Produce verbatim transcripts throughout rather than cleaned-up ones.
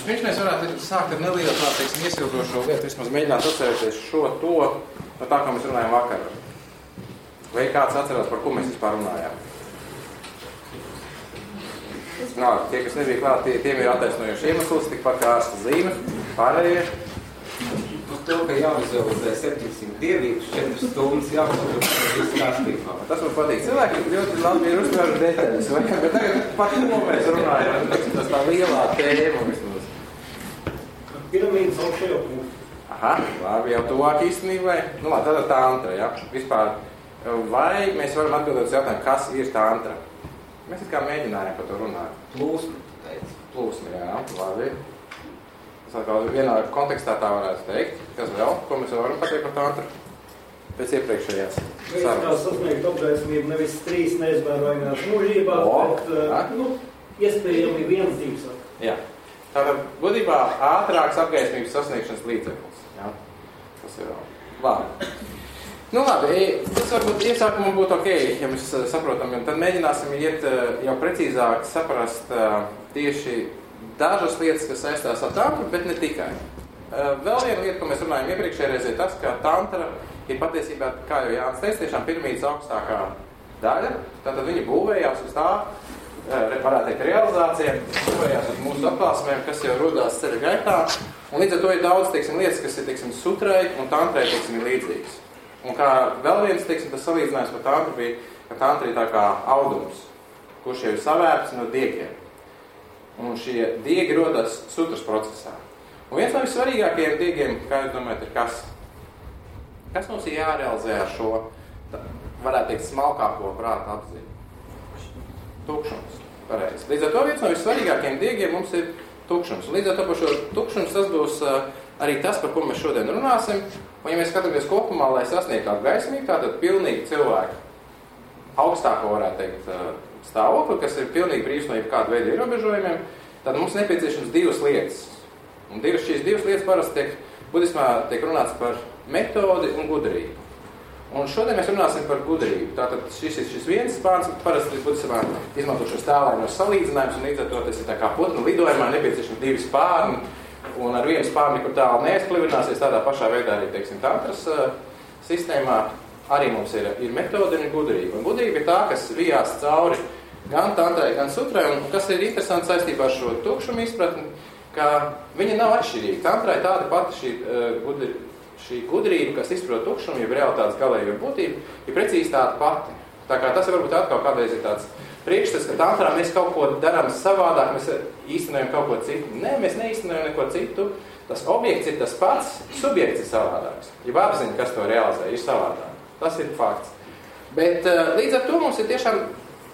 Vispirms mēs varētu sākt ar nelielu tā, teiksim, iesildošo lietu, vismaz mēģināt atcerēties šo, to, no tā, kā mēs runājam vakar. Vai kāds atcerās, par ko mēs vispār runājām? Nā, tie, kas nebija klāt, tie, tiem ir attaisnojuši iemesls, tikpat kā ārsta zīme, pārējie. Uz to, ka jāvizualizē septiņsimt dievības, četras stundas jāvizualizē. Tas man patīk. Cilvēki ļoti labi ir uztvēruši detaļas, vai? Bet tagad par ko mēs runājam, tas tā lielā tēma vismaz. Piramīdas augšējo pusi. Aha, labi, jau tuvāk īstenībai. Nu labi, tāda tantra, ja? Vispār, vai mēs varam atbildēt uz jautājumu, kas ir tantra? Mēs it kā mēģinājām par to runāt. Plūsma, teica. Plūsma, jā, labi. Tas atkal vienā kontekstā tā varētu teikt. Kas vēl? Ko mēs varam pateikt par tantru? Pēc iepriekšējās sarunas. Mēs kā sasniegt apgaismību nevis trīs neizmērojumās mūžībā, bet, uh, nu, iespējami viens dzīves. Jā. Tātad, godībā, ātrāks apgaismības sasniegšanas līdzeklis. Jā. Tas ir labi. Nu labi, tas varbūt iesākumā būtu ok, ja mēs saprotam, un tad mēģināsim iet jau precīzāk saprast tieši dažas lietas, kas saistās ar tantru, bet ne tikai. Vēl viena lieta, ko mēs runājam iepriekšējā reizē, tas, ka tantra ir patiesībā, kā jau Jānis teica, tiešām piramīdas augstākā daļa, tātad viņi būvējās uz tā, varētu teikt, realizācija, būvējās uz mūsu atklāsmēm, kas jau rodās ceļa gaitā, un līdz ar to ir daudz, teiksim, lietas, kas ir, teiksim, sutrai un tantrai, teiksim, ir līdzīgas. Un kā vēl viens, teiksim, tas salīdzinājums par tantru bija, ka tantra ir tā kā audums, kurš jau ir savērts no diegiem. Un šie diegi rodas sutras procesā. Un viens no vissvarīgākajiem diegiem, kā jūs domājat, ir kas? Kas mums ir jārealizē ar šo, tā, varētu teikt, smalkāko prāta apziņu? Tukšums. Pareizi. Līdz ar to viens no vissvarīgākajiem diegiem mums ir tukšums. Līdz ar to par šo tukšums tas būs uh, arī tas, par ko mēs šodien runāsim. Un ja mēs skatāmies kopumā, lai sasniegtu kādu gaismīgu, tātad pilnīgi cilvēku augstāko, varētu teikt, stāvokli, kas ir pilnīgi brīvs no jebkāda veida ierobežojumiem, tad mums nepieciešams divas lietas. Un divas, šīs divas lietas parasti tiek, budismā tiek runāts par metodi un gudrību. Un šodien mēs runāsim par gudrību. Tātad šis ir šis viens spārns, parasti budismā izmanto šo stāvlainos salīdzinājumus, un līdz ar to tas ir tā kā putnu lidojumā nepieciešami divi spārni, un ar vienu spārni, kur tālu neaizklivināsies, tādā pašā veidā arī, teiksim, tantras uh, sistēmā arī mums ir, ir metode un gudrība. Un gudrība ir tā, kas vijās cauri gan tantrai, gan sutrai, un kas ir interesanti saistībā ar šo tukšumu izpratni, ka viņa nav atšķirīga. Tantrai tāda pati šī, uh, gudri, šī gudrība, kas izprot tukšumu, jeb realitātes galējo būtību, ir precīzi tāda pati. Tā kā tas varbūt atkal kādreiz ir tāds priekšstats, ka tantrā mēs kaut ko darām savādāk, mēs īstenojam kaut ko citu. Nē, mēs neīstenojam neko citu. Tas objekts ir tas pats, subjekts ir savādāks. Ja apziņa, kas to realizē, ir savādāk. Tas ir fakts. Bet līdz ar to mums ir tiešām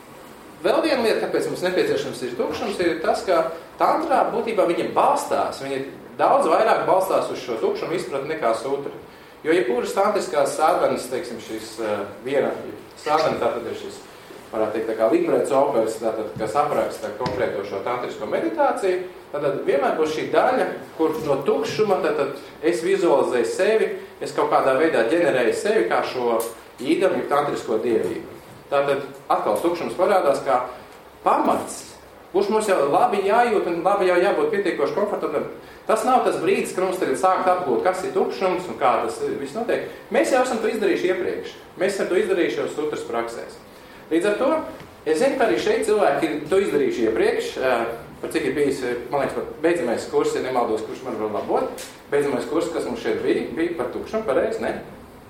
vēl viena lieta, kāpēc mums nepieciešams ir tukšums, ir tas, ka tantrā būtībā viņa balstās, viņa daudz vairāk balstās uz šo tukšumu izpratni nekā sutra. Jo jebkuras tantriskās sādanas, teiksim, šis viena sādana, tātad ir šis, varētu teikt, tā kā Librets operas, tātad, kas apraksta konkrēto šo tantrisko meditāciju, tātad vienmēr būs šī daļa, kur no tukšuma, tātad es vizualizēju sevi, es kaut kādā veidā ģenerēju sevi kā šo īdamu, tantrisko dievību. Tātad atkal tukšums parādās kā pamats, kurš mums jau labi jājūt un labi jau jābūt pietiekoši komfortabli. Tas nav tas brīdis, kad mums tagad sākt apgūt, kas ir tukšums un kā tas viss notiek. Mēs jau esam to izdarījuši iepriekš. Mēs esam to izdarījuši jau sutras praksēs. Līdz ar to, es zinu, ka arī šeit cilvēki ir to izdarījuši iepriekš, par cik ir bijis, man liekas, pat beidzamais kurs, ja nemaldos, kurš man var labot. Beidzamais kurs, kas mums šeit bija, bija par tukšumu, pareizi, ne?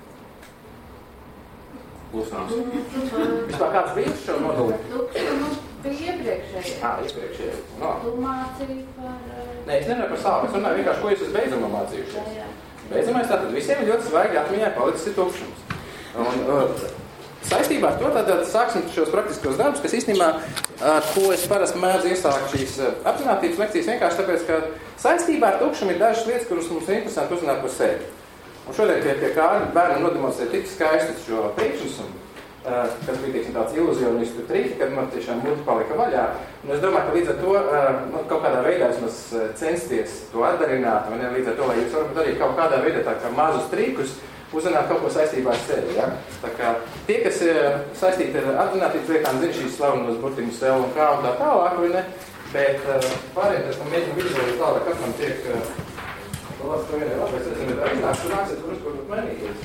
Klusnās. Vispār kāds bija šo moduli? Tukšumu bija iepriekšējā. Ā, iepriekšējā. No. Tu mācīji par... Nē, es nevaru par savu, es runāju vienkārši, ko jūs uz beidzamā mācījušies. Beidzamais tātad visiem ir ļoti svaigi atmiņā palicis ir tukšums. Un, uh, saistībā ar to tātad sāksim šos praktiskos darbus, kas īstenībā, ar ko es parasti mēdzu iesākt šīs apzinātības lekcijas, vienkārši tāpēc, ka saistībā ar tukšumu ir dažas lietas, kuras mums ir interesanti uzzināt par sevi. Un šodien pie, pie Kārļa bērnu nodemonstrē tik skaisti šo priekšnesumu, uh, kas bija teiksim, tāds iluzionistu trīki, kad man tiešām muļķi palika vaļā. Un es domāju, ka līdz ar to uh, nu, kaut kādā veidā vismaz censties to atdarināt, vai ne, līdz ar to, lai jūs varbūt arī kaut kādā veidā tā kā mazus trīkus uzzināt kaut ko saistībā ar sevi. Ja? Tā kā tie, kas ir saistīti ar apzinātības lietām, zina šīs slavenos burtiņus sev un kā un tā tālāk, vai ne? Bet uh, pārējiem tas man mēģina vizualizēt tā, lai katram tiek uh, labs, ka vienai labais, es zinu, arī nāks, nāksiet, kurš kaut kaut mainīties.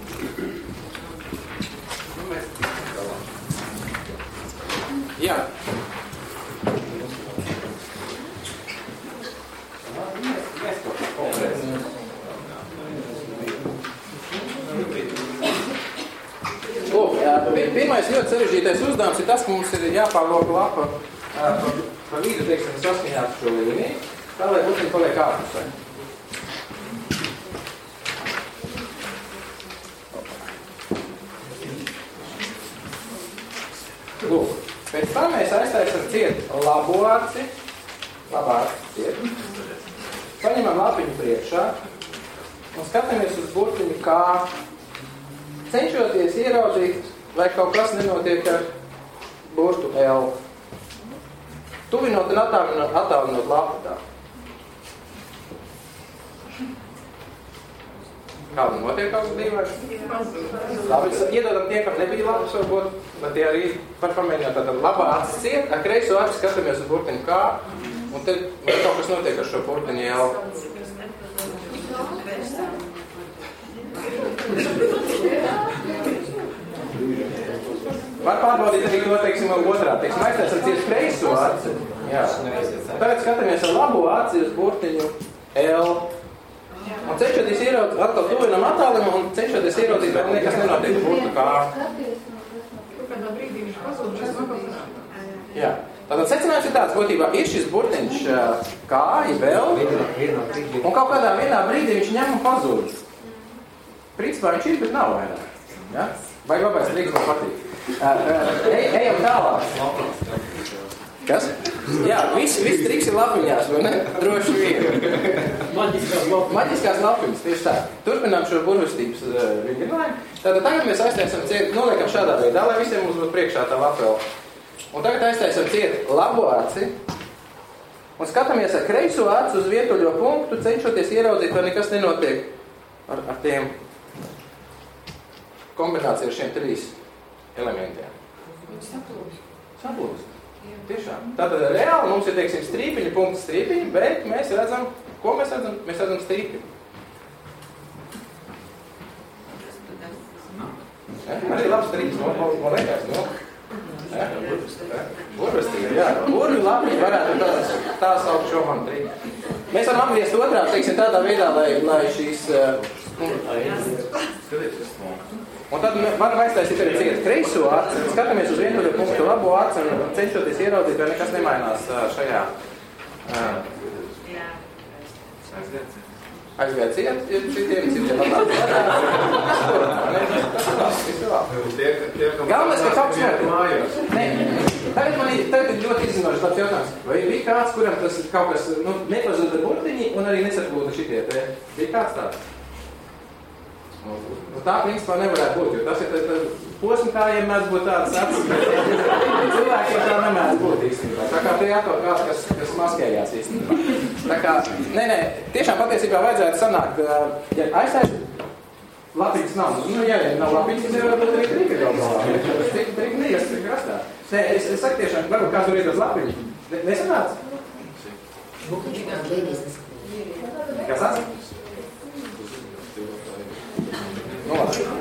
Nu, mēs tiksim galā. Jā. Mēs kaut kā konkrēts. Lūk, pirmais ļoti sarežģītais uzdevums ir tas, ka mums ir jāpārlūk lapa pa, pa vidu, teiksim, saskaņā ar šo līniju, tā lai būtiņi paliek ārpusē. Lūk, pēc tam mēs aiztaisam ciet labo aci, labā aci ciet, paņemam lapiņu priekšā un skatāmies uz burtiņu kā cenšoties ieraudzīt, vai kaut kas nenotiek ar burtu L. Tuvinot un attālinot, attālinot lapu tā. Kāda notiek kaut kas dīvains? Labi, iedodam tie, kam nebija lapas varbūt, bet tie arī par pamēģināt tātad labā acis ciet, ar kreiso acis skatāmies uz burtiņu kā, un tad kaut kas notiek ar šo burtiņu L. Var pārbaudīt arī to, teiksim, otrā. Teiksim, aiztaisam ciet kreiso aci. Jā. Tagad skatāmies ar labo aci uz burtiņu L. Un cenšoties ieraudzīt, atkal tuvinam attālinam un cenšoties ieraudzīt, bet nekas nenotiek burtu kā. Jā. Tātad secinājums ir tāds, būtībā ir šis burtiņš kā, ir vēl, un kaut kādā vienā brīdī viņš ņem un pazūd. Principā viņš ir, bet nav vairāk. Ja? Vai labais triks man patīk. Ej, ejam tālāk. Kas? Jā, viss vis triks ir lapiņās, vai ne? Droši vien. Maģiskās lapiņas. Maģiskās lapiņas, tieši tā. Turpinām šo burvestības uh, vingrinājumu. Tātad tagad mēs aiztaisam ciet, noliekam šādā veidā, lai visiem mums būtu priekšā tā lapela. Un tagad aiztaisam ciet labo aci. Un skatāmies ar kreiso aci uz vietuļo punktu, cenšoties ieraudzīt, vai nekas nenotiek ar, ar tiem kombināciju ar šiem trīs elementiem. Saplūst. Saplūst. Tiešām. Tātad reāli mums ir, teiksim, strīpiņi, punkti strīpiņi, bet mēs redzam, ko mēs redzam? Mēs redzam strīpiņi. Ja? Arī labs triks, man, man liekas, no? Ja? Burvestība, jā. Burvi lapiņi varētu tā, tā saukt šo man triku. Mēs varam apgriezt otrā, teiksim, tādā veidā, lai, lai šīs... Un tad varam aiztaisīt arī ciet kreiso aci, skatāmies uz vientuļo punktu labo aci un cenšoties ieraudzīt, vai nekas nemainās šajā. Aizgāja ciet, citiem, citiem labāk. Galvenais, ka kaut kas notiek. Nē, tagad man ir, tagad ir ļoti izzinošs labs jautājums. Vai bija kāds, kuram tas kaut kas, nu, nepazuda burtiņi un arī nesaplūda šitie te? Bija kāds tāds? Nu, tā principā nevarētu būt, jo tas ir tas posmkājiem mēdz būt tāds acis, bet cilvēkiem tā nemēdz būt īstenībā. Tā kā te jākaut kāds, kas, kas maskējās īstenībā. Tā kā, nē, nē, tiešām patiesībā vajadzētu sanākt, ja aizsēst lapiņas nav. Nu, ja nav lapiņas, tad nevar būt arī trika galvā. Tas trika, trika neies, trika rastā. Nē, es, es saku tiešām, varbūt kāds tur ir tas lapiņas. Nesanāc? Kas sāc? Nu,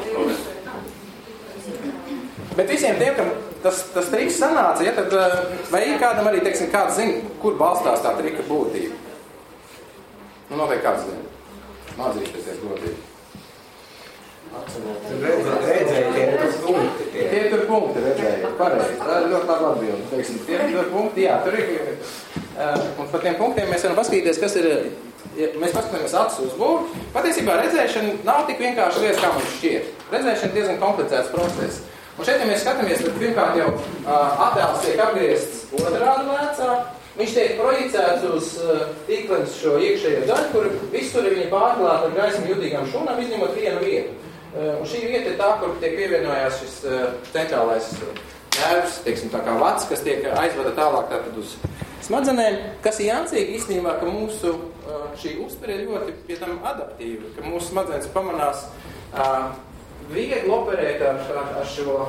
bet visiem tiem, kam tas, tas triks sanāca, ja, tad vai ir kādam arī, teiksim, kāds zina, kur balstās tā trika būtība? Nu, noteikti kāds zina. Mācīties godīgi. Redzēja, tie ir tur punkti. Tie ir tur punkti, redzēja. Pareizi. Tā ir ļoti labi atbildi. Teiksim, tie ir tur punkti, jā, tur ir. Un par tiem punktiem mēs varam paskatīties, kas ir. Ja mēs paskatāmies acis uz būru, patiesībā redzēšana nav tik vienkārši lieta, kā mums šķiet. Redzēšana diezgan komplicēts process. Un šeit, ja mēs skatāmies, tad pirmkārt jau uh, attēls tiek apgriezts otrādi lēcā, viņš tiek projicēts uz uh, tīklenes šo iekšējo daļu, kur visur viņi pārklāta ar gaismu jutīgām šūnām, izņemot vienu vietu. Uh, un šī vieta ir tā, kur tiek pievienojās šis uh, centrālais nervs, teiksim, tā kā vads, kas tiek aizvada tālāk tātad uz smadzenēm, kas ir jāncīgi īstenībā, ka mūsu šī uztvere ir ļoti pie tam adaptīva, ka mūsu smadzenes pamanās uh, viegli operēt ar, ar, ar šo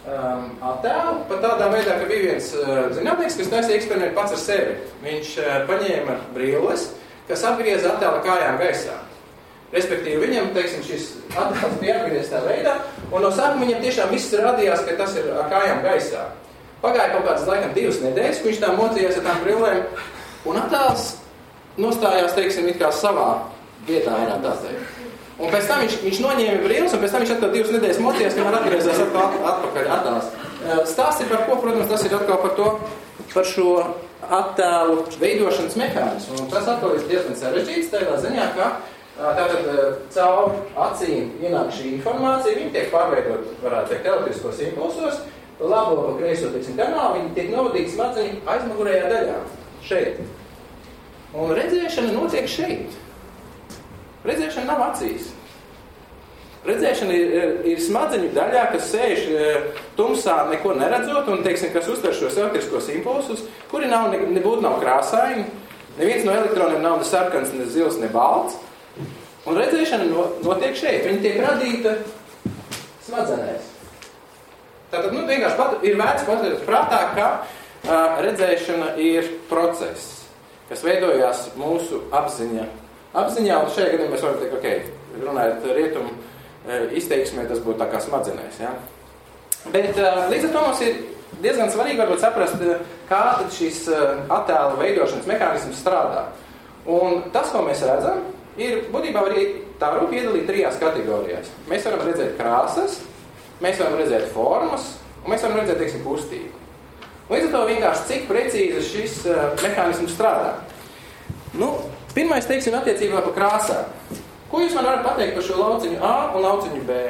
um, attēlu, pat tādā veidā, ka bija viens uh, zinātnieks, kas taisīja eksperimentu pats ar sevi. Viņš uh, paņēma brilles, kas apgrieza attēla kājām gaisā. Respektīvi, viņam, teiksim, šis attēls bija apgriezts tā veidā, un no sākuma viņam tiešām viss rādījās, ka tas ir ar kājām gaisā. Pagāja kaut kāds, laikam, divas nedēļas, ka viņš tā mocījās ar tām brillēm, un attēls nostājās, teiksim, it kā savā vietā, varētu tā teikt. Un pēc tam viņš, viņš noņēma brilles, un pēc tam viņš atkal divas nedēļas mocījās, kamēr atgriezās atkal atpakaļ attēls. Stāsts ir par ko, protams, tas ir atkal par to, par šo attēlu veidošanas mehānismu. Un tas atkal ir diezgan sarežģīts tādā ziņā, ka tātad caur acīm ienāk šī informācija, viņi tiek pārveidot, varētu teikt, elektriskos impulsos, labo pa kreiso, teiksim, kanālu, viņi tiek novadīti smadzeņu aizmugurējā daļā, šeit. Un redzēšana notiek šeit. Redzēšana nav acīs. Redzēšana ir, ir, ir smadzeņu daļā, kas sēž tumsā neko neredzot un, teiksim, kas uztver šos elektriskos impulsus, kuri nav, ne, nebūtu nav krāsaini, neviens no elektroniem nav ne sarkans, ne zils, ne balts. Un redzēšana notiek šeit. Viņa tiek radīta smadzenēs. Tātad, nu, vienkārši pat, ir vērts paturēt prātā, ka uh, redzēšana ir process, kas veidojās mūsu apziņa. Apziņā, un šajā gadījumā mēs varam teikt, ok, runājot rietumu uh, izteiksmē, tas būtu tā kā smadzenēs, ja? Bet uh, līdz ar to mums ir diezgan svarīgi varbūt saprast, uh, kā tad šis uh, attēlu veidošanas mehānisms strādā. Un tas, ko mēs redzam, ir būtībā arī tā rūp iedalīt trijās kategorijās. Mēs varam redzēt krāsas, mēs varam redzēt formas, un mēs varam redzēt, teiksim, kustību. Līdz ar to vienkārši, cik precīzi šis uh, mehānisms strādā. Nu, pirmais, teiksim, attiecībā par krāsām. Ko jūs man varat pateikt par šo lauciņu A un lauciņu B?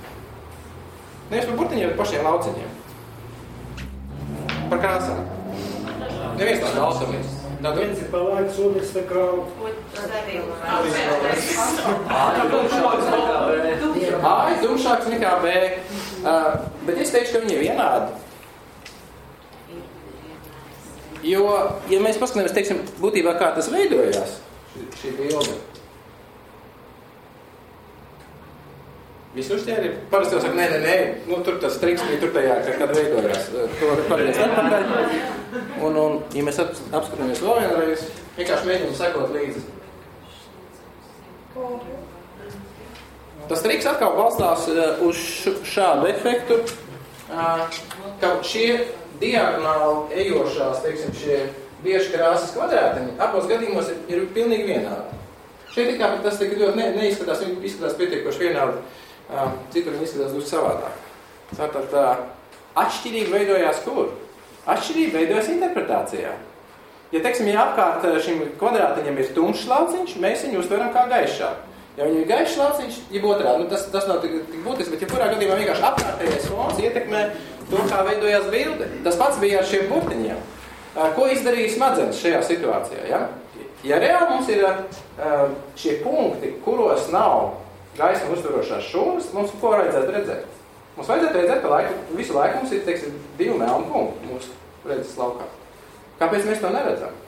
Nevis par burtiņiem, bet pašiem lauciņiem. Par krāsām. Neviens tā klausamies. Tad viens ir palaiks, otrs tā kā... A ir dumšāks nekā B. Uh, bet es teikšu, ka viņi ir vienādi. Jo, ja mēs paskatāmies, teiksim, būtībā kā tas veidojās, šī, šī bilde. Visi uzķēri, parasti jau saka, nē, nē, nē, nu tur tas triks bija tur tajā, kad veidojās. To var pagriezt atpakaļ. Un, un, ja mēs ap, apskatāmies vēl vienreiz, vienkārši mēģinām sekot līdzi. Tas triks atkal balstās uz šādu efektu, ka šie diagonāli ejošās, teiksim, šie bieži krāsas kvadrātiņi abos gadījumos ir, ir pilnīgi vienādi. Šeit tikai tas tik ļoti ne, neizskatās, viņi izskatās pietiekoši vienādi, citur viņi izskatās ļoti savādāk. Tātad tā atšķirība veidojās kur? Atšķirība veidojās interpretācijā. Ja, teiksim, ja apkārt šim kvadrātiņam ir tumšs lauciņš, mēs viņu uztveram kā gaišā. Ja viņam ir gaišs lauciņš, ja otrādi, nu tas, tas nav tik, tik būtiski, bet ja kurā gadījumā vienkārši apkārtējais fons ietekmē to, kā veidojās bilde. Tas pats bija ar šiem burtiņiem. Ko izdarīja smadzenes šajā situācijā? Ja, ja reāli mums ir šie punkti, kuros nav gaisma uztverošās šūnas, mums ko vajadzētu redzēt? Mums vajadzētu redzēt, ka laiku, visu laiku mums ir, teiksim, divi melni punkti mūsu redzes laukā. Kāpēc mēs to neredzam?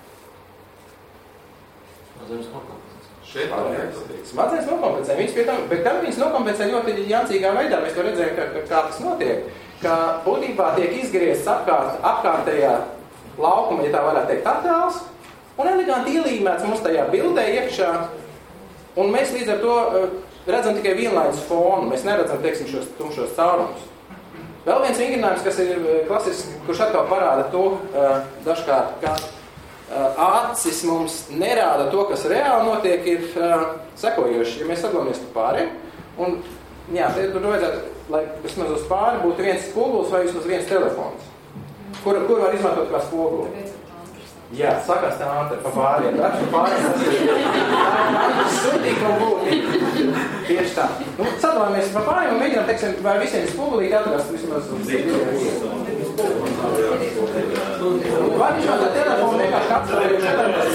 Smadzenes nokompensē. Šeit smadzenes nokompensē. Viņas pie tam, bet tam viņas nokompensē ļoti jancīgā veidā. Mēs to redzējam, ka, ka, kā tas notiek. Ka būtībā tiek izgriezts apkārt, apkārtējā laukuma, ja tā varētu teikt, attēls, un eleganti ielīmēts mums tajā bildē iekšā, un mēs līdz ar to uh, redzam tikai vienlaidus fonu, mēs neredzam, teiksim, šos tumšos caurumus. Vēl viens vingrinājums, kas ir klasisks, kurš atkal parāda to uh, dažkārt, ka uh, acis mums nerāda to, kas reāli notiek, ir uh, sekojoši, ja mēs sadalāmies pa pāriem, un jā, tur vajadzētu, lai vismaz uz pāri būtu viens spogulis vai vismaz viens telefons, kur, kur var izmantot kā spoguli. Jā, sakās tā Ante pa pāriem. Daži pa pāriem. Tas sūtīgi un būtīgi. Tieši tā. Nu, sadalāmies pa pāriem un mēģinām, teiksim, vai visiem spogulīgi atrast vismaz uz diviem. Var izmantot telefonu vienkārši apstājuši.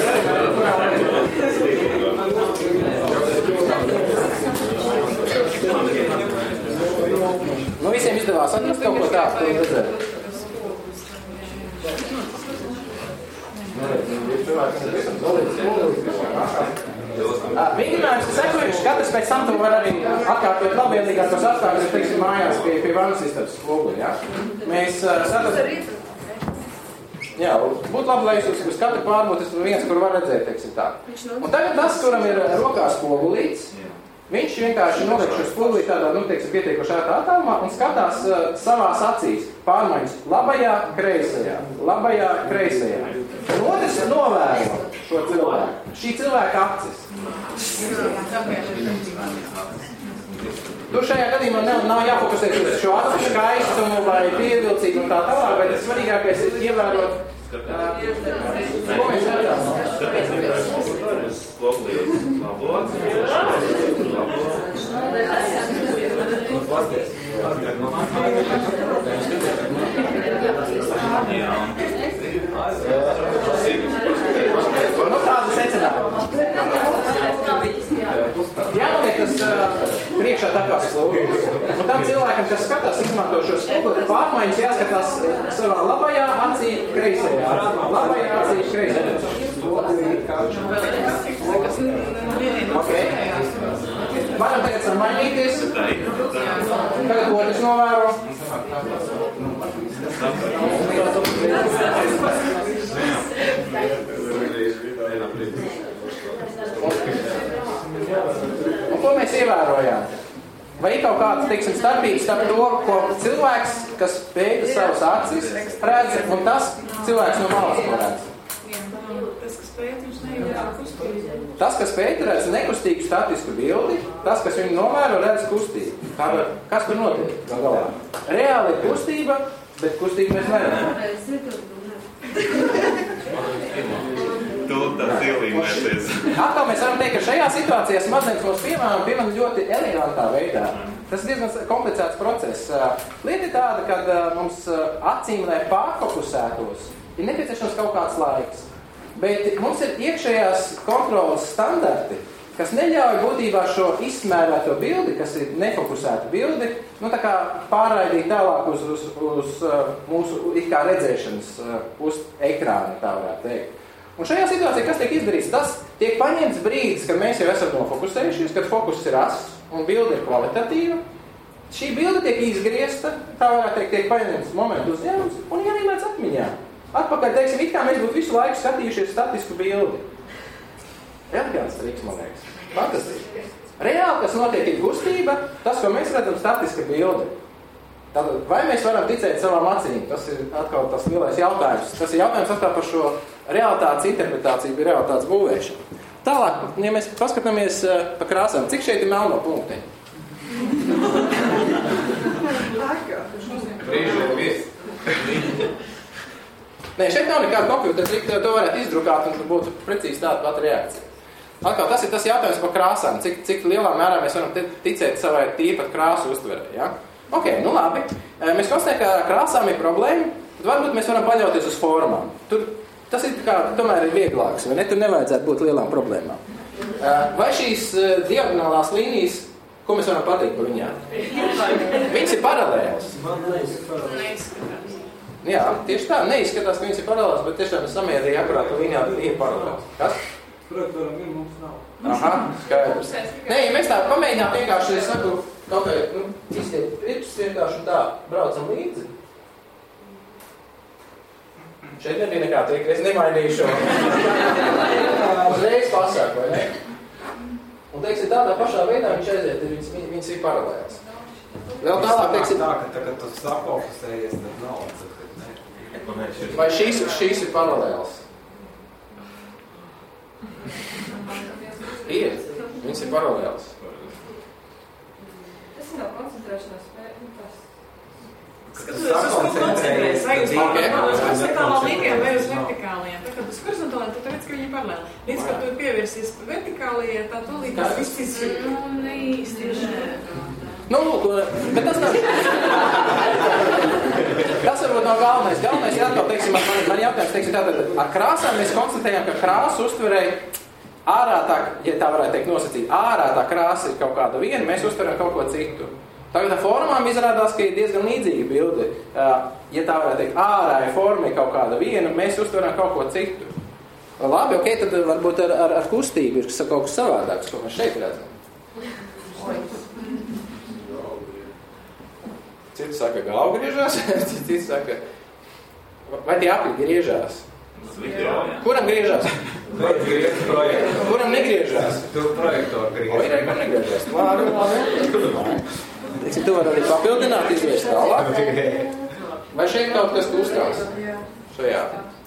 Nu, visiem izdevās atrast kaut ko tādu, ko redzēt. Nu, redz, ir cilvēki, kas ir dolīdz, dolīdz, dolīdz, Vingrinājums ir sekojuši, katrs pēc tam tu var arī atkārtot labvēlīgākos apstākļus, teiksim, mājās pie, pie vannas istabas spoguli, ja? Mēs uh, sadot... Jā, būtu labi, lai jūs uz katru pārbūt, es viens, kur var redzēt, teiksim tā. Un tagad tas, kuram ir rokās spogulīts, viņš vienkārši noliek šo spogulīti tādā, nu, teiksim, pietiekuši ērtā attālumā un skatās uh, savās acīs pārmaiņas labajā, kreisajā, labajā, kreisajā. Un otrs novēro šo cilvēku, šī cilvēka acis. Tu šajā gadījumā nav, nav jāfokusēt uz šo acu skaistumu vai pievilcību un tā tālāk, bet svarīgākais ir ievērot, uh, ko mēs darām. Nu tāda secinājuma. Jānoliek tas uh, priekšā tā kā slūgas. Un tam cilvēkam, kas skatās, izmanto šo spoguli, pārmaiņas jāskatās savā labajā acī, kreisajā. Labajā acī, kreisajā. Okay. Varam tagad samainīties. Tagad otrs novēro. Un ko mēs ievērojām? Vai ir kaut kāds, teiksim, starpības starp to, ko cilvēks, kas pēta savas acis, redz, un tas cilvēks no malas, ko redz? Tas, kas pēta, viņš neievēro kustību. Tas, kas pēta, redz nekustīgu statisku bildi, tas, kas viņu novēro, redz kustību. Kā, kas tur notiek? Galā? Reāli ir kustība, bet kustību mēs neredzam. Atkal mēs varam teikt, ka šajā situācijā smadzenes mums piemēram piemēram ļoti elegantā veidā. Tas ir diezgan komplicēts process. Lieta ir tāda, kad mums acīm, lai pārfokusētos, ir nepieciešams kaut kāds laiks. Bet mums ir iekšējās kontrolas standarti, kas neļauj būtībā šo izsmērēto bildi, kas ir nefokusēta bildi, nu tā kā pārraidīt tālāk uz, uz, uz mūsu it kā redzēšanas uz ekrāna, tā varētu teikt. Un šajā situācijā, kas tiek izdarīts, tas tiek paņemts brīdis, kad mēs jau esam nofokusējušies, kad fokus ir ass un bilde ir kvalitatīva. Šī bilde tiek izgriezta, tā varētu teikt, tiek paņemts momentu uzņēmums un ierīmēts atmiņā. Atpakaļ, teiksim, it kā mēs būtu visu laiku skatījušies statisku bildi. Elegants triks, man liekas. Fantastiski. Reāli, kas notiek, ir kustība, tas, ko mēs redzam, statiska bilde. Tātad, vai mēs varam ticēt savām acīm? Tas ir atkal tas lielais jautājums. Tas ir jautājums atkal par šo realitātes interpretāciju, bija realitātes būvēšana. Tālāk, ja mēs paskatāmies uh, pa krāsām, cik šeit ir melno punkti? Nē, šeit nav nekāda kompjūtera, cik to varētu izdrukāt un būtu precīzi tāda pati reakcija. Atkal, tas ir tas jautājums par krāsām, cik, cik lielā mērā mēs varam ticēt savai tīpat krāsu uztverē, ja? Ok, nu labi. Mēs konstatējam, ka krāsām ir problēma, tad varbūt mēs varam paļauties uz formām. Tur, tas ir kā, tomēr ir vieglāks, vai ne? Tur nevajadzētu būt lielām problēmām. Vai šīs diagonālās līnijas, ko mēs varam pateikt par viņām? Viņas ir paralēlas. Neizskatās. Jā, tieši tā, neizskatās, ka viņas ir paralēlas, bet tiešām ir samierīgi akurāt, ka viņā ir paralēlas. Kas? Projektoram ir mums nav. Aha, skaidrs. Nē, ja mēs tā pamēģinām vienkārši, es saku, kaut kā, nu, iztiet pirpus vienkārši un tā, braucam līdzi. Šeit nebija nekā tiek, es nemainīju šo. Uzreiz pasāk, vai ne? Un, teiksim, tādā pašā veidā viņš aiziet, viņas, viņas ir paralēlas. Vēl tālāk, teiksim... Tā, ka tagad tu safokusējies, tad nav, tad ne. Vai šīs, šīs ir paralēlas? Ir, viņas ir paralēlas. Tas nav koncentrēšanās spēja, nu tas. Skatoties uz ko koncentrējas, vai uz horizontālām līnijām, vai uz vertikālajām. Tā kā uz horizontālajām, tad redz, ka viņi ir paralēli. Līdz, kad tu pievērsies vertikālajā, tā tu līdz viss izsver. Nu, neīsti. Nu, lūk, bet tas nav... Tas varbūt nav galvenais. Galvenais ir atkal, teiksim, man, man jautājums, teiksim, tātad, ar krāsām mēs konstatējam, ka krāsu uztverēja ārā tā, ja tā varētu teikt nosacīt, ārā tā krāsa ir kaut kāda viena, mēs uztveram kaut ko citu. Tagad ar formām izrādās, ka ir diezgan līdzīga bilde. Ja tā varētu teikt, ārā ir forma ir kaut kāda viena, mēs uztveram kaut ko citu. Labi, ok, tad varbūt ar, ar, ar kustību ir kaut kas savādāks, ko mēs šeit redzam. Citi saka, galva griežās, citi saka, vai tie apli griežās? Kuram griežās? Kuram negriežās? Tu projektoru griežās. O, ir arī, kam negriežās. Labi, labi. Teiksim, tu var arī papildināt, izvērst tālāk. Vai šeit kaut kas kustās? Šajā.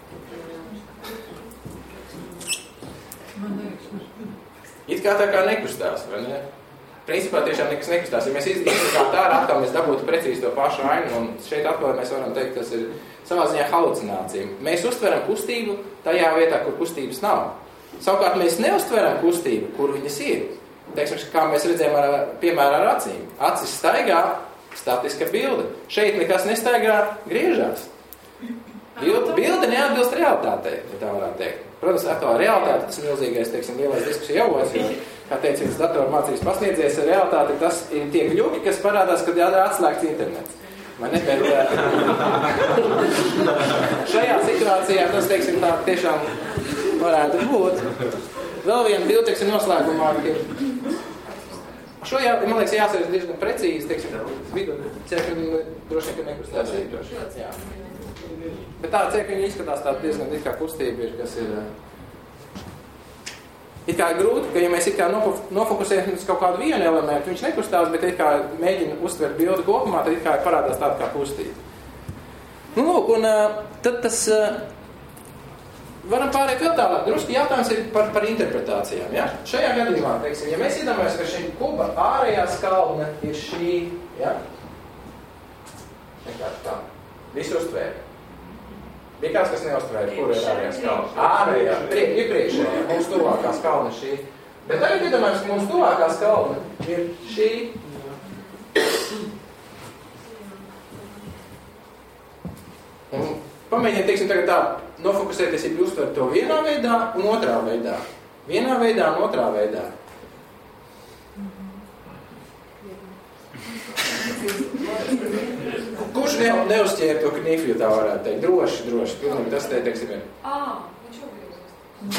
It kā tā kā nekustās, vai ne? Principā tiešām nekas nekustās. Ja mēs izskatām tā, atkal mēs dabūtu precīzi to pašu ainu, un šeit atkal mēs varam teikt, tas ir savā ziņā halucinācija. Mēs uztveram kustību tajā vietā, kur kustības nav. Savukārt mēs neuztveram kustību, kur viņas ir. Teiksim, kā mēs redzējām ar, piemēram, ar acīm. Acis staigā, statiska bilde. Šeit nekas nestaigā, griežās. Bilde, bilde neatbilst realitātei, ja tā varētu teikt. Protams, atkal realitāte, tas milzīgais, teiksim, lielais diskusija avots, jo, kā teica viens datoru mācības pasniedzējs, realitāte tas ir tie kļuki, kas parādās, kad jādara atslēgts internets. Man ne, bet šajā situācijā tas, teiksim, tā tiešām varētu būt. Vēl viena bilde, teiksim, noslēgumā, ka šo, jā, man liekas, jāsaka diezgan precīzi, teiksim, vidu cēkļi droši vien, ka nekustās īpaši. Jā. Bet tā cēkļi izskatās tā diezgan it kā kustība ir, kas ir it kā grūti, ka ja mēs it kā nofokusējam uz kaut kādu vienu elementu, viņš nekustās, bet it kā mēģina uztvert bildi kopumā, tad it kā parādās tāda kā kustība. Nu, lūk, un tad tas varam pārēt vēl tālāk. Drusku jautājums ir par, par interpretācijām, ja? Šajā gadījumā, teiksim, ja mēs iedomājamies, ka šī kuba ārējā skalne ir šī, ja? Vienkārši tā. Visu uztvēra. Bija kāds, kas neuztvēra, kur ir ārējā skalne? Ārējā, priek, iepriekšējā, mums tuvākā skalne šī. Bet tagad iedomājamies, ka mums tuvākā skalne ir šī. Un pamēģiniet, teiksim, tagad tā nofokusēties, ja uztver to vienā veidā un otrā veidā. Vienā veidā un otrā veidā. Kurš ne, neuzķēra to knifu, ja tā varētu teikt? Droši, droši. Pilnīgi tas te, teiksim, ir. Ā, viņš jau gribas.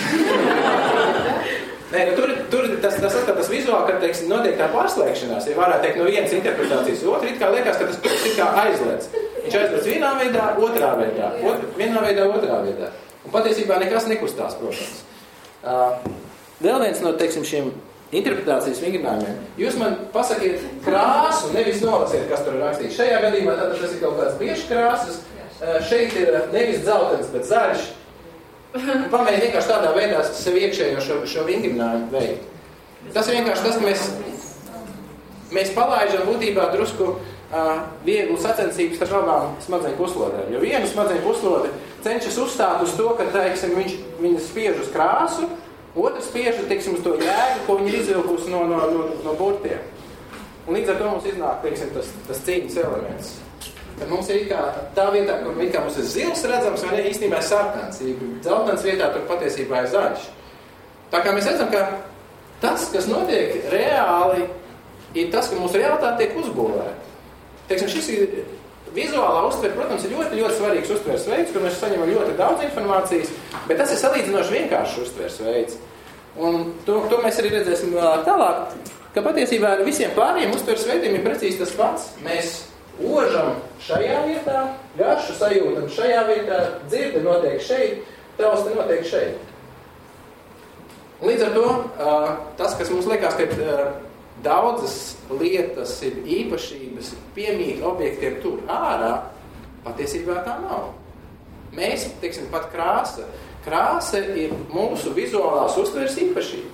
Nē, nu tur, tur tas, tas atkal tas vizuāli, kad, teiksim, notiek tā pārslēgšanās, ja varētu teikt no vienas interpretācijas otru, it kā liekas, ka tas ir kā aizliedz. Viņš aizliedz vienā veidā, otrā veidā, otr, vienā veidā, otrā veidā. Un patiesībā nekas nekustās, protams. Uh, vēl viens no, teiksim, šiem interpretācijas vingrinājumiem. Jūs man pasakiet krāsu, nevis nolasiet, kas tur ir rakstīts. Šajā gadījumā tātad tas ir kaut kāds biežs krāsas, uh, šeit ir nevis dzeltens, bet zaļš. Pamēģiniet vienkārši tādā veidā sev iekšējo šo, šo vingrinājumu veikt. Tas ir vienkārši tas, ka mēs, mēs palaižam būtībā drusku uh, vieglu sacensības starp abām smadzeņu puslodēm. Jo viena smadzeņu puslode cenšas uzstāt uz to, ka, teiksim, viņš, viņa spiež uz krāsu, otrs spiež, teiksim, uz to jēgu, ko viņa ir izvilkusi no, no, no, no burtiem. Un līdz ar to mums iznāk, teiksim, tas, tas cīņas elements. Tad mums ir kā tā vietā, kur kā mums ir zils redzams, vai ne, īstenībā ir sarkans. Dzeltens vietā tur patiesībā ir zaļš. Tā kā mēs redzam, ka tas, kas notiek reāli, ir tas, ka mūsu realitāte tiek uzbūvēta. Teiksim, šis ir vizuālā uztver, protams, ir ļoti, ļoti svarīgs uztveres veids, kur mēs saņemam ļoti daudz informācijas, bet tas ir salīdzinoši vienkāršs uztveres veids. Un to, to mēs arī redzēsim tālāk, ka patiesībā ar visiem pārējiem uztveres veidiem ir precīzi tas pats. Mēs ožam šajā vietā, garšu sajūtam šajā vietā, dzirde notiek šeit, trauste notiek šeit. Un līdz ar to tas, kas mums liekas, ka daudzas lietas ir īpašības, piemīt objektiem tur ārā, patiesībā tā nav. Mēs, teiksim, pat krāsa. Krāsa ir mūsu vizuālās uztveres īpašība.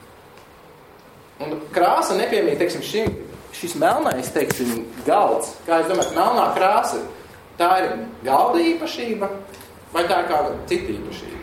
Un krāsa nepiemīt, teiksim, šim šis melnais, teiksim, galds, kā es domāju, melnā krāsa, tā ir galda īpašība vai tā ir kāda cita īpašība?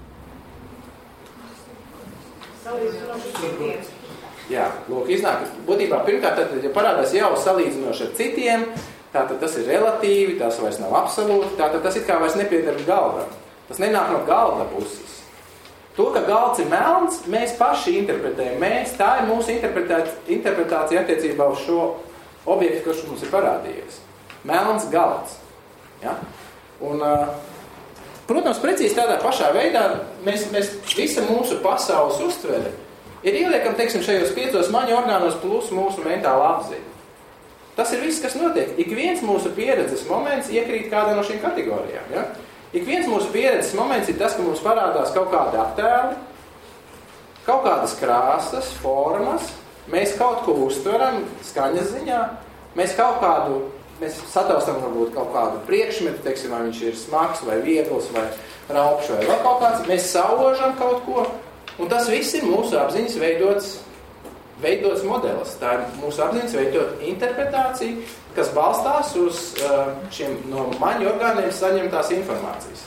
Jā, lūk, iznāk, būtībā pirmkārt, tad, ja parādās jau salīdzinoši ar citiem, tātad tas ir relatīvi, tas vairs nav absolūti, tātad tas it kā vairs nepiedara galdam. Tas nenāk no galda puses. To, ka galds ir melns, mēs paši interpretējam. Mēs, tā ir mūsu interpretācija attiecībā uz šo objektu, kas mums ir parādījies. Melns galds. Ja? Un uh, protams, precīzi tādā pašā veidā mēs, mēs visa mūsu pasaules uztvere ir ieliekam, teiksim, šajos piecos maņu orgānos plus mūsu mentāla apziņa. Tas ir viss, kas notiek. Ik viens mūsu pieredzes moments iekrīt kādā no šīm kategorijām. Ja? Ik viens mūsu pieredzes moments ir tas, ka mums parādās kaut kādi attēli, kaut kādas krāsas, formas, mēs kaut ko uztveram skaņas ziņā, mēs kaut kādu, mēs sataustam varbūt kaut kādu priekšmetu, teiksim, vai viņš ir smags, vai viegls, vai raupšs, vai vēl kaut kāds, mēs saužam kaut ko, un tas viss ir mūsu apziņas veidots veidots modelis. Tā ir mūsu apziņas veidot interpretācija, kas balstās uz šiem no maņu orgāniem saņemtās informācijas.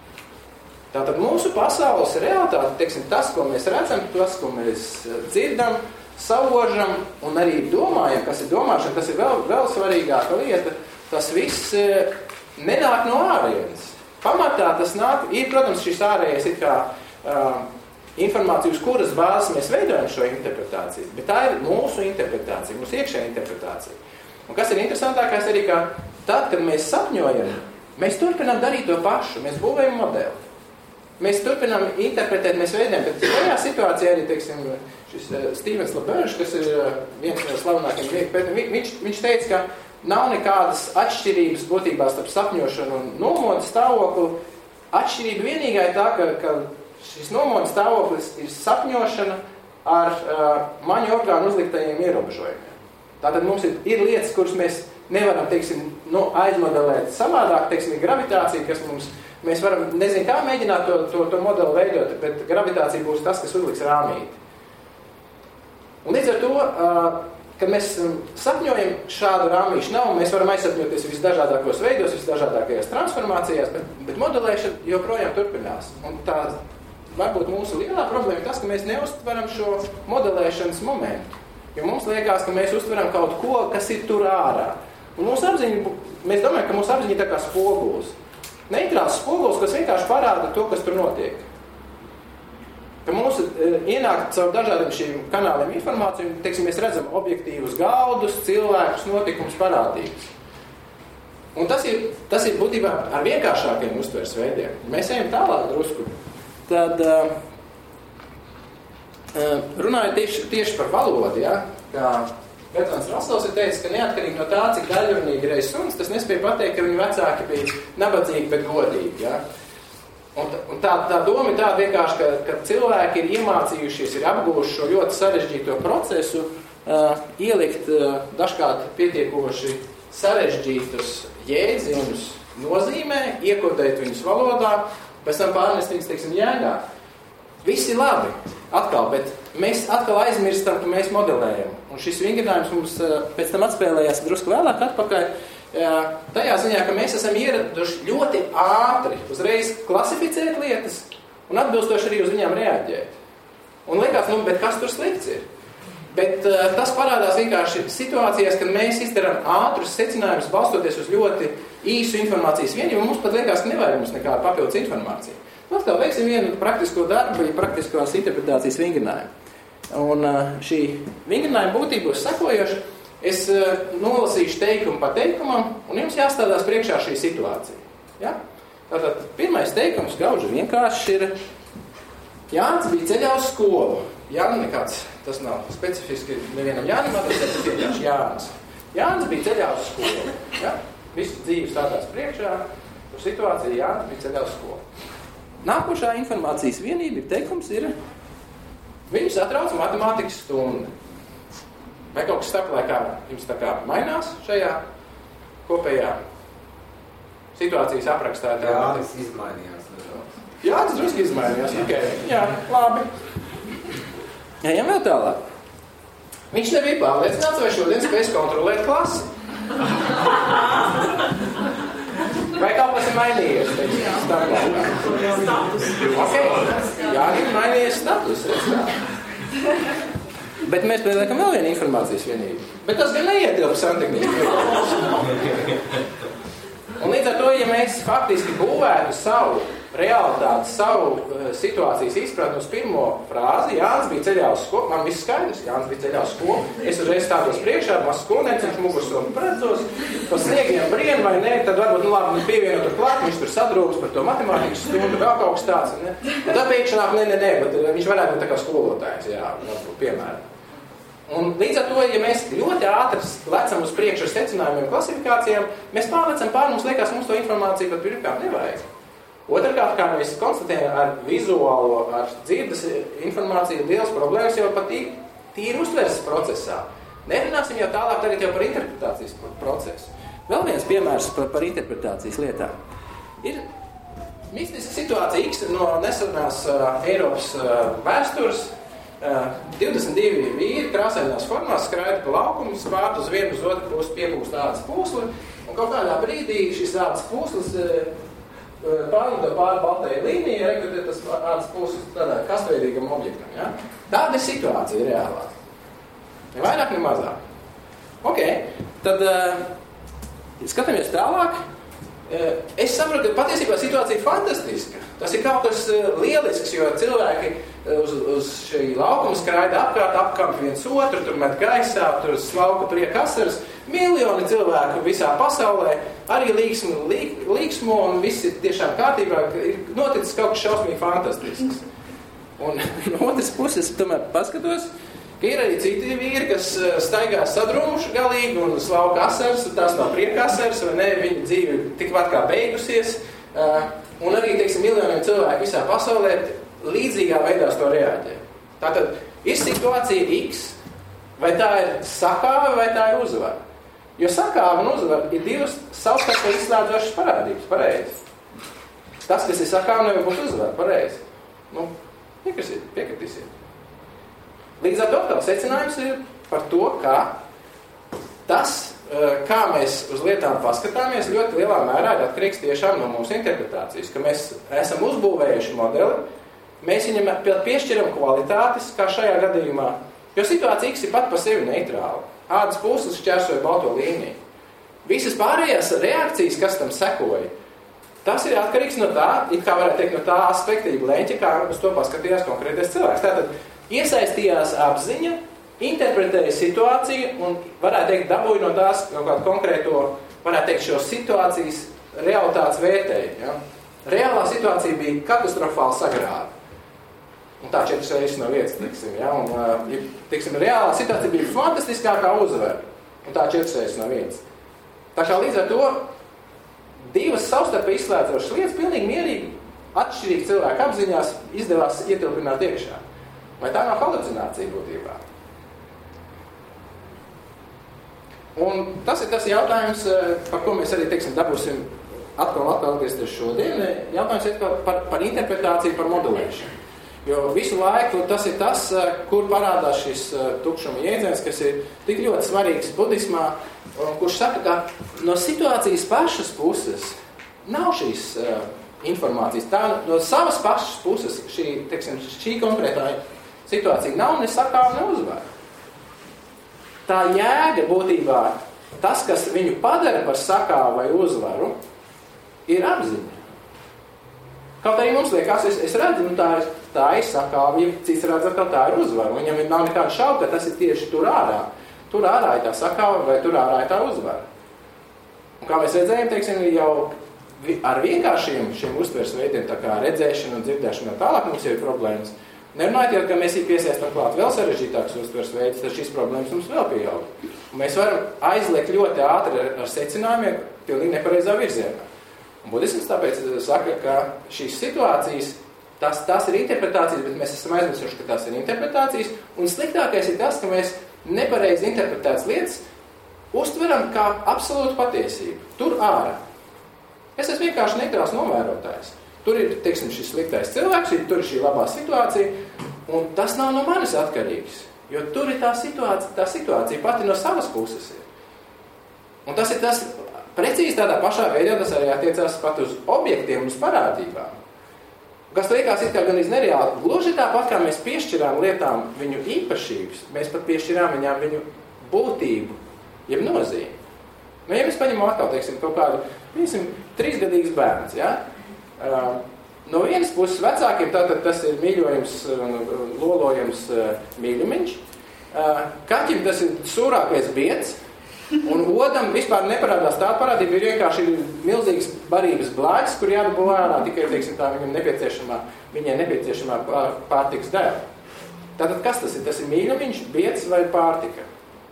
Tātad mūsu pasaules realitāte, teiksim, tas, ko mēs redzam, tas, ko mēs dzirdam, saužam un arī domājam, kas ir domāšana, kas ir vēl, vēl svarīgāka lieta, tas viss nenāk no ārienes. Pamatā tas nāk, ir, protams, šis ārējais ir kā uh, informācija, uz kuras bāzes mēs veidojam šo interpretāciju, bet tā ir mūsu interpretācija, mūsu iekšējā interpretācija. Un kas ir interesantākais arī, ka tad, kad mēs sapņojam, mēs turpinām darīt to pašu, mēs būvējam modeli. Mēs turpinām interpretēt, mēs veidojam, bet šajā situācijā arī, teiksim, šis uh, Stevens LaBerge, kas ir uh, viens no slavenākajiem grieķu pētījumiem, viņš, viņš teica, ka nav nekādas atšķirības būtībā starp sapņošanu un nomodu stāvokli. Atšķirība vienīgā ir tā, ka, ka šis nomodas stāvoklis ir sapņošana ar uh, maņu orgānu uzliktajiem ierobežojumiem. Tātad mums ir, ir lietas, kuras mēs nevaram, teiksim, nu, aizmodelēt savādāk, teiksim, ir gravitācija, kas mums, mēs varam, nezinu, kā mēģināt to, to, to modeli veidot, bet gravitācija būs tas, kas uzliks rāmīti. Un līdz ar to, uh, kad mēs sapņojam, šādu rāmīšu nav, mēs varam aizsapņoties visdažādākos veidos, visdažādākajās transformācijās, bet, bet modelēšana joprojām turpinās. Un tā varbūt mūsu lielā problēma ir tas, ka mēs neuztveram šo modelēšanas momentu. Jo mums liekas, ka mēs uztveram kaut ko, kas ir tur ārā. Un mūsu apziņa, mēs domājam, ka mūsu apziņa ir tā kā spogulis. Neitrāls spogulis, kas vienkārši parāda to, kas tur notiek. Ka mūsu e, ienāk caur dažādiem šīm kanāliem informāciju, teiksim, mēs redzam objektīvus gaudus, cilvēkus, notikumus, parādības. Un tas ir, tas ir būtībā ar vienkāršākiem uztveres veidiem. Mēs ejam tālāk drusku. Tad, uh, uh, runājot tieši, tieši par valodu, ja, kā Bertrands Rasels ir teicis, ka neatkarīgi no tā, cik daļrunīgi reiz suns, tas nespēja pateikt, ka viņu vecāki bija nabadzīgi, bet godīgi. Ja. Un, un tā, tā doma ir tāda vienkārši, ka, ka cilvēki ir iemācījušies, ir apguvuši šo ļoti sarežģīto procesu, uh, ielikt uh, dažkārt pietiekoši sarežģītus jēdzienus nozīmē, iekodēt viņus valodā, pēc tam pārnest viņus, teiksim, jēgā. Viss ir labi, atkal, bet mēs atkal aizmirstam, ka mēs modelējam. Un šis vingrinājums mums uh, pēc tam atspēlējās drusku vēlāk atpakaļ, uh, tajā ziņā, ka mēs esam ieraduši ļoti ātri uzreiz klasificēt lietas un atbilstoši arī uz viņām reaģēt. Un liekas, nu, bet kas tur slikts ir? Bet uh, tas parādās vienkārši situācijās, kad mēs izdarām ātrus secinājumus balstoties uz ļoti īsu informācijas vienību, un mums pat liekas, ka nevajag mums nekāda papildus informācija. Atkal veiksim vienu praktisko darbu, ja praktiskās interpretācijas vingrinājumu. Un uh, šī vingrinājuma būtība būs sekojoša. Es uh, nolasīšu teikumu pa teikumam, un jums jāstādās priekšā šī situācija. Ja? Tātad pirmais teikums gauži vienkārši ir Jānis bija ceļā uz skolu. Jānis nekāds, tas nav specifiski nevienam Jānim, tas ir vienkārši Jānis. Jānis bija ceļā uz skolu. Ja? Visu dzīvi stādās priekšā, tur situācija Jānis bija ceļā uz skolu. Nākošā informācijas vienība ir teikums ir viņu satrauc matemātikas stunda. Vai kaut kas starp laikā jums tā kā mainās šajā kopējā situācijas aprakstā? Jānis izmainījās. Jānis drusku izmainījās, ok. Jā, labi. Ejam vēl tālāk. Viņš nebija pārliecināts, vai šodien spēs kontrolēt klasi. Vai kaut kas ir mainījies? Status. Ok. Jānis ir mainījies status. Bet mēs pieliekam vēl vienu informācijas vienību. Bet tas gan neietilp santiknīgi. Un līdz ar to, ja mēs faktiski būvētu savu realitāti, savu uh, situācijas izpratni uz pirmo frāzi. Jānis bija ceļā uz skolu, man viss skaidrs, Jānis bija ceļā uz skolu, es uzreiz stātos priekšā, maz skolnieciņš, mugursomu predzos, pa sniegiem brien vai ne, tad varbūt, nu labi, pievienot tur klāt, viņš tur sadrūpas par to matemātikas stundu, vēl kaut kas tāds, ne? Un tad pēkšņi nāk, ne, ne, ne, bet viņš varētu būt tā kā skolotājs, jā, piemēram. Un līdz ar to, ja mēs ļoti ātri lecam uz priekšu ar secinājumiem un klasifikācijām, mēs pārlecam pār, mums liekas, mums to informāciju pat pirmkārt nevajag. Otrkārt, kā mēs konstatējam ar vizuālo, ar dzirdes informāciju liels problēmas jau pat tīri uztveres procesā. Nerunāsim jau tālāk tagad jau par interpretācijas procesu. Vēl viens piemērs par, par interpretācijas lietām. Ir mistiska situācija X no nesenās uh, Eiropas uh, vēstures. Uh, divdesmit divi vīri krāsainās formās skraida pa laukumu, spārt uz vienu uz otru pusi piepūst ādas pūsli, un kaut kādā brīdī šis ādas pūslis uh, pārlido pāri baltajai līnijai, rekrutē tas ādas pūslis tādā kastveidīgam objektam. Ja? Tāda ir situācija reālā. Ne vairāk, ne mazāk. Ok, tad uh, skatāmies tālāk. Uh, es saprotu, ka patiesībā situācija ir fantastiska. Tas ir kaut kas uh, lielisks, jo cilvēki uz, uz šī laukuma skraida apkārt, apkamp viens otru, tur met gaisā, tur slauka prieka asaras. Miljoni cilvēku visā pasaulē arī līksmo, līk, līksmo un viss ir tiešām kārtībā, ir noticis kaut kas šausmīgi fantastisks. Un no otras puses, tomēr paskatos, ka ir arī citi vīri, kas staigā sadrumuši galīgi un slauka asaras, tās nav prieka asaras, vai ne, viņa dzīve tikpat kā beigusies. Un arī, teiksim, miljoniem cilvēku visā pasaulē līdzīgā veidā to reaģē. Tātad ir situācija X, vai tā ir sakāve, vai tā ir uzvara. Jo sakāve un uzvara ir divas savstarpēji izslēdzošas parādības, pareizi. Tas, kas ir sakāve, nevar būt uzvara, pareizi. Nu, piekritīsiet. Līdz ar to atkal secinājums ir par to, ka tas, kā mēs uz lietām paskatāmies, ļoti lielā mērā ir atkarīgs tiešām no mūsu interpretācijas, ka mēs esam uzbūvējuši modeli, mēs viņam piešķiram kvalitātes, kā šajā gadījumā, jo situācija X ir pat par sevi neitrāla. Ādas pūslis šķērsoja balto līniju. Visas pārējās reakcijas, kas tam sekoja, tas ir atkarīgs no tā, it kā varētu teikt, no tā aspekta, leņķa, kā uz to paskatījās konkrētais cilvēks. Tātad iesaistījās apziņa, interpretēja situāciju un, varētu teikt, dabūja no tās kaut kādu konkrēto, varētu teikt, šo situācijas realitātes vērtēju. Ja? Reālā situācija bija katastrofāli sagrāva. Un tā četras reizes no vietas, teiksim, ja? Un, uh, teiksim, reālā situācija bija fantastiskākā uzvara. Un tā četras reizes no vietas. Tā kā līdz ar to divas savstarpēji izslēdzošas lietas pilnīgi mierīgi atšķirīgi cilvēku apziņās izdevās ietilpināt iekšā. Vai tā nav halucinācija būtībā? Un tas ir tas jautājums, par ko mēs arī, teiksim, dabūsim atkal un atkal atgriezties šodien. Jautājums ir par, par interpretāciju, par modelēšanu. Jo visu laiku tas ir tas, kur parādās šis tukšuma jēdziens, kas ir tik ļoti svarīgs budismā, kurš saka, ka no situācijas pašas puses nav šīs uh, informācijas. Tā no savas pašas puses šī, teiksim, šī konkrētā situācija nav ne sakāva, ne uzvara. Tā jēga būtībā, tas, kas viņu padara par sakāvu vai uzvaru, ir apziņa. Kaut arī mums liekas, es, es redzu, nu tā ir, tā ir sakāva, ja cits redz, ka tā ir uzvara. Viņam nav nekāda šauba, ka tas ir tieši tur ārā. Tur ārā ir tā sakāva vai tur ārā ir tā uzvara. Un kā mēs redzējām, teiksim, jau ar vienkāršiem šiem uztveres veidiem, tā kā redzēšana un dzirdēšana tālāk mums jau ir problēmas. Nerunājot, ka mēs piesaistam klāt vēl sarežģītākus uztveres veidus, tad šīs problēmas mums vēl pieaug. Un mēs varam aizliekt ļoti ātri ar, ar secinājumiem pilnīgi nepareizā virzienā. Un budisms tāpēc saka, ka šīs situācijas, tās, tās ir interpretācijas, bet mēs esam aizmirsuši, ka tās ir interpretācijas, un sliktākais ir tas, ka mēs nepareizi interpretētas lietas uztveram kā absolūtu patiesību. Tur ārā. Es esmu vienkārši neitrāls novērotājs. Tur ir, teiksim, šis sliktais cilvēks, tur ir šī labā situācija, un tas nav no manis atkarīgs, jo tur ir tā situācija, tā situācija pati no savas puses ir. Un tas ir tas, precīzi tādā pašā veidā, tas arī attiecās pat uz objektiem, uz parādībām. Kas liekas it kā gan iz nereāli. Gluži tāpat, kā mēs piešķirām lietām viņu īpašības, mēs pat piešķirām viņām viņu būtību, jeb nozīmi. Nu, ja mēs paņemam atkal, teiksim, kaut kādu, piemēram, trīsgadīgs bērns, ja? Uh, no vienas puses vecākiem tātad tas ir mīļojums, lolojams mīļumiņš. Kaķim tas ir sūrākais bieds, un odam vispār neparādās tāda parādība, ir vienkārši milzīgas barības blāķis, kur jādabū ārā tikai, teiksim, tā viņam nepieciešamā, viņai nepieciešamā pārtikas dēļ. Tātad kas tas ir? Tas ir mīļumiņš, bieds vai pārtika?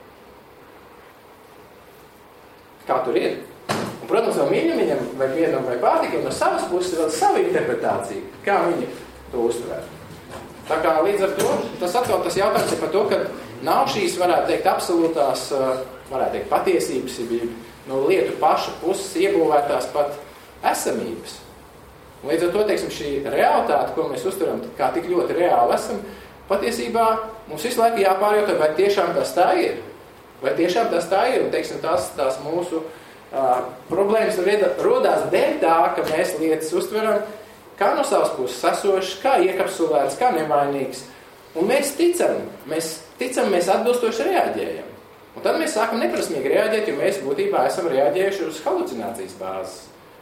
Kā tur ir? Un, protams, vēl mīļumiņam vai biedam vai pārtikiem no savas puses vēl savu interpretāciju, kā viņi to uztver. Tā kā līdz ar to, tas atkal tas jautājums ir par to, ka nav šīs, varētu teikt, absolūtās, varētu teikt, patiesības, no lietu paša puses iebūvētās pat esamības. Un līdz ar to, teiksim, šī realitāte, ko mēs uztveram, kā tik ļoti reāli esam, patiesībā mums visu laiku jāpārjautā, vai tiešām tas tā ir. Vai tiešām tas tā ir, un, teiksim, tās, tās mūsu uh, problēmas rodās dēļ tā, ka mēs lietas uztveram kā no savas puses esošas, kā iekapsulēts, kā nevainīgs. Un mēs ticam, mēs ticam, mēs atbilstoši reaģējam. Un tad mēs sākam neprasmīgi reaģēt, jo mēs būtībā esam reaģējuši uz halucinācijas bāzes.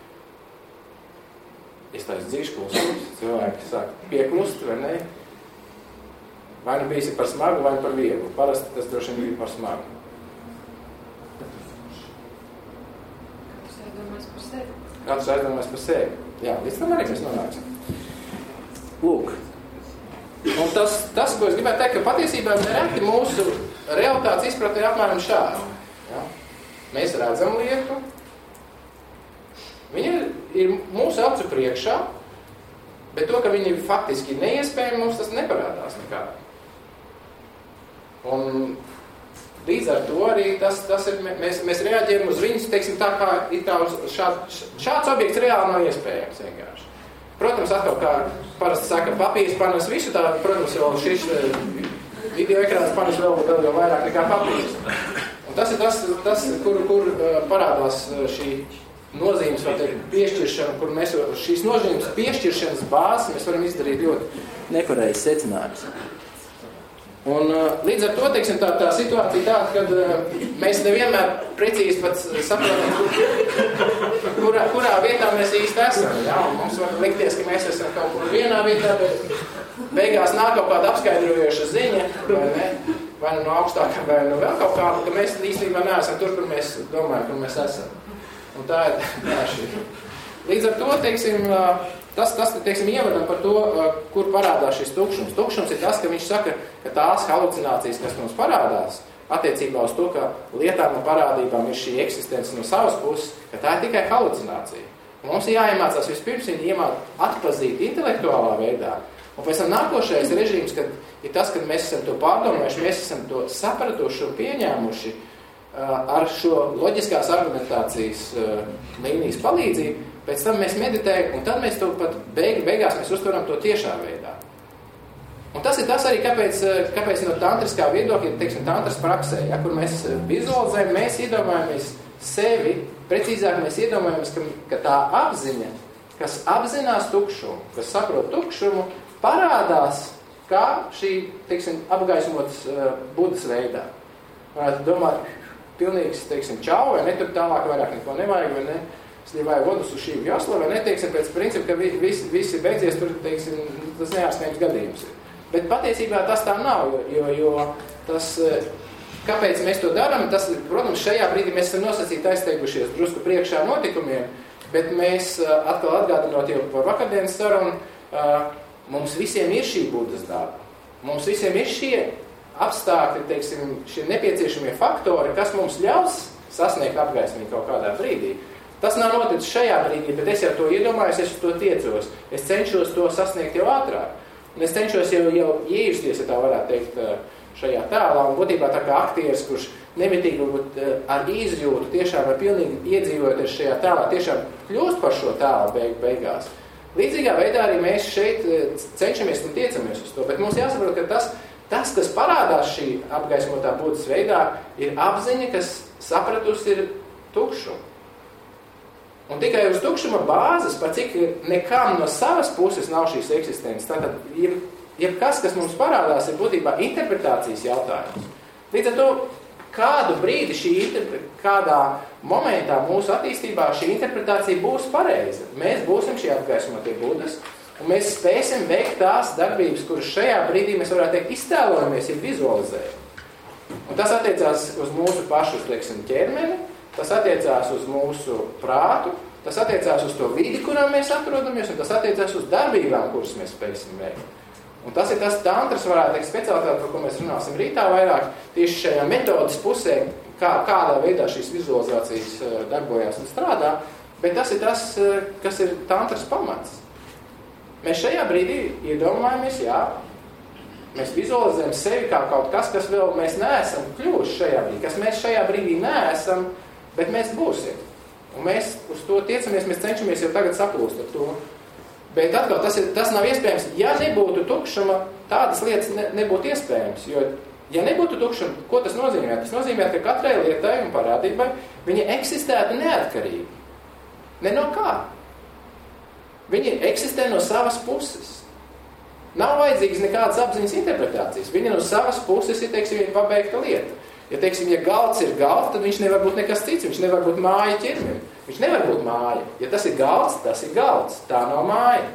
Es tāds dzīšu klusums, cilvēki sāk pieklust, vai ne? Vai nu bijis par smagu, vai par vieglu. Parasti tas droši vien bija par smagu. Katrs aizdomās par sevi. Jā, līdz tam arī mēs nonāksim. Lūk. Un tas, tas, ko es gribētu teikt, ka patiesībā nereti mūsu realitātes izpratne ir apmēram šāda. Ja? Mēs redzam lietu, viņa ir, ir mūsu acu priekšā, bet to, ka viņa faktiski neiespējami, mums tas neparādās nekā. Un līdz ar to arī tas, tas ir, mēs, mēs reaģējam uz viņus, teiksim, tā kā ir tā uz šād, šāds objekts reāli nav iespējams vienkārši. Protams, atkal, kā parasti saka, papīrs panes visu, tā, protams, vēl šis video ekrāns panes vēl, vēl jau vairāk nekā papīrs. Un tas ir tas, tas kur, kur parādās šī nozīmes, vai teikt, piešķiršana, kur mēs šīs nozīmes piešķiršanas bāzes mēs varam izdarīt ļoti nepareizs secinājums. Un līdz ar to, teiksim, tā, tā situācija tāda, kad uh, mēs nevienmēr precīzi pat saprotam, kurā, kurā vietā mēs īsti esam. Jā, un mums var likties, ka mēs esam kaut kur vienā vietā, bet beigās nāk kaut kāda apskaidrojoša ziņa, vai ne, vai no augstākā, vai no vēl kaut kāda, ka mēs īstenībā neesam tur, kur mēs domājam, kur mēs esam. Un tā ir tā šī. Līdz ar to, teiksim, tas, tas teiksim, ievadam par to, kur parādās šis tukšums. Tukšums ir tas, ka viņš saka, ka tās halucinācijas, kas mums parādās, attiecībā uz to, ka lietām un parādībām ir šī eksistence no savas puses, ka tā ir tikai halucinācija. Un mums ir jāiemācās vispirms viņi iemāt atpazīt intelektuālā veidā. Un pēc tam nākošais režīms, kad ir tas, kad mēs esam to pārdomājuši, mēs esam to sapratuši un pieņēmuši ar šo loģiskās argumentācijas līnijas palīdzību, pēc tam mēs meditējam, un tad mēs to pat beig, beigās mēs uztveram to tiešā veidā. Un tas ir tas arī, kāpēc, kāpēc no tantriskā viedokļa, teiksim, tantras praksē, ja, kur mēs vizualizējam, mēs iedomājamies sevi, precīzāk mēs iedomājamies, ka, ka tā apziņa, kas apzinās tukšumu, kas saprot tukšumu, parādās kā šī, teiksim, apgaismotas uh, budas veidā. Varētu domāt, pilnīgs, teiksim, čau, vai ne, tur tālāk vairāk neko nevajag, vai ne, slīvāja vodus uz šīm josla, vai neteiksim pēc principu, ka visi, visi beidzies tur, teiksim, tas neārstējums gadījums ir. Bet patiesībā tas tā nav, jo, jo, jo tas, kāpēc mēs to darām, tas, protams, šajā brīdī mēs esam nosacīti aizteikušies drusku priekšā notikumiem, bet mēs atkal atgādinot jau par vakardienas sarunu, mums visiem ir šī budas daba. Mums visiem ir šie apstākļi, teiksim, šie nepieciešamie faktori, kas mums ļaus sasniegt apgaismību kaut kādā brīdī. Tas nav noticis šajā brīdī, bet es jau to iedomājos, es uz to tiecos. Es cenšos to sasniegt jau ātrāk. Un es cenšos jau, jau iejusties, ja tā varētu teikt, šajā tēlā. Un būtībā tā kā aktieris, kurš nemitīgi varbūt ar izjūtu tiešām vai pilnīgi iedzīvoties šajā tēlā, tiešām kļūst par šo tēlu beig, beigās. Līdzīgā veidā arī mēs šeit cenšamies un tiecamies uz to. Bet mums jāsaprot, ka tas, tas kas parādās šī apgaismotā būtas veidā, ir apziņa, kas sapratusi ir tukšumu. Un tikai uz tukšuma bāzes, par cik nekam no savas puses nav šīs eksistences, tātad jeb, jebkas, kas mums parādās, ir būtībā interpretācijas jautājums. Līdz ar to, kādu brīdi šī kādā momentā mūsu attīstībā šī interpretācija būs pareiza. Mēs būsim šie apgaismotie budas, Un mēs spēsim veikt tās darbības, kuras šajā brīdī mēs varētu teikt iztēlojamies, ir vizualizējumi. Un tas attiecās uz mūsu pašu, teiksim, ķermeni, tas attiecās uz mūsu prātu, tas attiecās uz to vidi, kurā mēs atrodamies, un tas attiecās uz darbībām, kuras mēs spēsim veikt. Un tas ir tas tantras, varētu teikt, speciālitāte, par ko mēs runāsim rītā vairāk, tieši šajā metodas pusē, kā, kādā veidā šīs vizualizācijas darbojās un strādā, bet tas ir tas, kas ir tantras pamats. Mēs šajā brīdī iedomājamies, jā, mēs vizualizējam sevi kā kaut kas, kas vēl mēs neesam kļuvuši šajā brīdī, kas mēs šajā brīdī neesam, bet mēs būsim. Un mēs uz to tiecamies, mēs cenšamies jau tagad saplūst ar to. Bet atkal, tas, ir, tas nav iespējams. Ja nebūtu tukšuma, tādas lietas ne, nebūtu iespējams. Jo, ja nebūtu tukšuma, ko tas nozīmē? Tas nozīmē, ka katrai lietai un parādībai viņa eksistētu neatkarīgi. Ne no kā. Viņi eksistē no savas puses. Nav vajadzīgas nekādas apziņas interpretācijas. Viņi no savas puses ir, teiksim, pabeigta lieta. Ja, teiksim, ja galds ir galds, tad viņš nevar būt nekas cits. Viņš nevar būt māja ķermenim. Viņš nevar būt māja. Ja tas ir galds, tas ir galds. Tā nav māja.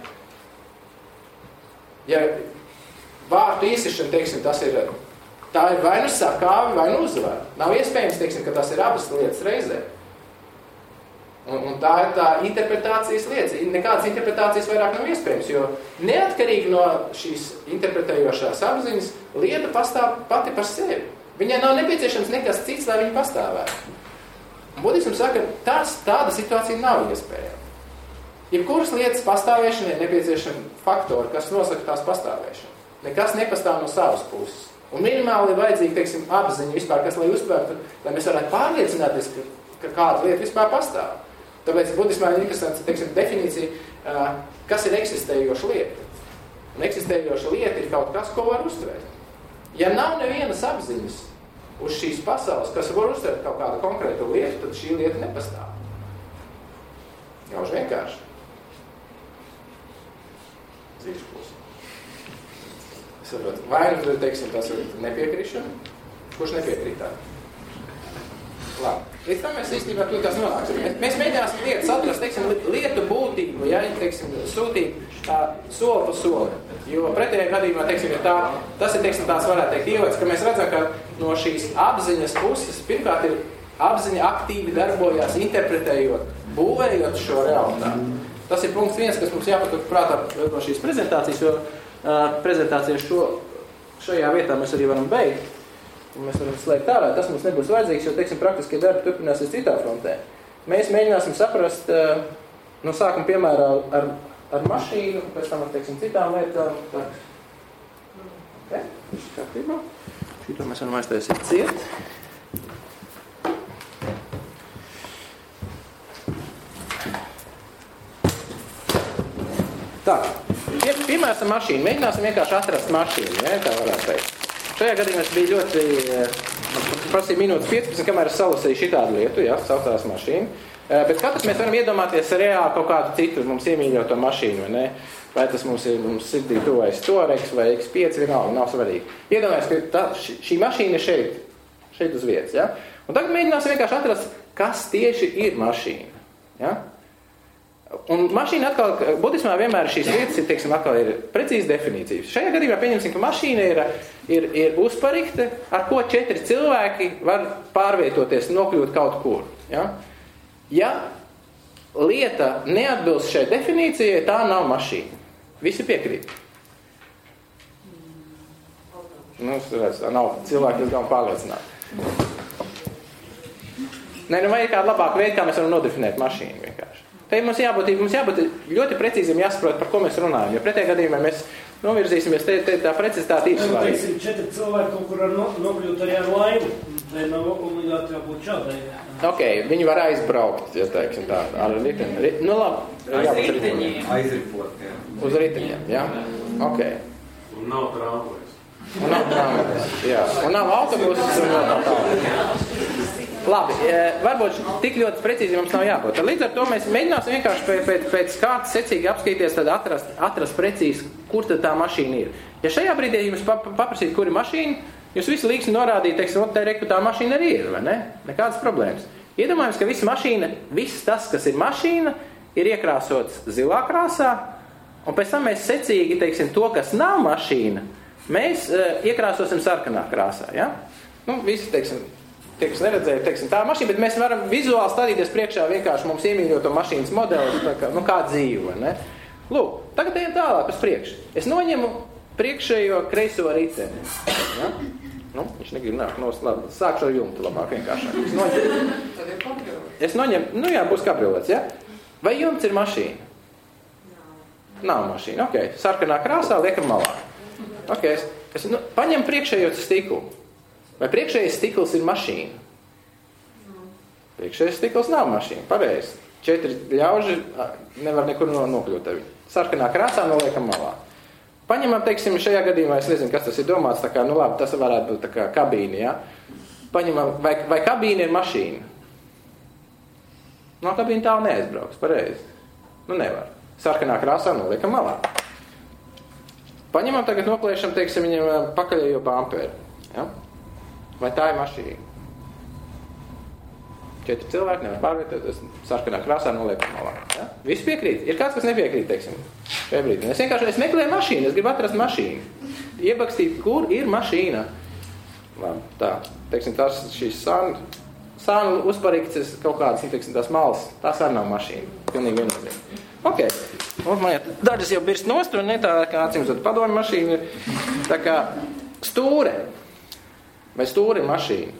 Ja vārtu iesišana, teiksim, tas ir, tā ir vai nu sakāve, vai nu uzvara. Nav iespējams, teiksim, ka tas ir abas lietas reizē. Un, un tā ir tā interpretācijas lietas. Nekādas interpretācijas vairāk nav iespējams, jo neatkarīgi no šīs interpretējošās apziņas lieta pastāv pati par sevi. Viņai nav nepieciešams nekas cits, lai viņa pastāvētu. Un budisms saka, tas, tāda situācija nav iespējama. Jebkuras lietas pastāvēšana ir nepieciešama faktori, kas nosaka tās pastāvēšanu. Nekas nepastāv no savas puses. Un minimāli ir vajadzīga, teiksim, apziņa vispār, kas lai uztvērtu, lai mēs varētu pārliecināties, ka, ka kāda lieta vispār pastāv. Tāpēc budismā ir interesants, teiksim, definīcija, kas ir eksistējoša lieta. Un eksistējoša lieta ir kaut kas, ko var uztvērt. Ja nav nevienas apziņas uz šīs pasaules, kas var uztvert kaut kādu konkrētu lietu, tad šī lieta nepastāv. Gauži vienkārši. Zīšpūs. Es saprotu, vai nu, teiksim, tas ir nepiekrišana? Kurš nepiekrītā? Labi. Līdz tam mēs īstenībā tur tās nonāksim. Mēs, mēs mēģināsim lietas atrast, teiksim, lietu būtību, ja, teiksim, sūtīt tā soli pa soli. Jo pretējā gadījumā, teiksim, ja tā, tas ir, teiksim, tās varētu teikt ievads, ka mēs redzam, ka no šīs apziņas puses, pirmkārt ir apziņa aktīvi darbojās, interpretējot, būvējot šo realitāti. Tas ir punkts viens, kas mums jāpatur prātā no šīs prezentācijas, jo uh, prezentācijas šo, šajā vietā mēs arī varam beigt. Un mēs varam slēgt ārā, tas mums nebūs vajadzīgs, jo, teiksim, praktiskie darbi turpināsies citā frontē. Mēs mēģināsim saprast, no sākuma piemērā ar, ar mašīnu, pēc tam ar, teiksim, citām lietām. Tā. Okay. Kārtībā. Šito mēs varam aiztaisīt ciet. Tā, piemērs ar mašīnu. Mēģināsim vienkārši atrast mašīnu, ja, tā varētu teikt. Šajā gadījumā es biju ļoti, prasīju minūtes piecpadsmit, kamēr es salasīju šitādu lietu, jā, saucās mašīnu. Bet katrs mēs varam iedomāties reāli kaut kādu citu mums iemīļoto mašīnu, vai ne? Vai tas mums ir mums sirdī tuvais Touareg vai X pieci, vienalga, nav svarīgi. Iedomājies, ka tā, šī mašīna ir šeit, šeit uz vietas, jā? Un tagad mēģināsim vienkārši atrast, kas tieši ir mašīna, jā? Un mašīna atkal, budismā vienmēr šīs lietas ir, teiksim, atkal ir precīzi definīcijas. Šajā gadījumā pieņemsim, ka mašīna ir, ir, ir uzparikte, ar ko četri cilvēki var pārvietoties, nokļūt kaut kur. Ja, ja lieta neatbilst šai definīcijai, tā nav mašīna. Visi piekrīt. Nu, redz, nav cilvēki, kas gauni pārliecināt. Nē, nu vai ir kāda labāka veida, kā mēs varam nodefinēt mašīnu vienkārši. Te mums jābūt, mums jābūt ļoti precīziem jāsaprot, par ko mēs runājam, jo pretējā gadījumā mēs novirzīsimies, te, te tā precizitāte ir svarīga. Teiksim, četri cilvēki kaut kur var no, nokļūt arī ar laivu, tai nav obligāti jābūt šādai. Ok, viņi var aizbraukt, ja teiksim tā, ar riteni. Ri, nu labi, jābūt riteņiem. Aizripot, jā. Uz riteņiem, jā? Ok. Un nav tramvajs. Un nav tramvajs, jā. Un nav autobuses, un nav tālāk. Labi, varbūt tik ļoti precīzi mums nav jābūt. Līdz ar to mēs mēģināsim vienkārši pēc, pēc, pēc kārtas secīgi apskatīties, tad atrast, atrast precīzi, kur tad tā mašīna ir. Ja šajā brīdī jums paprasīt, kur ir mašīna, jūs visi līgsim norādīt, teiksim, te reku tā mašīna arī ir, vai ne? Nekādas problēmas. Iedomājams, ka visa mašīna, viss tas, kas ir mašīna, ir iekrāsots zilā krāsā, Un pēc tam mēs secīgi, teiksim, to, kas nav mašīna, mēs uh, iekrāsosim sarkanā krāsā, ja? Nu, visi, teiksim, tie, kas neredzēja, teiksim, tā mašīna, bet mēs varam vizuāli stādīties priekšā vienkārši mums iemīļoto mašīnas modeli, tā kā, nu, kā dzīve, ne? Lūk, tagad ejam tālāk uz priekšu. Es noņemu priekšējo kreiso riteni, ja? Nu, viņš negrib nāk, no, labi, sākšu ar jumtu labāk vienkāršāk. Es noņemu, es noņemu, nu jā, būs kabriolets, ja? Vai jumts ir mašīna? Nav mašīna, ok. Sarkanā krāsā liekam malā. Ok, es, es nu, paņem priekšējo stiklu. Vai priekšējais stikls ir mašīna? Priekšējais stikls nav mašīna, pareizi. Četri ļauži nevar nekur no, nokļūt ar viņu. Sarkanā krāsā noliekam malā. Paņemam, teiksim, šajā gadījumā, es nezinu, kas tas ir domāts, tā kā, nu labi, tas varētu būt tā kā kabīne, ja? Paņemam, vai, vai kabīne ir mašīna? No kabīne tālu neaizbrauks, pareizi. Nu nevar. Sarkanā krāsā noliekam malā. Paņemam tagad noplēšam, teiksim, viņam pakaļējo bamperu. Ja? Vai tā ir mašīna? Četri cilvēki nevar pārvietoties, sarkanā krāsā noliekam malā. Ja? Visi piekrīt. Ir kāds, kas nepiekrīt, teiksim. Es vienkārši es meklēju mašīnu, es gribu atrast mašīnu. Iebakstīt, kur ir mašīna. Labi, tā. Teiksim, tās šīs sānu, sānu uzparīkces kaut kādas, teiksim, tās malas, tās arī nav mašīna. Pilnīgi vienotīgi. Ok, un man dažas jau birst nost, un ne tā kā acīmzot padomju mašīna ir tā kā stūre. Vai stūre ir mašīna?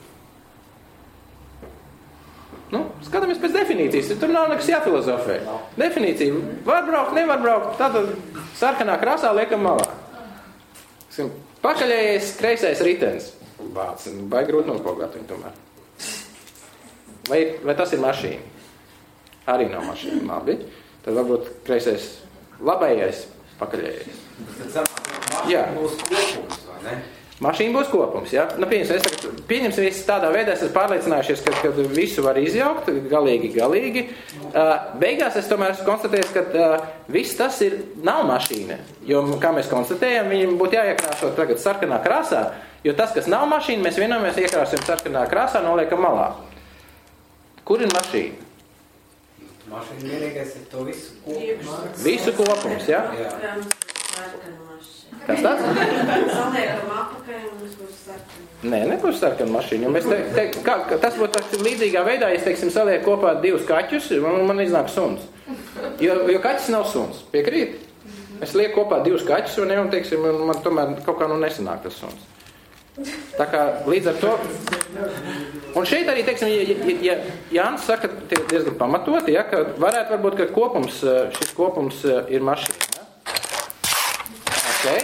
Nu, skatāmies pēc definīcijas, tur nav nekas jāfilozofē. Definīcija, var braukt, nevar braukt, tātad sarkanā krāsā liekam malā. Pakaļējais kreisais ritens. Vāc, vai grūti nopogāt viņu tomēr. Vai, vai tas ir mašīna? Arī nav mašīna, labi. Tad varbūt kreisais labējais pakaļējais. Jā. Būs kopums, vai ne? Mašīna būs kopums, jā. Nu, pieņemsim, es tagad, pieņemsim visu tādā veidā, es esmu pārliecinājušies, ka, ka visu var izjaukt, galīgi, galīgi. Uh, beigās es tomēr esmu konstatējis, ka uh, viss tas ir, nav mašīna. Jo, kā mēs konstatējam, viņam būtu jāiekrāso tagad sarkanā krāsā, jo tas, kas nav mašīna, mēs vienojamies iekrāsim sarkanā krāsā, noliekam malā. Kur ir mašīna? Mašīna vienīgais ir to visu kopums. Visu kopums, jā? Jā. Kas tāds? Saliekam apakaļ un mums būs sarkana. Nē, nebūs sarkana mašīna. Jo mēs te, te, kā, tas būtu līdzīgā veidā, ja es, teiksim, salieku kopā divus kaķus, man, man iznāk suns. Jo, jo kaķis nav suns. Piekrīt? Es lieku kopā divus kaķus un, un teiksim, man tomēr kaut kā nu nesanāk tas suns. Tā kā līdz ar to... Un šeit arī, teiksim, ja, ja Jānis saka diezgan pamatoti, ja, ka varētu varbūt, ka kopums, šis kopums ir mašīna. Ja? Okay.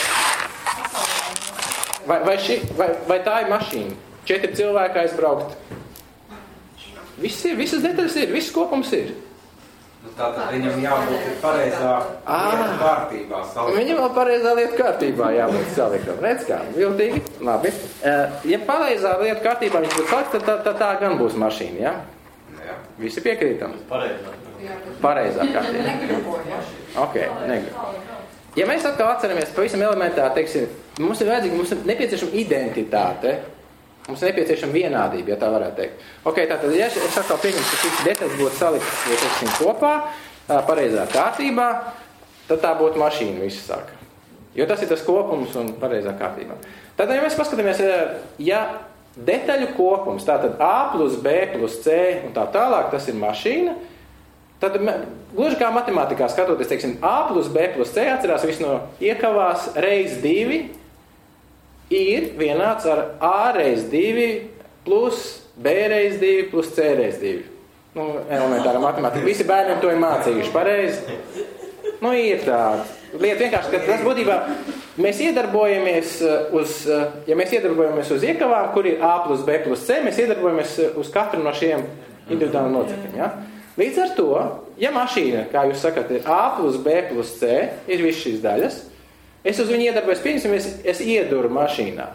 Vai, vai, ši, vai, vai tā ir mašīna? Četri cilvēki aizbraukt. Viss ir, visas detaļas ir, viss kopums ir. Nu, tātad viņam jābūt pareizā lietu kārtībā. Salikam. Viņam vēl pareizā lietu kārtībā jābūt salikam. Redz kā, viltīgi. Labi. Ja pareizā lietu kārtībā viņš būtu salikt, tad tā, tā, tā gan būs mašīna, ja? Jā. Visi piekrītam? Pareizā. Pareizā kārtībā. Ok, negribu. Ja mēs atkal atceramies pavisam elementāri, teiksim, mums ir vajadzīga, mums ir nepieciešama identitāte. Mums ir nepieciešama vienādība, ja tā varētu teikt. Ok, tātad, ja es atkal pieņemu, ka šis detaļas būtu saliktas, ja teiksim, kopā, pareizā kārtībā, tad tā būtu mašīna, visi saka. Jo tas ir tas kopums un pareizā kārtībā. Tātad, ja mēs paskatāmies, ja detaļu kopums, tātad A plus B plus C un tā tālāk, tas ir mašīna, tad gluži kā matemātikā skatoties, teiksim, A plus B plus C, atcerās visu no iekavās reiz divi, ir vienāds ar A reiz divi plus B reiz divi plus C reiz divi. Nu, elementāra matemātika. Visi bērniem to ir mācījuši, pareizi? Nu, ir tāda lieta vienkārši, ka tas būtībā mēs iedarbojamies uz, ja mēs iedarbojamies uz iekavām, kur ir A plus B plus C, mēs iedarbojamies uz katru no šiem individuāliem locekļiem, ja? Līdz ar to, ja mašīna, kā jūs sakat, ir A plus B plus C, ir viss šīs daļas, es uz viņu iedarbojos, pieņemsim, es, es ieduru mašīnā.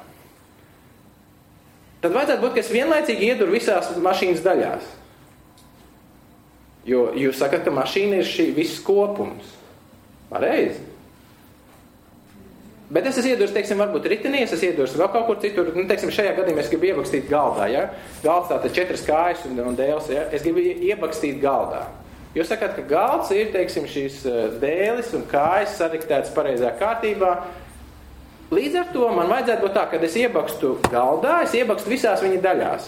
Tad vajadzētu būt, ka es vienlaicīgi ieduru visās mašīnas daļās. Jo jūs sakat, ka mašīna ir šī viss kopums. Pareizi. Bet es esmu iedurs, teiksim, varbūt ritenī, es esmu iedurs vēl kaut kur citur. Nu, teiksim, šajā gadījumā es gribu iebakstīt galdā, ja? Galds tātad četras kājas un, un dēls, ja? Es gribu iebakstīt galdā. Jūs sakāt, ka galds ir, teiksim, šīs dēlis un kājas sariktētas pareizā kārtībā. Līdz ar to man vajadzētu būt tā, kad es iebakstu galdā, es iebakstu visās viņa daļās.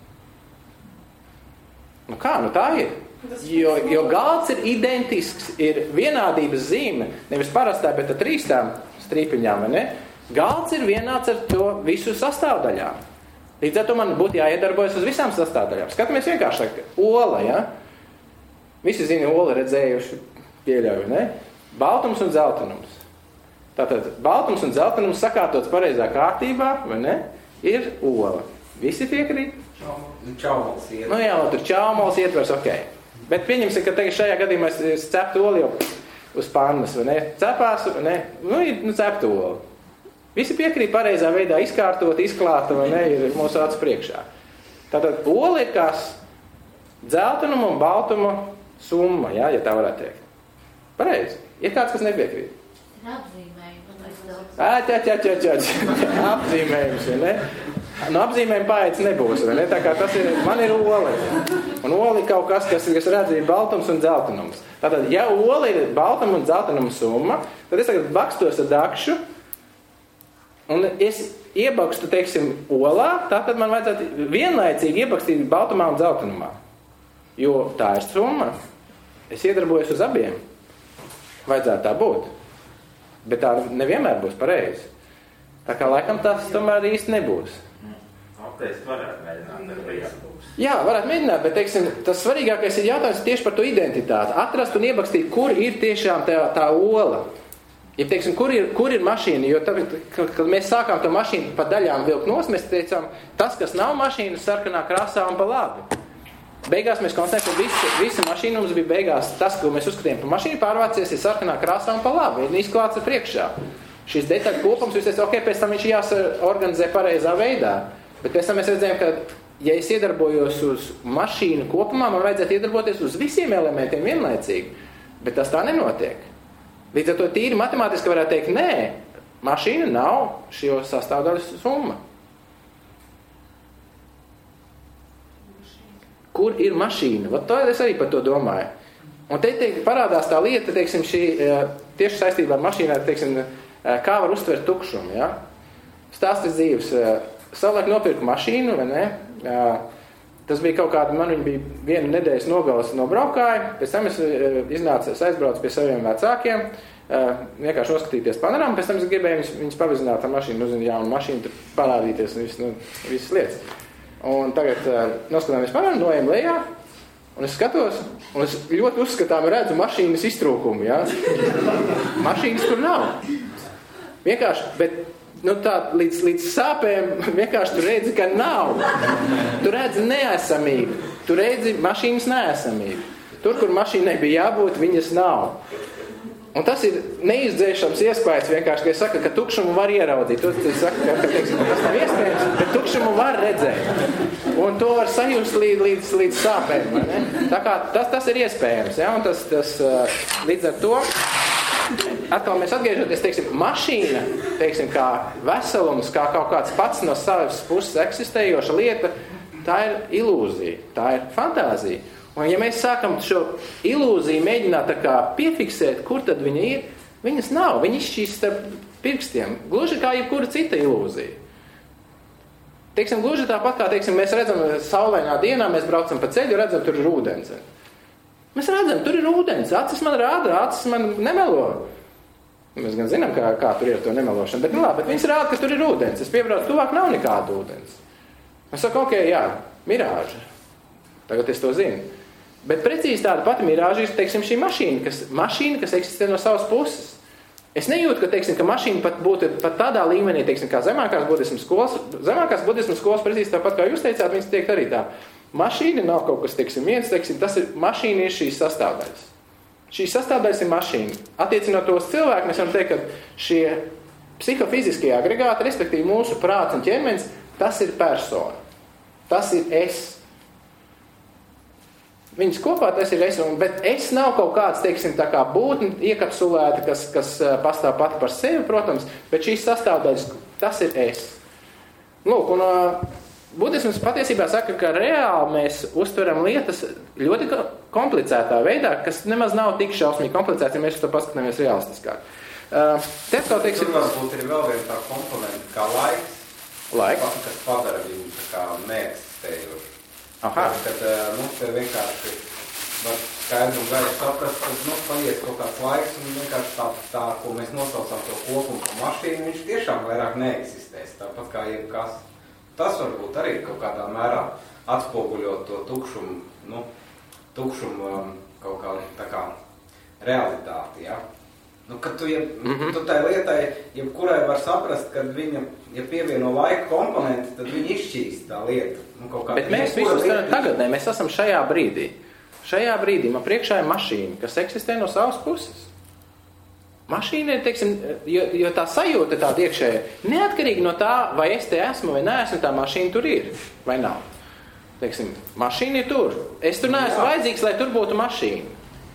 Nu kā, nu tā ir. Jo, jo galds ir identisks, ir vienādības zīme, nevis parastā, bet ar trīstām strīpiņām, vai ne? Galds ir vienāds ar to visu sastāvdaļām. Līdz ar to man būtu jāiedarbojas uz visām sastāvdaļām. Skatāmies vienkārši, ka ola, ja? Visi zina, ola redzējuši, pieļauju, ne? Baltums un dzeltenums. Tātad baltums un dzeltenums sakārtots pareizā kārtībā, vai ne? Ir ola. Visi piekrīt? Čaumols ietvers. Nu jā, tur čaumols ietvers, ok. Bet pieņemsim, ka tagad šajā gadījumā es ceptu olu jau uz pannas, vai ne? Cepās, vai ne? Nu, ir nu, ceptu olu. Visi piekrīt pareizā veidā izkārtot, izklāta, vai ne? Ir mūsu acu priekšā. Tātad ola ir kās dzeltenuma un baltuma summa, jā, ja tā varētu teikt. Pareizi. Ir kāds, kas nepiekrīt? Ā, ķa, ķa, ķa, ķa, ķa. Apzīmējums, vai ne? Nu, apzīmējumi pāēc nebūs, vai ne? Tā kā tas ir, man ir ola. Un ola ir kaut kas, kas, kas redzīja baltums un dzeltenums. Tātad, ja ola ir baltuma un dzeltenuma summa, tad es tagad bakstos ar dakšu, un es iebakstu, teiksim, olā, tātad man vajadzētu vienlaicīgi iebakstīt baltumā un dzeltenumā. Jo tā ir summa. Es iedarbojos uz abiem. Vajadzētu tā būt. Bet tā nevienmēr būs pareizi. Tā kā laikam tas tomēr īsti nebūs. Okay, varētu mēģināt. Jā, varētu mēģināt, bet teiksim, tas svarīgākais ir jautājums tieši par to identitāti. Atrast un iebakstīt, kur ir tiešām tā, tā ola. Ja teiksim, kur ir, kur ir mašīna, jo tad, kad mēs sākām to mašīnu pa daļām vilkt nos, mēs teicām, tas, kas nav mašīna, sarkanā krāsā un pa labi. Beigās mēs konstatējam, ka visa, visa mašīna mums bija beigās tas, ko mēs uzskatījām par mašīnu, pārvācies ir sarkanā krāsā un pa labi, ir izklāts ar priekšā. Šis detaļu kopums, jūs teicat, ok, pēc tam viņš jāorganizē pareizā veidā, bet pēc tam mēs redzējām, ka, ja es iedarbojos uz mašīnu kopumā, man vajadzētu iedarboties uz visiem elementiem vienlaicīgi, bet tas tā nenotiek. Līdz ar to tīri matemātiski varētu teikt, nē, mašīna nav šo sastāvdaļu summa. Kur ir mašīna? Vat to es arī par to domāju. Un te teik, parādās tā lieta, teiksim, šī, tieši saistībā ar mašīnā, teiksim, kā var uztvert tukšumu, ja? Stāstis dzīves. Savulaik nopirku mašīnu, vai ne? Tas bija kaut kāda, man viņa bija viena nedēļas nogalas nobraukāja, pēc tam es iznācu, es aizbraucu pie saviem vecākiem, vienkārši noskatīties panoramu, pēc tam es gribēju viņus, viņus pavizināt ar mašīnu, uzzinu jaunu mašīnu, tur parādīties un visas, nu, visas lietas. Un tagad noskatāmies panoramu, noejam lejā, un es skatos, un es ļoti uzskatām redzu mašīnas iztrūkumu, ja? Mašīnas tur nav. Vienkārši, bet nu tā, līdz, līdz sāpēm vienkārši tu redzi, ka nav. Tu redzi neesamību. Tu redzi mašīnas neesamību. Tur, kur mašīnai bija jābūt, viņas nav. Un tas ir neizdzēšams iespējas vienkārši, ka es saku, ka tukšumu var ieraudzīt. Tu, tu saki, ka, ka teiksim, tas nav iespējams, bet tukšumu var redzēt. Un to var sajust līdz, līdz, līdz sāpēm. Vai ne? Tā kā tas, tas ir iespējams. Ja? Un tas, tas, līdz ar to, atkal mēs atgriežoties, teiksim, mašīna, teiksim, kā veselums, kā kaut kāds pats no savas puses eksistējoša lieta, tā ir ilūzija, tā ir fantāzija. Un ja mēs sākam šo ilūziju mēģināt tā kā piefiksēt, kur tad viņa ir, viņas nav, viņa izšķīst starp pirkstiem, gluži kā jebkura cita ilūzija. Teiksim, gluži tāpat kā, teiksim, mēs redzam saulainā dienā, mēs braucam pa ceļu, redzam, tur ir ūdens. Mēs redzam, tur ir ūdens, acis man rāda, acis man nemelo. Mēs gan zinām, kā, kā tur ir to nemelošana, bet, nu labi, bet viņas rāda, ka tur ir ūdens. Es piebraucu, tuvāk nav nekāda ūdens. Es saku, ok, jā, mirāža. Tagad es to zinu. Bet precīzi tāda pati mirāža ir, teiksim, šī mašīna, kas, mašīna, kas eksistē no savas puses. Es nejūtu, ka, teiksim, ka mašīna pat būtu pat tādā līmenī, teiksim, kā zemākās budismu skolas. Zemākās budismu skolas precīzi tāpat, kā jūs teicāt, viņas tiek arī tā. Mašīna nav kaut kas, teiksim, viens, teiksim, tas ir, mašīna ir šīs sastāvdaļas. Šīs sastāvdaļas ir mašīna. Attiecinot tos cilvēku, mēs varam teikt, ka šie psihofiziskie agregāti, respektīvi mūsu prāts un ķermenis, tas ir persona. Tas ir es. Viņas kopā tas ir es, bet es nav kaut kāds, teiksim, tā kā būtne iekapsulēta, kas, kas pastāv pati par sevi, protams, bet šīs sastāvdaļas, tas ir es. Lūk, un budisms patiesībā saka, ka reāli mēs uztveram lietas ļoti komplicētā veidā, kas nemaz nav tik šausmīgi komplicēts, ja mēs uz to paskatāmies realistiskāk. Uh, te atkal teiksim... Tur varbūt ir vēl viena tā komponenta kā laiks, laiks. kas padara viņu tā kā neeksistējoši. Aha. Kad, nu, te vienkārši var skaidri un gaiši saprast, ka, nu, paies kaut kāds laiks un vienkārši tā, tā, ko mēs nosaucām to kopumu pa mašīnu, viņš tiešām vairāk neeksistēs, tāpat kā jebkas. Tas varbūt arī kaut kādā mērā atspoguļot to tukšumu, nu, tukšumu kaut kā tā kā realitāti, ja? Nu, kad tu, ja, mm-hmm. tu tai lietai, jebkurai var saprast, kad viņa, ja pievieno laika komponenti, tad viņa izšķīst tā lieta. Nu, kaut kā, bet mēs visu uztveram tagadnē, mēs esam šajā brīdī. Šajā brīdī man priekšā ir mašīna, kas eksistē no savas puses. Mašīna ir, teiksim, jo, jo tā sajūta tāda iekšēja, neatkarīgi no tā, vai es te esmu vai neesmu, tā mašīna tur ir, vai nav. Teiksim, mašīna ir tur. Es tur neesmu Jā. vajadzīgs, lai tur būtu mašīna.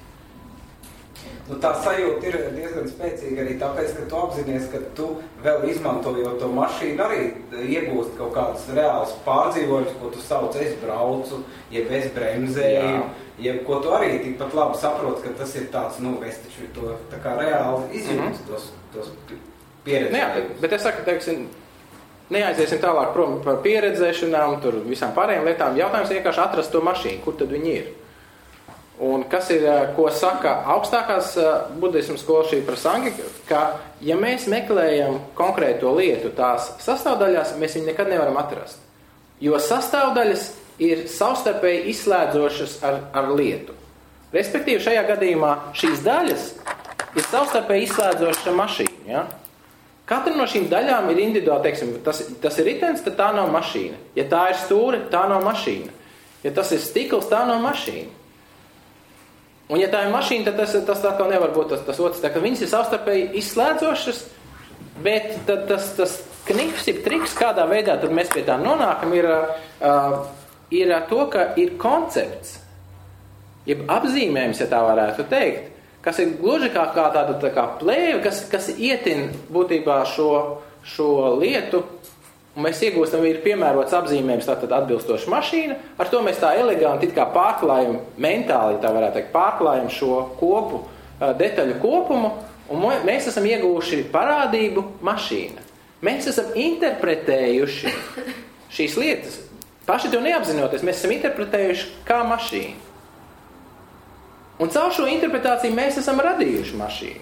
Nu, tā sajūta ir diezgan spēcīga arī tāpēc, ka tu apzinies, ka tu vēl izmantojot to mašīnu arī iegūst kaut kādas reālas pārdzīvojumus, ko tu sauc es braucu, jeb es bremzēju, jeb ko tu arī tikpat labi saproti, ka tas ir tāds, nu, es taču to tā kā reāli izjūtu, mm-hmm. tos, tos pieredzējumus. Jā, bet, bet es saku, teiksim, neaiziesim tālāk prom par pieredzēšanām, tur visām pārējām lietām. Jautājums vienkārši atrast to mašīnu, kur tad viņi ir. Un kas ir, ko saka augstākās budismu skolas šī prasangi, ka ja mēs meklējam konkrēto lietu tās sastāvdaļās, mēs viņu nekad nevaram atrast. Jo sastāvdaļas ir savstarpēji izslēdzošas ar, ar lietu. Respektīvi šajā gadījumā šīs daļas ir savstarpēji izslēdzošas ar mašīnu. Ja? Katra no šīm daļām ir individuāli, teiksim, tas, tas ir ritens, tad tā nav mašīna. Ja tā ir stūre, tā nav mašīna. Ja tas ir stikls, tā nav mašīna. Un ja tā ir mašīna, tad tas, tas tā kā nevar būt tas, tas otrs. Tā kā viņas ir savstarpēji izslēdzošas, bet tad tas, tas knips, ir triks, kādā veidā tad mēs pie tā nonākam, ir, uh, ir to, ka ir koncepts, jeb apzīmējums, ja tā varētu teikt, kas ir gluži kā, kā tāda tā kā plēve, kas, kas ietin būtībā šo, šo lietu, un mēs iegūstam, ir piemērots apzīmējums, tātad atbilstoša mašīna, ar to mēs tā eleganti it kā pārklājam, mentāli tā varētu teikt, pārklājam šo kopu, detaļu kopumu, un mēs esam iegūši parādību mašīna. Mēs esam interpretējuši šīs lietas, paši to neapzinoties, mēs esam interpretējuši kā mašīnu. Un caur šo interpretāciju mēs esam radījuši mašīnu.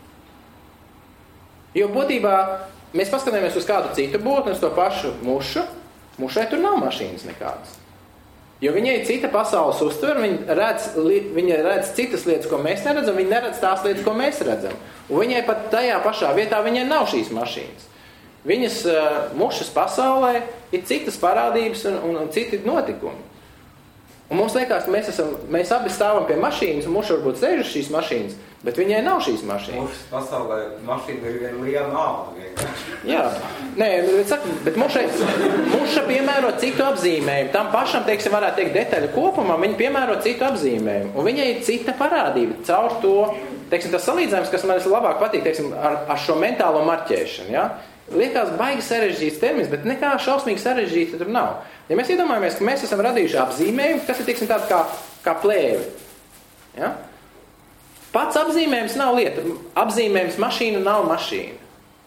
Jo būtībā mēs paskatāmies uz kādu citu būtni, uz to pašu mušu. Mušai tur nav mašīnas nekādas. Jo viņai ir cita pasaules uztver, viņa redz, viņa redz citas lietas, ko mēs neredzam, viņa neredz tās lietas, ko mēs redzam. Un viņai pat tajā pašā vietā viņai nav šīs mašīnas. Viņas uh, mušas pasaulē ir citas parādības un, un, un citi notikumi. Un mums liekas, mēs, esam, mēs abi stāvam pie mašīnas, un muša varbūt sēž uz šīs mašīnas, bet viņai nav šīs mašīnas. Mušas pasaulē mašīna ir viena liela nāva. Jā, nē, bet, saku, bet muša, muša piemēro citu apzīmējumu. Tam pašam, teiksim, varētu teikt detaļu kopumā, viņa piemēro citu apzīmējumu. Un viņai ir cita parādība caur to, teiksim, tas salīdzinājums, kas man labāk patīk, teiksim, ar, ar šo mentālo marķēšanu, ja? Liekas baigi sarežģīts termins, bet nekā šausmīgi sarežģīta tur nav. Ja mēs iedomājamies, ka mēs esam radījuši apzīmējumu, kas ir, teiksim, tāds kā, kā plēvi. Ja? Pats apzīmējums nav lieta. Apzīmējums mašīna nav mašīna.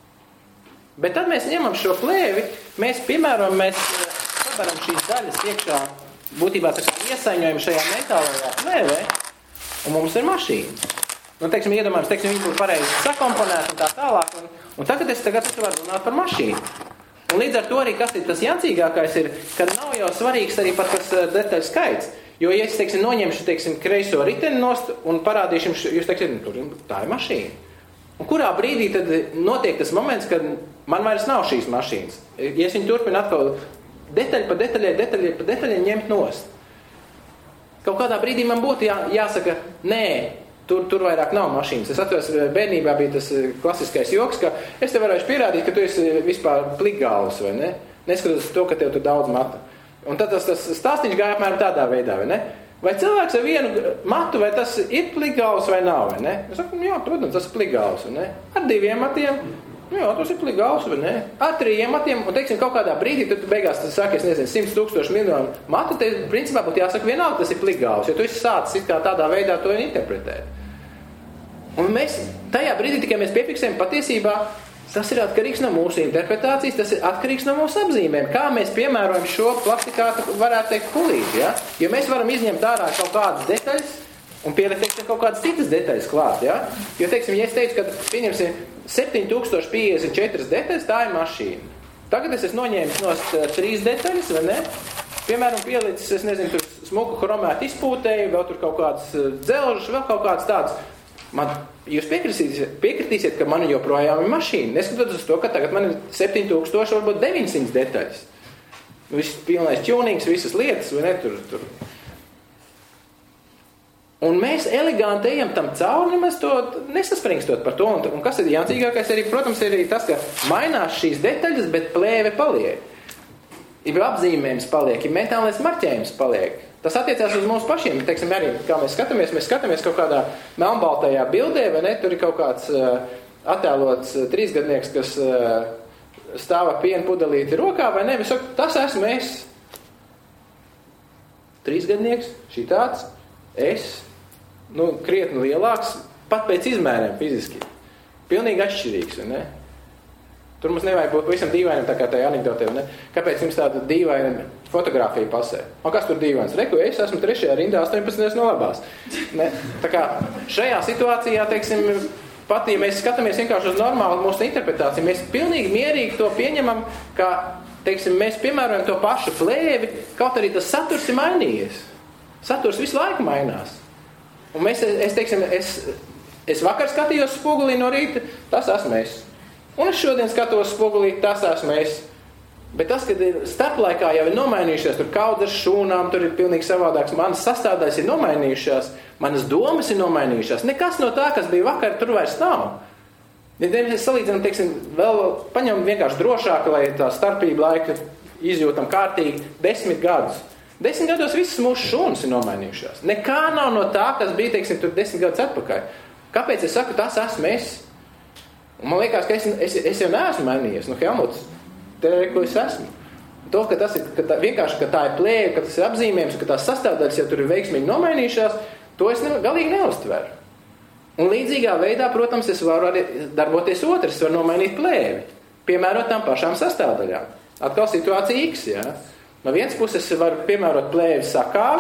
Bet tad mēs ņemam šo plēvi, mēs, piemēram, mēs sabaram šīs daļas iekšā, būtībā tā kā iesaņojam šajā metālajā plēvē, un mums ir mašīna. Nu, teiksim, iedomājums, teiksim, viņi būtu pareizi sakomponēti un tā tālāk, un, un tagad es tagad es varu runāt par mašīnu. Un līdz ar to arī, kas ir tas jācīgākais ir, ka nav jau svarīgs arī pat tas detaļu skaits. Jo, ja es, teiksim, noņemšu, teiksim, kreiso riteni nost un parādīšu jums, jūs teiksim, tur, tā ir mašīna. Un kurā brīdī tad notiek tas moments, kad man vairs nav šīs mašīnas? Ja es viņu turpinu atkal detaļu pa detaļai, detaļai pa detaļai ņemt nost. Kaut kādā brīdī man būtu jā, jāsaka, nē, Tur, tur vairāk nav mašīnas. Es atceros, bērnībā bija tas klasiskais joks, ka es te varēšu pierādīt, ka tu esi vispār plikgāvs, vai ne? Neskatoties to, ka tev tur daudz mata. Un tad tas, tas stāstiņš gāja apmēram tādā veidā, vai ne? Vai cilvēks ar vienu matu, vai tas ir plikgāvs vai nav, vai ne? Es saku, jā, protams, tas ir plikgāvs, vai ne? Ar diviem matiem, Jā, tas ir pligavs, vai ne? Ar trījiem matiem, un teiksim, kaut kādā brīdī, tad tu beigās tas saki, es nezinu, simts tūkstoši miljonu matu, te principā būtu jāsaka vienalga, tas ir pligavs, jo tu esi sācis it kā tādā veidā to interpretēt. Un mēs tajā brīdī tikai mēs piefiksējam patiesībā, tas ir atkarīgs no mūsu interpretācijas, tas ir atkarīgs no mūsu apzīmēm, kā mēs piemērojam šo plastikātu, varētu teikt, kulīti, ja? Jo mēs varam izņemt ārā kaut kādas detaļas un pielikt, teiksim, kaut kādas citas detaļas klāt, ja? Jo, teiksim, ja es teicu, ka, pieņemsim, septiņi tūkstoši piecdesmit četras detaļas, tā ir mašīna. Tagad es esmu noņēmis no trīs detaļas, vai ne? Piemēram, pielicis, es nezinu, tur smuku chromētu izpūtēju, vēl tur kaut kāds dzelžas, vēl kaut kāds tāds. Man, jūs piekritīsiet, piekritīsiet, ka man joprojām ir mašīna. Neskatoties uz to, ka tagad man ir septiņi tūkstoši, varbūt deviņsimt detaļas. Viss pilnais ķūnīgs, visas lietas, vai ne, tur, tur. Un mēs eleganti ejam tam cauri, nemaz to nesaspringstot par to. Un, un kas ir jācīgākais arī, protams, ir arī tas, ka mainās šīs detaļas, bet plēve paliek. Ir apzīmējums paliek, ir metālais marķējums paliek. Tas attiecās uz mums pašiem. Teiksim, arī, kā mēs skatāmies, mēs skatāmies kaut kādā melnbaltajā bildē, vai ne? Tur ir kaut kāds uh, attēlots uh, trīsgadnieks, kas uh, stāv ar piena pudelīti rokā, vai ne? Mēs sakam, tas esmu es. Trīsgadnieks, šī tāds, es. Nu, krietni lielāks, pat pēc izmēriem fiziski. Pilnīgi atšķirīgs, vai ne? Tur mums nevajag būt pavisam dīvainam, tā kā tajā anekdotē, vai ne? Kāpēc jums tāda dīvaina fotografija pasē? Un kas tur dīvains? Reku, es esmu trešajā rindā astoņpadsmit no labās. Ne? Tā kā šajā situācijā, teiksim, pat, ja mēs skatāmies vienkārši uz normālu mūsu interpretāciju, mēs pilnīgi mierīgi to pieņemam, ka, teiksim, mēs piemērojam to pašu plēvi, kaut arī tas saturs ir mainījies. Saturs visu laiku mainās. Un mēs, es teiksim, es, es vakar skatījos spogulī no rīta, tas esmu es. Un es šodien skatos spogulī, tas esmu es. Bet tas, kad ir starplaikā jau ir nomainījušies, tur kaudzes šūnām, tur ir pilnīgi savādāks, manas sastāvdaļas ir nomainījušās, manas domas ir nomainījušās. Nekas no tā, kas bija vakar, tur vairs nav. Ja mēs salīdzinām, teiksim, vēl paņemam vienkārši drošāk, lai tā starpība laika izjūtam kārtīgi desmit gadus. Desmit gados visas mūsu šūnas ir nomainījušās. Nekā nav no tā, kas bija, teiksim, tur desmit gadus atpakaļ. Kāpēc es saku, tas esmu es? Un man liekas, ka es, es, es jau neesmu mainījies. Nu, Helmuts, te ir, ko es esmu. To, ka tas ir, ka tā, vienkārši, ka tā ir plēve, ka tas ir apzīmējums, ka tās sastāvdaļas jau tur ir veiksmīgi nomainījušās, to es ne, galīgi neuztveru. Un līdzīgā veidā, protams, es varu arī darboties otrs, es varu nomainīt plēvi, piemērot tām pašām sastāvdaļām. Atkal situācija X, jā. No vienas puses var piemērot plēvi sakāvu,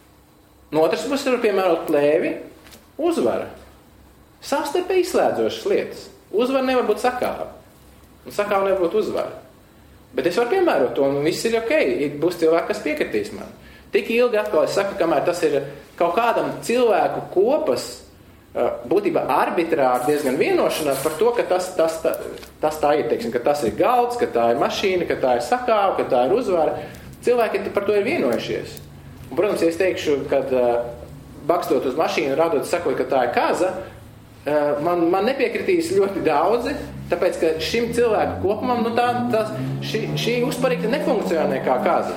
no otras puses var piemērot plēvi uzvara. Savstarpēji izslēdzošas lietas. Uzvara nevar būt sakāva. Un sakāva nevar būt uzvara. Bet es varu piemērot to, un viss ir ok. Būs cilvēki, kas piekritīs man. Tik ilgi atkal es saku, kamēr tas ir kaut kādam cilvēku kopas, būtībā arbitrāri diezgan vienošanās par to, ka tas, tas, tā, tas tā ir, teiksim, ka tas ir galds, ka tā ir mašīna, ka tā ir sakāva, ka tā ir uzvara. Cilvēki par to ir vienojušies. Un, protams, ja es teikšu, kad uh, bakstot uz mašīnu, radot, sakot, ka tā ir kaza, uh, man, man nepiekritīs ļoti daudzi, tāpēc, ka šim cilvēku kopumam, nu tā, tā, šī, šī uzparīga nefunkcionē kā kaza.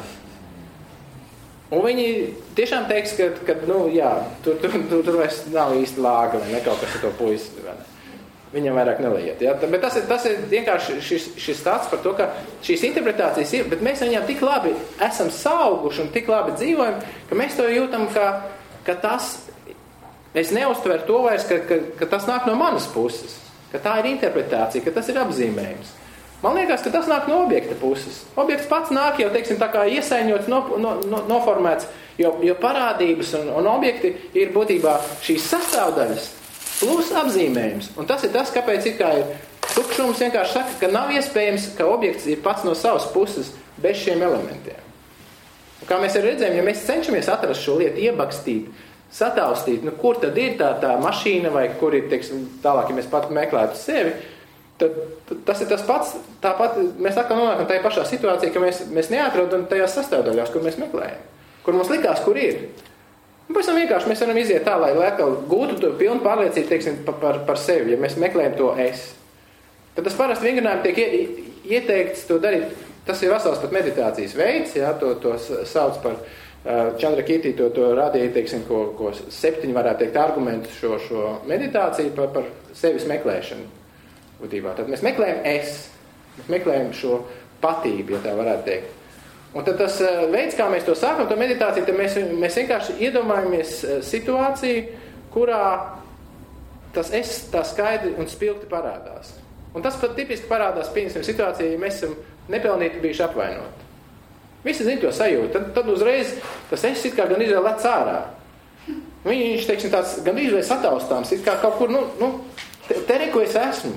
Un viņi tiešām teiks, ka, ka nu, jā, tur, tur, tur, tur vairs nav īsti lāga, vai ne, kaut kas ar to puisi, vai ne. Viņam vairāk neliet. Ja? Bet tas ir, tas ir vienkārši šis, šis stāsts par to, ka šīs interpretācijas ir, bet mēs viņām tik labi esam sauguši un tik labi dzīvojam, ka mēs to jūtam, ka, ka tas, es neuztveru to vairs, ka, ka, ka tas nāk no manas puses, ka tā ir interpretācija, ka tas ir apzīmējums. Man liekas, ka tas nāk no objekta puses. Objekts pats nāk jau, teiksim, tā kā iesaiņots, no, no, no, noformēts, jo, jo parādības un, un objekti ir būtībā šīs sastāvdaļas, plus apzīmējums. Un tas ir tas, kāpēc ir kā ir tukšums vienkārši saka, ka nav iespējams, ka objekts ir pats no savas puses bez šiem elementiem. Un kā mēs arī redzējām, ja mēs cenšamies atrast šo lietu, iebakstīt, sataustīt, nu kur tad ir tā, tā mašīna vai kur ir, teiksim, tālāk, ja mēs pat meklētu sevi, tad, tad tas ir tas pats, tāpat mēs atkal nonākam tajā pašā situācijā, ka mēs, mēs neatrodam tajās sastāvdaļās, kur mēs meklējam, kur mums likās, kur ir. Un pēc tam vienkārši mēs varam iziet tā, lai atkal gūtu to pilnu pārliecību, teiksim, par, par sevi, ja mēs meklējam to es. Tad tas parasti vingrinājumi tiek ieteikts to darīt. Tas ir vesels pat meditācijas veids, jā, to, to sauc par uh, Chandra Kitty, to, to radīja, teiksim, ko, ko septiņi varētu teikt argumentu šo, šo meditāciju par, par sevis meklēšanu. būtībā. Tad mēs meklējam es, mēs meklējam šo patību, ja tā varētu teikt. Un tad tas veids, kā mēs to sākam, to meditāciju, tad mēs, mēs vienkārši iedomājamies situāciju, kurā tas es tā skaidri un spilgti parādās. Un tas pat tipiski parādās, pieņemsim, situācijā, ja mēs esam nepelnīti bijuši apvainoti. Visi zin to sajūtu, tad, tad uzreiz tas es it kā gan izvēl lec ārā. Viņš, teiksim, tāds gan izvēl sataustāms, it kā kaut kur, nu, nu te, te re, ko es esmu.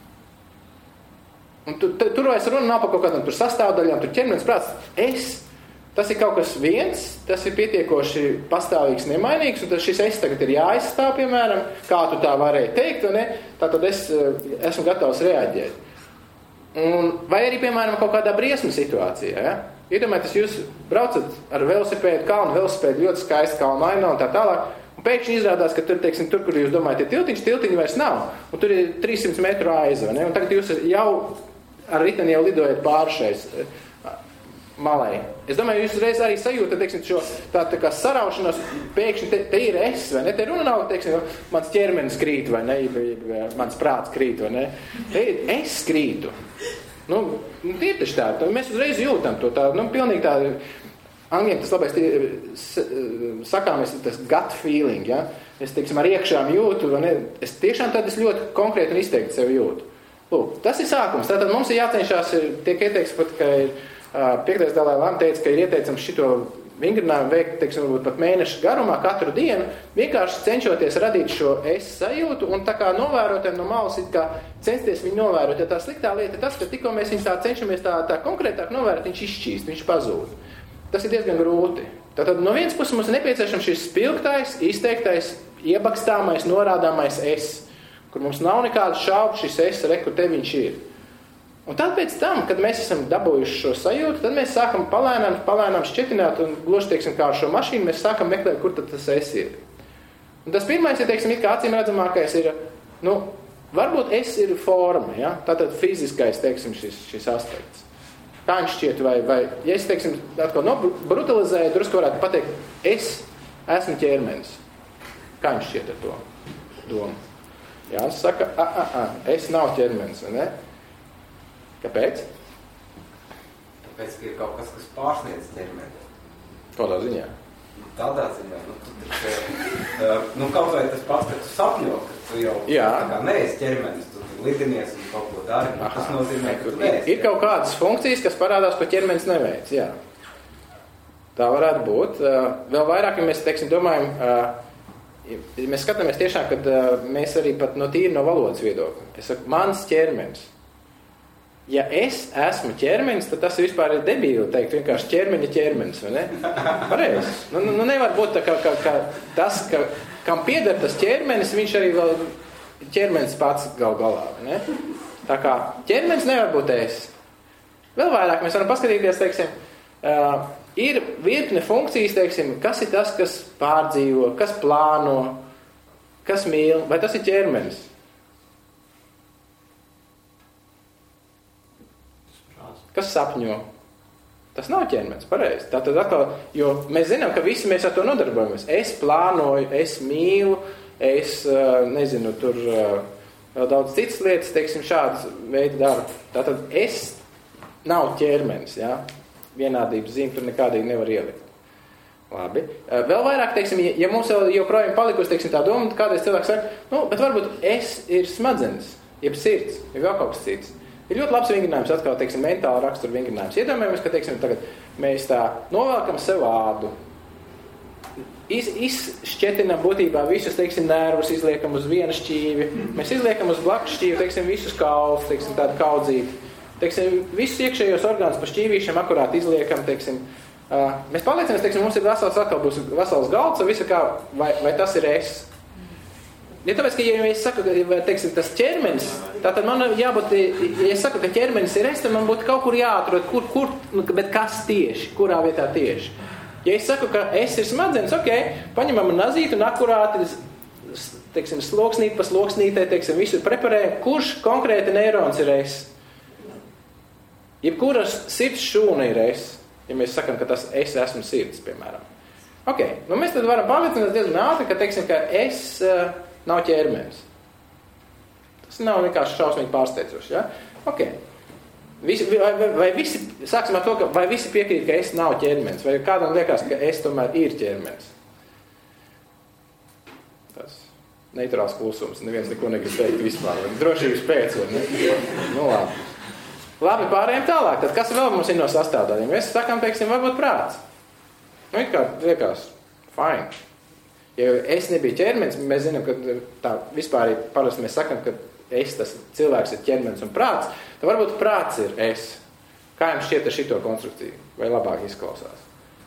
Un tu, te, tur vairs runa nav par kaut kādām tur sastāvdaļām, tur ķermenis prāts. Es, tas ir kaut kas viens, tas ir pietiekoši pastāvīgs, nemainīgs, un tas šis es tagad ir jāizstāv, piemēram, kā tu tā varēji teikt, vai ne? Tātad es esmu gatavs reaģēt. Un, vai arī, piemēram, kaut kādā briesmu situācijā, ja? Iedomājieties, jūs braucat ar velosipēdu, kalnu velosipēdu, ļoti skaisti kalnu ainā un tā tālāk, un pēkšņi izrādās, ka tur, teiksim, tur, kur jūs domājat, ir tiltiņš, tiltiņi vairs nav, un tur ir trīs simti metru aiza, vai ne? Un tagad jūs jau ar riteni jau lidojat pāri šais malai. Es domāju, jūs reiz arī sajūtat, teiksim, šo tā, tā kā saraušanos, pēkšņi te, te ir es, vai ne? Te runa nav, teiksim, mans ķermenis krīt, vai ne? Mans prāts krīt, vai ne? Te ir es krītu. Nu, tie ir taču tādi. Mēs uzreiz jūtam to tādu, nu, pilnīgi tādu, angļiem tas labais sakāmies, tas gut feeling, ja? Es, teiksim, ar iekšām jūtu, vai ne? Es tiešām tad es ļoti konkrēti un izteikti sev jūtu. Lūk, tas ir sākums. Tātad mums ir jācenšās, tiek ieteikts pat, ka ir piektais Dalai Lama teica, ka ir ieteicams šito vingrinājumu veikt, teiksim, varbūt pat mēneša garumā katru dienu, vienkārši cenšoties radīt šo es sajūtu un tā kā novērotiem no malas, it kā censties viņu novērot. Ja tā sliktā lieta ir tas, ka tikko mēs viņu tā cenšamies tā, tā konkrētāk novērot, viņš izšķīst, viņš pazūd. Tas ir diezgan grūti. Tātad no vienas puses mums ir nepieciešams šis spilgtais, izteiktais, iebakstāmais, norādāmais es, kur mums nav nekāda šaubu šis es, re, kur te viņš ir. Un tad pēc tam, kad mēs esam dabūjuši šo sajūtu, tad mēs sākam palēnām, palēnām šķetināt un gluži, teiksim, kā ar šo mašīnu, mēs sākam meklēt, kur tad tas es ir. Un tas pirmais, ja, teiksim, it kā acīm redzamākais ir, nu, varbūt es ir forma, ja? Tātad fiziskais, teiksim, šis, šis aspekts. Kā viņš šķiet, vai, vai, ja es, teiksim, atkal no brutalizēju, drusku varētu pateikt, es esmu ķermenis. Kā viņš šķiet ar to domu? Jā, es saka, a, a, a, es nav ķermenis, vai ne? Kāpēc? Tāpēc, ka ir kaut kas, kas pārsniedz ķermeni. Kādā ziņā? Tādā ziņā. Nu, tu, tu, uh, nu kaut vai tas pats, ka tu sapņo, ka tu jau Jā. tā kā neesi ķermenis, tu, tu lidinies un kaut ko dari. Aha. Tas nozīmē, ka tu neesi. Ir, ir kaut kādas funkcijas, kas parādās, ko ķermenis neveic. Jā. Tā varētu būt. Uh, vēl vairāk, ja mēs, teiksim, domājam, uh, ja mēs skatāmies tiešām, kad uh, mēs arī pat no tīri no valodas viedokļa. Es saku, mans ķermenis. Ja es esmu ķermenis, tad tas vispār ir debīli teikt, vienkārši ķermeņa ķermenis, vai ne? Pareizi. Nu, nu nevar būt tā, ka, ka, ka tas, ka, kam pieder tas ķermenis, viņš arī vēl ķermenis pats gal galā, vai ne? Tā kā ķermenis nevar būt es. Vēl vairāk mēs varam paskatīties, teiksim, uh, ir virkne funkcijas, teiksim, kas ir tas, kas pārdzīvo, kas plāno, kas mīl, vai tas ir ķermenis? Kas sapņo? Tas nav ķermenis, pareizi. Tātad atkal, jo mēs zinām, ka visi mēs ar to nodarbojamies. Es plānoju, es mīlu, es, nezinu, tur vēl daudz citas lietas, teiksim, šādas veidu daru. Tātad es nav ķermenis, jā. Vienādības zīme tur nekādīgi nevar ielikt. Labi. Vēl vairāk, teiksim, ja mums joprojām palikusi, teiksim, tā doma, kādreiz cilvēks saka, nu, bet varbūt es ir smadzenes, jeb sirds, ir vēl kaut kas cits. Ir ļoti labs vingrinājums, atkal, teiksim, mentāla rakstura vingrinājums. Iedomājamies, ka, teiksim, tagad mēs tā novelkam sev ādu, iz, izšķetinam būtībā visus, teiksim, nervus, izliekam uz vienu šķīvi, mēs izliekam uz blakus šķīvi, teiksim, visus kaulus, teiksim, tādu kaudzīti, teiksim, visus iekšējos orgānus pa šķīvīšiem akurāt izliekam, teiksim, uh, mēs paliecinamies, teiksim, mums ir vesels, atkal būs vesels galds, visa kā, vai, vai tas ir es. Ja tāpēc, ka, ja es saku, ka, teiksim, tas ķermenis, tātad man jābūt, ja es saku, ka ķermenis ir es, tad man būtu kaut kur jāatrod, kur, kur, bet kas tieši, kurā vietā tieši. Ja es saku, ka es ir smadzenes, ok, paņemam nazīti un akurāti, teiksim, sloksnīt pa sloksnītē, teiksim, visu preparējam, kurš konkrēti neirons ir es. Jebkuras sirds šūna ir es, ja mēs sakam, ka tas es esmu sirds, piemēram. Ok, nu mēs tad varam pārliecināt diezgan ātri, ka, teiksim, ka es... Uh, nav ķermenis. Tas nav vienkārši šausmīgi pārsteidzoši, ja? Ok. Visi, vai, vai, vai visi, sāksim ar to, ka vai visi piekrīt, ka es nav ķermenis, vai kādam liekas, ka es tomēr ir ķermenis? Tas neitrāls klusums, neviens neko negrib teikt vispār, vai drošības pēc, vai ne? Nu, labi. Labi, pārējiem tālāk, tad kas vēl mums ir no sastāvdaļiem? Mēs sakām, teiksim, varbūt prāts. Nu, it kā liekas, fine. Ja es nebija ķermenis, mēs zinām, ka tā vispār parasti mēs sakam, ka es, tas cilvēks ir ķermenis un prāts, tad varbūt prāts ir es. Kā jums šķiet ar šito konstrukciju? Vai labāk izklausās?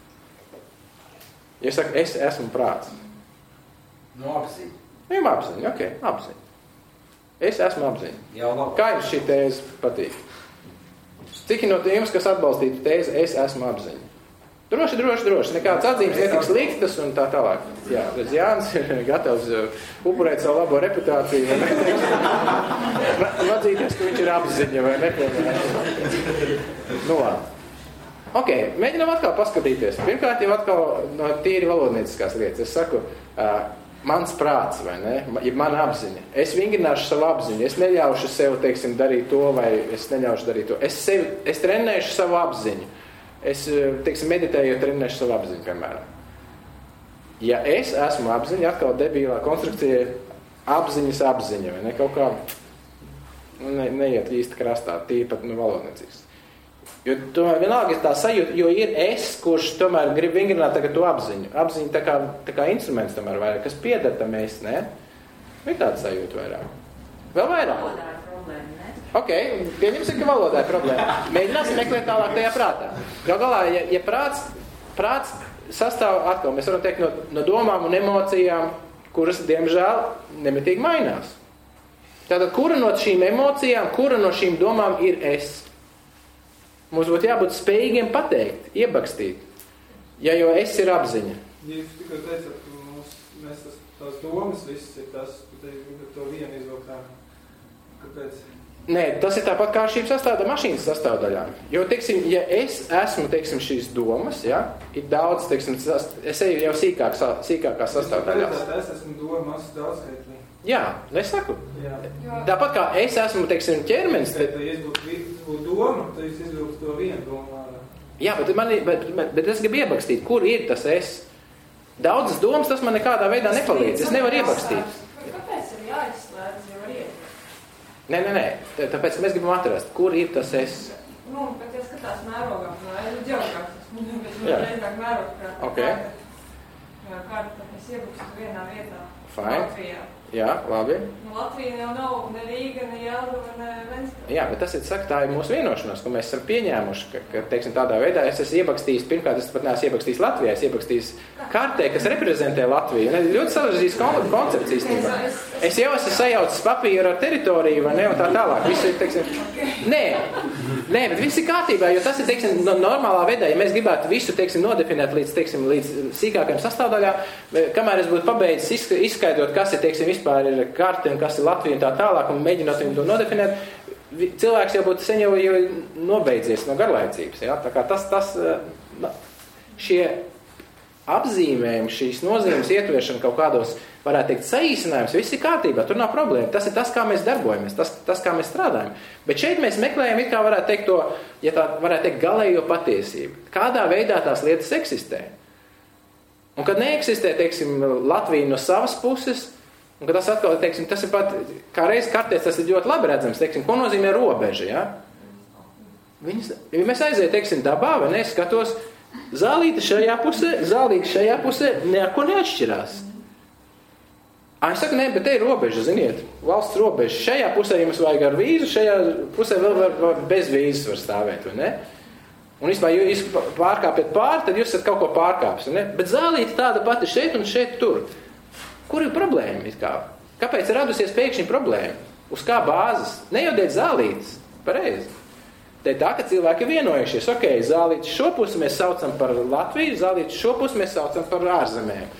Ja es saku, es esmu prāts. Nu, apziņa. Nu, apziņa, ok, apziņa. Es esmu apziņa. Jā, labi. Kā jums šī tēze patīk? Cik no jums, kas atbalstītu tēzi, es esmu apziņa? Droši, droši, droši. Nekāds atzīmes netiks liktas un tā tālāk. Jā, redz, Jānis ir gatavs upurēt savu labo reputāciju. Vadzīties, ka viņš ir apziņa, vai ne? Nu, labi. Ok, mēģinām atkal paskatīties. Pirmkārt, jau atkal no tīri valodnieciskās lietas. Es saku, uh, mans prāts, vai ne? Ja mana apziņa. Es vingrināšu savu apziņu. Es neļaušu sev, teiksim, darīt to, vai es neļaušu darīt to. Es, sev, es trenēšu savu apziņu. Es, teiksim, meditēju, trenēšu savu apziņu, piemēram. Ja es esmu apziņa, atkal debīlā konstrukcija apziņas apziņa, vai ne? Kaut kā ne, neiet īsti krastā, tīri pat nu, valodniecīgs. Jo tomēr vienalga ir tā sajūta, jo ir es, kurš tomēr grib vingrināt tagad to apziņu. Apziņa tā kā, tā kā instruments tomēr vairāk, kas pieder tam es, ne? Ir tāda sajūta vairāk. Vēl vairāk? Valodā ir problēma, ne? Ok, pieņemsim, ka valodā ir problēma. Mēģināsim meklēt tālāk tajā prātā. Gal galā, ja, ja prāts, prāts sastāv atkal, mēs varam teikt no, no domām un emocijām, kuras, diemžēl, nemitīgi mainās. Tātad, kura no šīm emocijām, kura no šīm domām ir es? Mums būtu jābūt spējīgiem pateikt, iebakstīt, ja jau es ir apziņa. Ja jūs tikai teicat, ka mums, mēs tas, tās domas viss ir tas, ka to vienu izvilktām. Kāpēc? Nē, tas ir tāpat kā šīm sastāvda mašīnas sastāvdaļām. Jo, teiksim, ja es esmu, teiksim, šīs domas, ja, ir daudz, teiksim, es eju jau sīkāk, sīkākā sastāvdaļās. Es esmu domas daudzskaitlī. Jā, es saku. Jā. Tāpat kā es esmu, teiksim, ķermenis. Te... Ja es būtu, būtu doma, tad es izvilktu to vienu domu ārā. Jā, bet, man, bet, bet, bet es gribu iebakstīt, kur ir tas es. Daudzas domas, tas man nekādā veidā nepalīdz. Es nevaru iebakstīt. Kāpēc ir jāizslēdz, jo var iet? Nē, nē, nē. Tāpēc mēs gribam atrast, kur ir tas es. Nu, bet ja skatās mērogā, no es ģeogrāfisks, bet man reizāk mērogā. Okay. Jā, kā es iebakstu vienā vietā. Fine. Latvijā. Jā, labi. Nu, Latvija jau nav ne Rīga, ne Jelgava, ne Ventspils. Jā, bet tas ir, saka, tā ir mūsu vienošanās, ko mēs esam pieņēmuši, ka, ka teiksim, tādā veidā es esmu iebakstījis, pirmkārt, es pat neesmu iebakstījis Latvijā, es iebakstījis kartē, kas reprezentē Latviju. Un ļoti sarežģīts koncepts īstenībā. Es jau esmu sajaucis papīru ar teritoriju, vai ne, un tā tālāk. Visu ir, teiksim, nē, nē, bet viss ir kārtībā, jo tas ir, teiksim, no, normālā veidā, ja mēs gribētu visu, teiksim, nodefinēt līdz, teiksim, līdz sīkākajam sastāvdaļām, kamēr es būtu pabeidzis izskaidrot, kas ir, teiksim, vispār ir karte un kas ir Latvija un tā tālāk, un mēģinot viņu to nodefinēt, cilvēks jau būtu sen jau, jau nobeidzies no garlaicības. Ja? Tā kā tas, tas, šie apzīmējumi, šīs nozīmes ietveršana kaut kādos, varētu teikt, saīsinājums, viss ir kārtībā, tur nav problēma. Tas ir tas, kā mēs darbojamies, tas, tas kā mēs strādājam. Bet šeit mēs meklējam, it kā varētu teikt to, ja tā varētu teikt, galējo patiesību. Kādā veidā tās lietas eksistē? Un kad neeksistē, teiksim, Latvija no savas puses, un kad tas atkal, teiksim, tas ir pat, kā reiz kartēs, tas ir ļoti labi redzams, teiksim, ko nozīmē robeža, ja? Viņas, ja mēs aiziet, teiksim, dabā, vai ne, es skatos, zālīte šajā pusē, zālīte šajā pusē, neko neatšķirās. Ā, es saku, ne, bet te ir robeža, ziniet, valsts robeža. Šajā pusē jums vajag ar vīzu, šajā pusē vēl var, var bez vīzes var stāvēt, vai ne? Un vispār, ja jūs pārkāpjat pāri, tad jūs esat kaut ko pārkāpis, ne? Bet zālīte tāda pati šeit un šeit tur. Kur ir problēma? It kā? Kāpēc ir radusies pēkšņi problēma? Uz kā bāzes? Ne jau dēļ zālītes, pareizi. Dēļ tā, ka cilvēki ir vienojušies. Ok, zālītes šo pusi mēs saucam par Latviju, zālītes šo pusi mēs saucam par ārzemēm.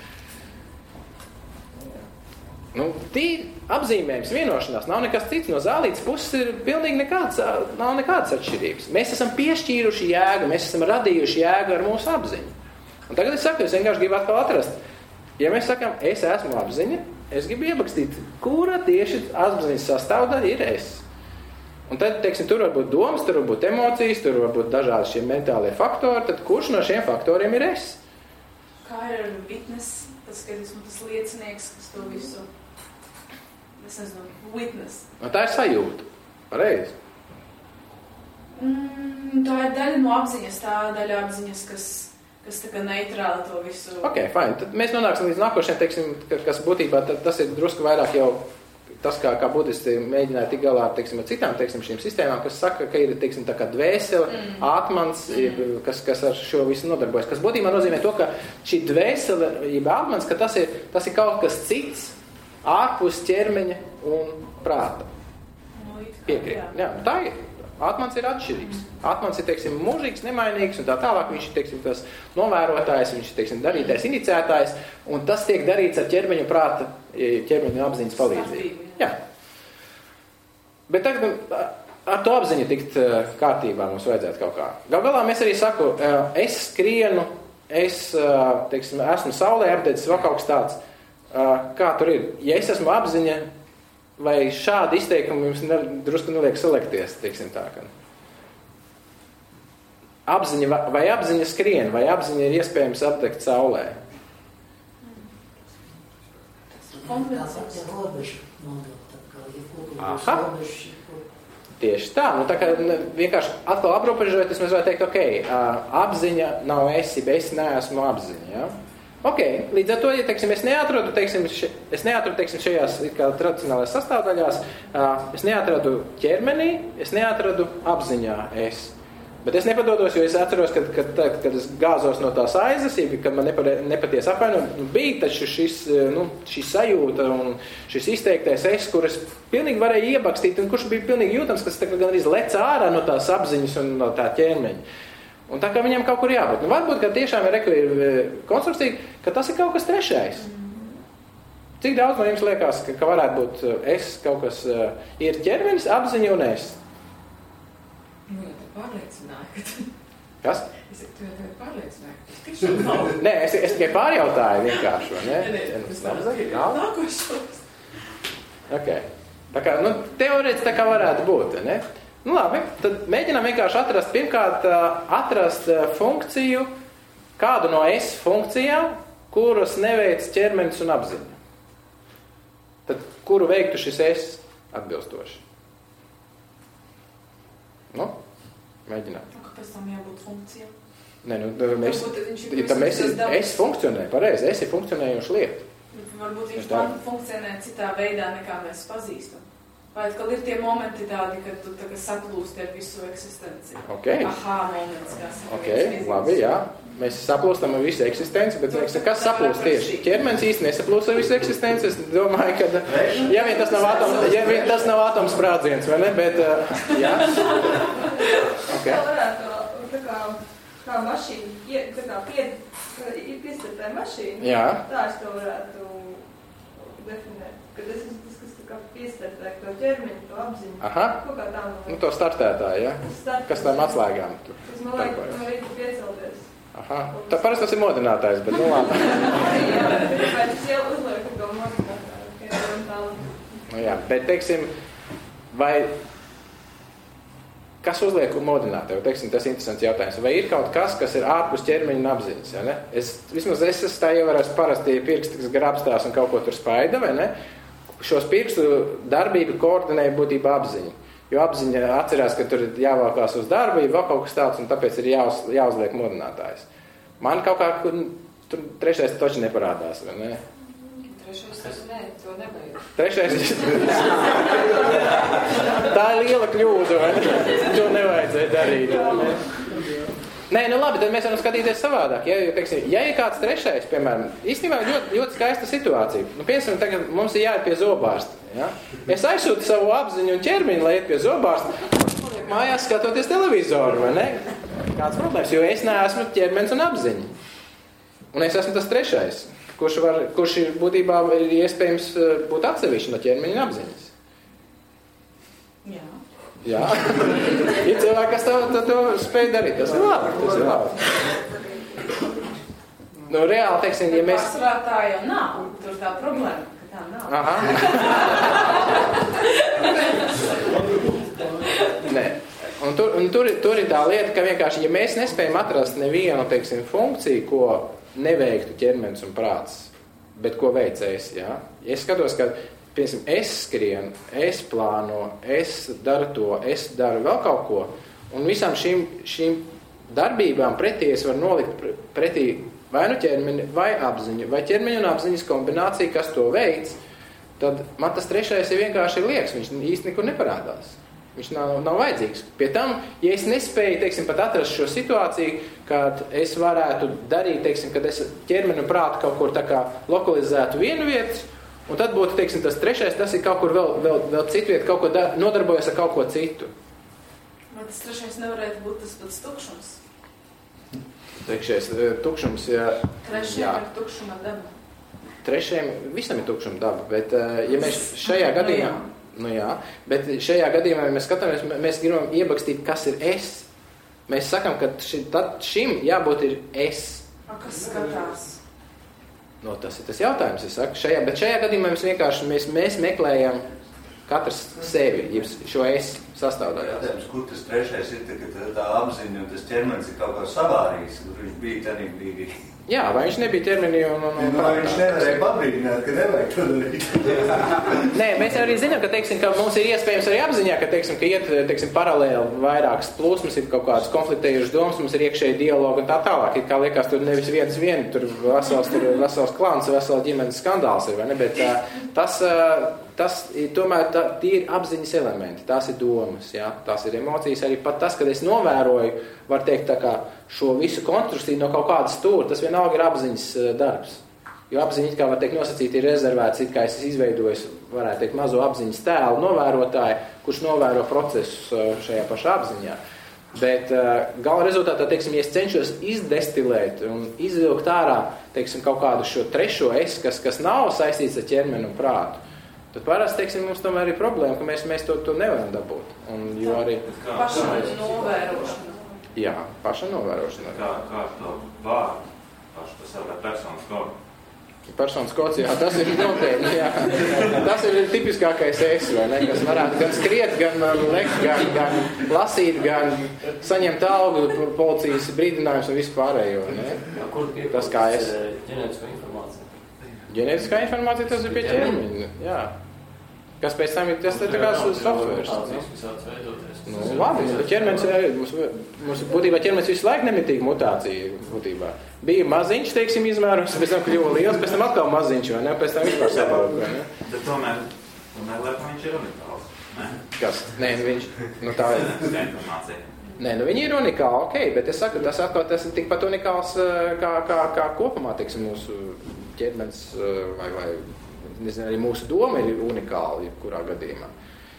Nu, tī apzīmējums vienošanās nav nekas cits. No zālītes puses ir pilnīgi nekāds, nav nekādas atšķirības. Mēs esam piešķīruši jēgu, mēs esam radījuši jēgu ar mūsu apziņu. Un tagad es saku, es vienkārši gribu atkal atrast. Ja mēs sakam, es esmu apziņa, es gribu ierakstīt, kura tieši apziņas sastāvdaļa ir es. Un tad, teiksim, tur var būt domas, tur var būt emocijas, tur var būt dažādi šie mentālie faktori, tad kurš no šiem faktoriem ir es? Kā ir ar witness, tas, kad esmu tas liecinieks, kas to visu, es nezinu, witness. Un tā ir sajūta, pareizi. Mm, tā ir daļa no apziņas, tā daļa apziņas, kas, kas tā kā neitrāla to visu. Ok, fine, tad mēs nonāksim līdz nākošajam, teiksim, kas būtībā tas ir drusku vairāk jau tas, kā, kā budisti mēģināja tik galā, teiksim, ar citām, teiksim, šīm sistēmām, kas saka, ka ir, teiksim, tā kā dvēsele, mm. ātmans, mm. kas, kas ar šo visu nodarbojas. Kas būtībā nozīmē to, ka šī dvēsele, jeb ātmans, ka tas ir, tas ir kaut kas cits, ārpus ķermeņa un prāta. No, Piekrīt. Jā. Jā, tā ir. Ātmans ir atšķirīgs. Ātmans ir, teiksim, mūžīgs, nemainīgs un tā tālāk. Viņš ir, teiksim, tas novērotājs, viņš ir, teiksim, darītais, iniciētājs, un tas tiek darīts ar ķermeņa prāta, ķermeņa apziņas palīdzību. Jā. Bet tagad ar to apziņu tikt kārtībā mums vajadzētu kaut kā. Gal galā mēs arī saku, es skrienu, es, teiksim, esmu saulē apdedzis vēl kaut kas tāds. Kā tur ir? Ja es esmu apziņa, vai šādi izteikumi jums ne, drusku neliek selekties, teiksim tā, ka apziņa, vai apziņa skrien, vai apziņa ir iespējams apdegt saulē? Aha. Tieši tā, nu tā kā vienkārši atkal aprobežoties, mēs varētu teikt, ok, apziņa nav esi, bet es neesmu apziņa, ja? Ok, līdz ar to, ja, teiksim, es neatradu, teiksim, še, es neatradu, teiksim, šajās kā tradicionālajās sastāvdaļās, es neatradu ķermenī, es neatradu apziņā es. Bet es nepadodos, jo es atceros, kad, kad, kad, kad es gāzos no tās aizas, kad man nepaties apvainojumi, nu, bija taču šis, nu, šī sajūta un šis izteiktais es, kur es pilnīgi varēju iebakstīt, un kurš bija pilnīgi jūtams, kas tā gan arī lec ārā no tās apziņas un no tā ķermeņa. Un tā kā viņam kaut kur jābūt. Nu, varbūt, ka tiešām ir konstrukcija, ka tas ir kaut kas trešais. Cik daudz no jums liekas, ka, ka varētu būt es, kaut kas ir ķermenis, apziņa un es? Nu, jau te pārliecināju, ka... Kas? Es tu jau te pārliecināju, ka tas tiešām nav. Nē, es, es tikai pārjautāju vienkārši, ne? Nē, nē, nav nākošos. Ok. Tā kā, nu, teorētiski tā kā varētu būt, ne? Nu labi, tad mēģinām vienkārši atrast, pirmkārt, atrast funkciju, kādu no es funkcijām, kuras neveic ķermenis un apziņa. Tad, kuru veiktu šis es atbilstoši? Nu, mēģinām. Kāpēc tam jābūt funkcijām? Nē, nu, mēs, ja tam es, es funkcionē, pareizi, es ir funkcionējoša lieta. Varbūt viņš man funkcionē citā veidā, nekā mēs pazīstam. Vai atkal ir tie momenti tādi, kad tu tā kā saplūsti ar visu eksistenci? Okay. Aha, moments, kas ir. Ok, labi, jā. Mēs saplūstam ar visu eksistenci, bet liekas, kas saplūst tieši? Ķermenis īsti nesaplūst ar visu eksistenci. Es domāju, ka, ja vien tas nav atoms, ja vien tas nav atoms sprādziens, vai ne? Bet, jā. Okay. Tā varētu, tā kā, kā mašīna, tā kā pie, piestartē mašīna. Jā. Tā es to varētu definēt. Kad es esmu tas, kas tā kā piestartē to ķermeņu, to apziņu. Aha. Ko kā tā man Nu, to startētāju, ja? Startētājs. Kas tām atslēgām tur? Tas man liek, man rīt piecelties. Aha. Tā parasti tas ir modinātājs, bet nu labi. Jā, tāpēc es jau uzlieku to modinātāju. Nu jā, bet teiksim, vai kas uzliek modinātāju? Teiksim, tas ir interesants jautājums. Vai ir kaut kas, kas ir ārpus ķermeņa un apziņas, ja ne? Es, vismaz es esmu tā ievērās parasti pirksti, kas grabstās un kaut ko tur spaida, vai ne? Šos pirkstu darbību koordinēja būtībā apziņa. Jo apziņa atcerās, ka tur ir jāvalkās uz darbību, vēl kaut kas tāds, un tāpēc ir jāuz, jāuzliek modinātājs. Man kaut kā tur trešais toči neparādās, vai ne? Trešais tas nē, to nevajag. Trešais tā ir liela kļūda, vai ne? To nevajadzēja darīt, vai ne? Nē, nu labi, tad mēs varam skatīties savādāk. Ja, jo, teiksim, ja ir kāds trešais, piemēram, īstenībā ļoti, ļoti skaista situācija. Nu, piemēram, tagad mums ir jāiet pie zobārsta. Ja? Es aizsūtu savu apziņu un ķermeni, lai iet pie zobārsta. Mājās skatoties televizoru, vai ne? Kāds problēmas, jo es neesmu ķermenis un apziņa. Un es esmu tas trešais, kurš, var, kurš ir būtībā ir iespējams būt atsevišķi no ķermeņa un apziņas. Jā. Jā, ir cilvēki, kas to, to, to spēj darīt. Tas ir labi, tas ir labi. Nu, reāli, teiksim, ja mēs... Pārsvarā tā jau nav, tur tā problēma, ka tā nav. Aha. Nē. Un tur, un tur, tur ir tā lieta, ka vienkārši, ja mēs nespējam atrast nevienu, teiksim, funkciju, ko neveiktu ķermenis un prāts, bet ko veic es, jā. Es skatos, ka, piemēram, es skrienu, es plāno, es daru to, es daru vēl kaut ko, un visām šīm, šīm darbībām pretī es varu nolikt pretī vai nu ķermeni, vai apziņu, vai ķermeņa un apziņas kombinācija, kas to veic, tad man tas trešais ir vienkārši lieks, viņš īsti nekur neparādās. Viņš nav, nav vajadzīgs. Pie tam, ja es nespēju, teiksim, pat atrast šo situāciju, kad es varētu darīt, teiksim, kad es ķermeni un prātu kaut kur tā kā lokalizētu vienu vietu, un tad būtu, teiksim, tas trešais, tas ir kaut kur vēl, vēl, vēl citu vietu, kaut ko da, nodarbojas ar kaut ko citu. Man tas trešais nevarētu būt tas pats tukšums. Trešais tukšums, jā. Trešajam ir tukšuma daba. Trešajam visam ir tukšuma daba, bet ja mēs šajā gadījumā, nu jā, bet šajā gadījumā, ja mēs skatāmies, mēs gribam iebakstīt, kas ir es. Mēs sakam, ka ši, tad šim jābūt ir es. A, kas skatās? No, tas ir tas jautājums, es saku. Šajā, bet šajā gadījumā mēs vienkārši, mēs, mēs meklējam katrs sevi, šo es sastāvdaļās. Jautājums, kur tas trešais ir, ka tā apziņa un tas ķermenis ir kaut kā savārījis, kur viņš bija tādā brīdī. Jā, vai viņš nebija ķermenī un... un, un vai viņš nevarēja pabrīdināt, ka nevajag to darīt. Nē, mēs arī zinām, ka, teiksim, ka mums ir iespējams arī apziņā, ka, teiksim, ka iet, teiksim, paralēli vairākas plūsmas, ir kaut kādas konfliktējušas domas, mums ir iekšēji dialogi un tā tālāk. Ir kā liekas, tur nevis viens vien, tur vesels, tur vesels klāns, vesels ģimenes skandāls ir, vai ne? Bet tas, tas ir tomēr, tā, tie ir apziņas elementi, tās ir domas, jā, tās ir emocijas. Arī pat tas, kad es novēroju, var teikt, tā kā šo visu konstrukciju no kaut kāda stūra, tas vienalga ir apziņas darbs. Jo apziņa, kā var teikt, nosacīt, ir rezervēts, it kā es izveidojis, varētu teikt, mazo apziņas tēlu novērotāju, kurš novēro procesus šajā pašā apziņā. Bet gala rezultātā, teiksim, ja es cenšos izdestilēt un izvilkt ārā, teiksim, kaut kādu šo trešo es, kas, kas nav saistīts ar ķermeni un prātu, tad parasti, teiksim, mums tomēr ir problēma, ka mēs, mēs to, to nevaram dabūt. Un, jo arī... Paša novērošana. Jā, paša novērošana. Kā, kā to vārdu? Paša tas ir personas kods. Personas kods, jā, tas ir noteikti, jā. Tas ir tipiskākais es, vai ne, kas varētu gan skriet, gan lekt, gan, gan lasīt, gan saņemt algu, policijas brīdinājums un visu pārējo, ne? Tas kā es. Ģenētiskā informācija. Ģenētiskā informācija, tas ir pie ķermeņa, jā. Kas pēc tam ir, tas ir tā kā softwares. Nu, labi, bet ķermenis, mums, mums būtībā ķermenis visu laiku nemitīgi mutācija būtībā. Bija maziņš, teiksim, izmērums, pēc tam kļuva liels, pēc tam atkal maziņš, vai ne? Pēc tam vispār sabalga, vai ne? Bet tomēr, tomēr laikam viņš ir unikāls, ne? Kas? Nē, viņš, nu tā ir. Informācija. Nē, nu viņi ir unikāli, ok, bet es saku, tas atkal tas ir tikpat unikāls kā, kā, kā kopumā, teiksim, mūsu ķermenis vai, vai, nezinu, arī mūsu doma ir unikāla, jebkurā gadījumā.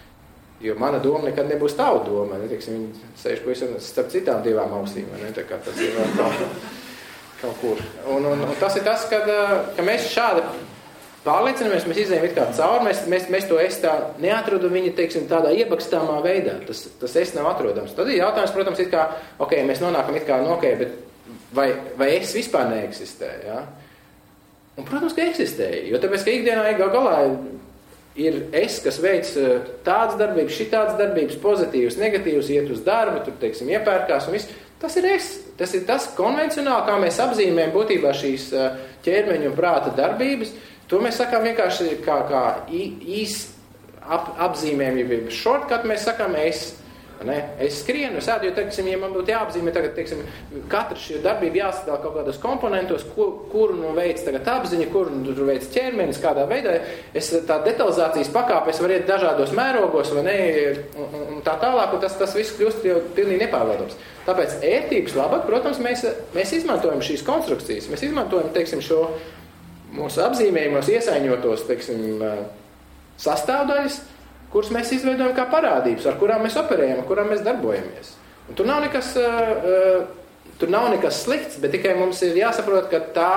Jo mana doma nekad nebūs tava doma, ne, teiksim, viņi sēž pavisam starp citām divām ausīm, ne, tā kā tas ir kaut, kaut kur. Un, un, un tas ir tas, kad, ka mēs šādi pārliecinamies, mēs izējam it kā cauri, mēs, mēs, mēs to es tā neatrodam viņa, teiksim, tādā iebakstāmā veidā, tas, tas es nav atrodams. Tad ir jautājums, protams, it kā, ok, mēs nonākam it kā, nu, ok, bet vai, vai es vispār neeksistē, jā? Un, protams, ka eksistēja, jo tāpēc, ka ikdienā gal galā ir es, kas veic tādas darbības, šitādas darbības, pozitīvas, negatīvas, iet uz darbu, tur, teiksim, iepērkās un viss. Tas ir es. Tas ir tas konvencionāli, kā mēs apzīmējam būtībā šīs ķermeņa un prāta darbības. To mēs sakām vienkārši kā, kā īs ap, apzīmējam, ja shortcut mēs sakām es. Ne? Es skrienu, es ēdu, jo, teiksim, ja man būtu jāapzīmē tagad, teiksim, katra šī darbība jāsadala kaut kādos komponentos, kur, kur nu veic tagad apziņa, kur nu tur veic ķermenis, kādā veidā. Es tā detalizācijas pakāpe, es varu iet dažādos mērogos, vai ne, un, un tā tālāk, un tas, tas viss kļūst jau pilnīgi nepārvaldams. Tāpēc ērtības labāk, protams, mēs, mēs izmantojam šīs konstrukcijas, mēs izmantojam, teiksim, šo mūsu apzīmējumos iesaiņotos, teiksim, sastāvdaļas, kuras mēs izveidojam kā parādības, ar kurām mēs operējam, ar kurām mēs darbojamies. Un tur nav nekas, uh, tur nav nekas slikts, bet tikai mums ir jāsaprot, ka tā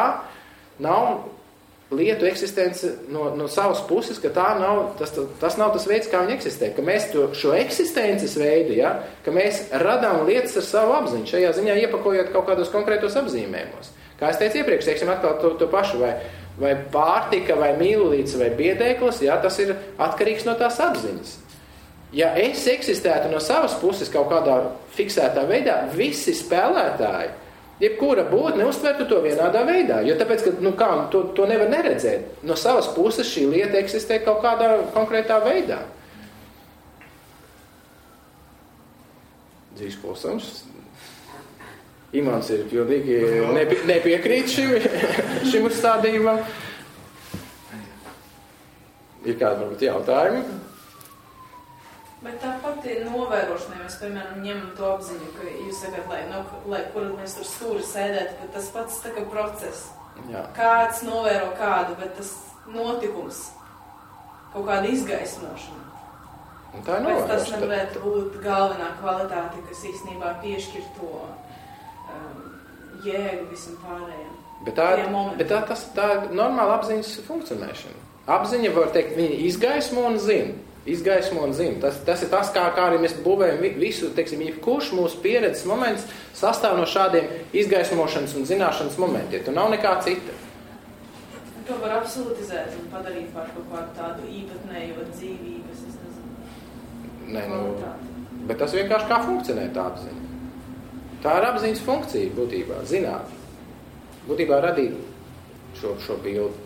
nav lietu eksistence no, no savas puses, ka tā nav, tas, tas nav tas veids, kā viņi eksistē. Ka mēs to, šo eksistences veidu, ja, ka mēs radām lietas ar savu apziņu, šajā ziņā iepakojot kaut kādos konkrētos apzīmējumos. Kā es teicu iepriekš, teiksim atkal to, to pašu, vai, vai pārtika, vai mīlulīts, vai biedēklis, jā, tas ir atkarīgs no tās apziņas. Ja es eksistētu no savas puses kaut kādā fiksētā veidā, visi spēlētāji, jebkura būtne uztvertu to vienādā veidā, jo tāpēc, ka, nu kā, to, to nevar neredzēt. No savas puses šī lieta eksistē kaut kādā konkrētā veidā. Dzīves klusums. Imants ir pilnīgi nepie, nepiekrīt šim, šim uzstādījumam. Ir kādi varbūt jautājumi? Bet tā pati novērošanai mēs, piemēram, ņemam to apziņu, ka jūs sakat, lai, no, lai kur mēs tur stūri sēdētu, bet tas pats tā kā process. Jā. Kāds novēro kādu, bet tas notikums, kaut kāda izgaismošana. Un tā ir novērošana. Tas nevarētu būt galvenā kvalitāte, kas īstenībā piešķir to um, jēgu visam pārējiem. Bet tā, bet tā, tas, tā ir normāla apziņas funkcionēšana. Apziņa, var teikt, viņa izgaismo un zina. Izgaismo un zina. Tas, tas ir tas, kā, kā arī mēs būvējam visu, teiksim, jebkurš mūsu pieredzes moments sastāv no šādiem izgaismošanas un zināšanas momentiem. Tur nav nekā cita. To var absolutizēt un padarīt par kaut kādu tādu īpatnēju dzīvības, es nezinu. Nē, nu, bet tas vienkārši kā funkcionē tā apziņa. Tā ir apziņas funkcija būtībā, zināt. Būtībā radīt šo, šo bildi.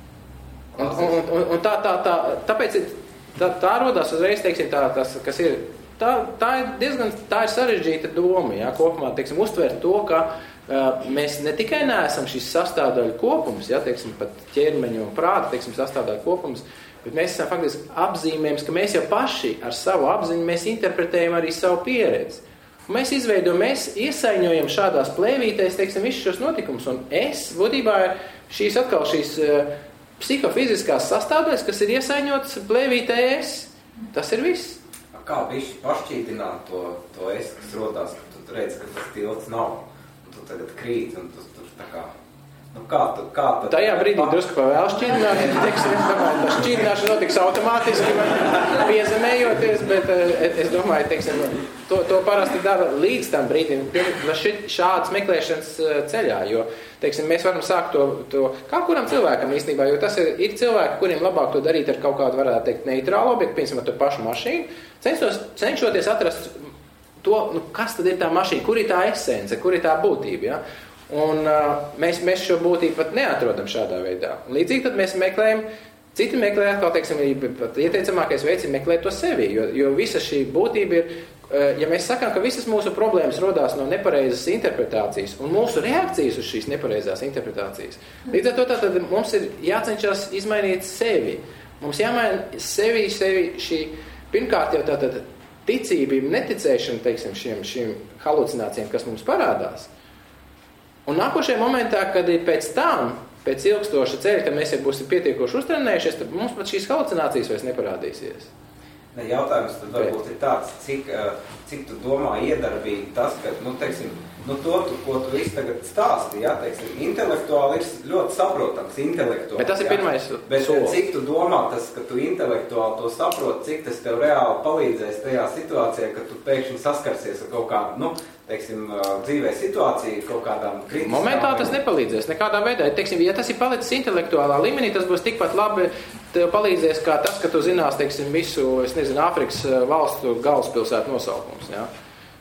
Un, un, un, un tā, tā, tā, tāpēc ir, tā, tā rodās uzreiz, teiksim, tā, tas, kas ir, tā, tā ir diezgan, tā ir sarežģīta doma, jā, kopumā, teiksim, uztvert to, ka uh, mēs ne tikai neesam šis sastāvdaļu kopums, jā, teiksim, pat ķermeņa un prāta, teiksim, sastāvdaļu kopums, bet mēs esam faktiski apzīmējums, ka mēs jau paši ar savu apziņu, mēs interpretējam arī savu pieredzi. Un mēs izveidojam, mēs iesaiņojam šādās plēvītēs, teiksim, visus šos notikumus, un es, būtībā, ir šīs atkal šīs uh, psihofiziskās sastāvdaļas, kas ir iesaiņotas plēvītē es. Tas ir viss. Kā bišķi pašķīdināt to, to es, kas rodās, ka tu redzi, ka tas tilts nav, un tu tagad krīt, un tu tur tā kā, nu kā tu, kā tu... Tajā brīdī drusku pa vēl šķīdināt, teiksim, es domāju, tā šķīdināšana notiks automātiski, piezemējoties, bet es domāju, teiksim, to, to parasti dara līdz tam brīdim, šādas meklēšanas ceļā, jo, teiksim, mēs varam sākt to, to kā kuram cilvēkam īstenībā, jo tas ir, ir cilvēki, kuriem labāk to darīt ar kaut kādu, varētu teikt, neitrālu objektu, piemēram, ar to pašu mašīnu, cenšos, cenšoties atrast to, nu, kas tad ir tā mašīna, kur ir tā esence, kur ir tā būtība, ja? Un uh, mēs, mēs šo būtību pat neatrodam šādā veidā. Un līdzīgi tad mēs meklējam, citi meklē, kā teiksim, pat ieteicamākais veids ir meklēt to sevi, jo, jo visa šī būtība ir, uh, ja mēs sakām, ka visas mūsu problēmas rodās no nepareizas interpretācijas un mūsu reakcijas uz šīs nepareizās interpretācijas, līdz ar to tātad mums ir jācenšas izmainīt sevi. Mums jāmaina sevi, sevi šī, pirmkārt jau tātad ticība, neticēšana, teiksim, šiem, šiem halucinācijiem, kas mums parādās. Un nākošajā momentā, kad ir pēc tam, pēc ilgstoša ceļa, kad mēs jau būsim pietiekoši uztrenējušies, tad mums pat šīs halucinācijas vairs neparādīsies. Ne, jautājums tad varbūt ir tāds, cik, cik tu domā iedarbīgi tas, ka, nu, teiksim, nu, to, tu, ko tu visu tagad stāsti, jā, teiksim, intelektuāli ir ļoti saprotams, intelektuāli. Bet tas ir pirmais solis. Bet cik tu domā tas, ka tu intelektuāli to saproti, cik tas tev reāli palīdzēs tajā situācijā, ka tu pēkšņi saskarsies ar kaut kādu, nu, teiksim, dzīvē situāciju, kaut kādām kritiskām... Momentā tas nepalīdzēs nekādā veidā. Teiksim, ja tas ir palicis intelektuālā līmenī, tas būs tikpat labi, tev palīdzēs kā tas, ka tu zinās, teiksim, visu, es nezinu, Āfrikas valstu galvaspilsētu nosaukums. Ja?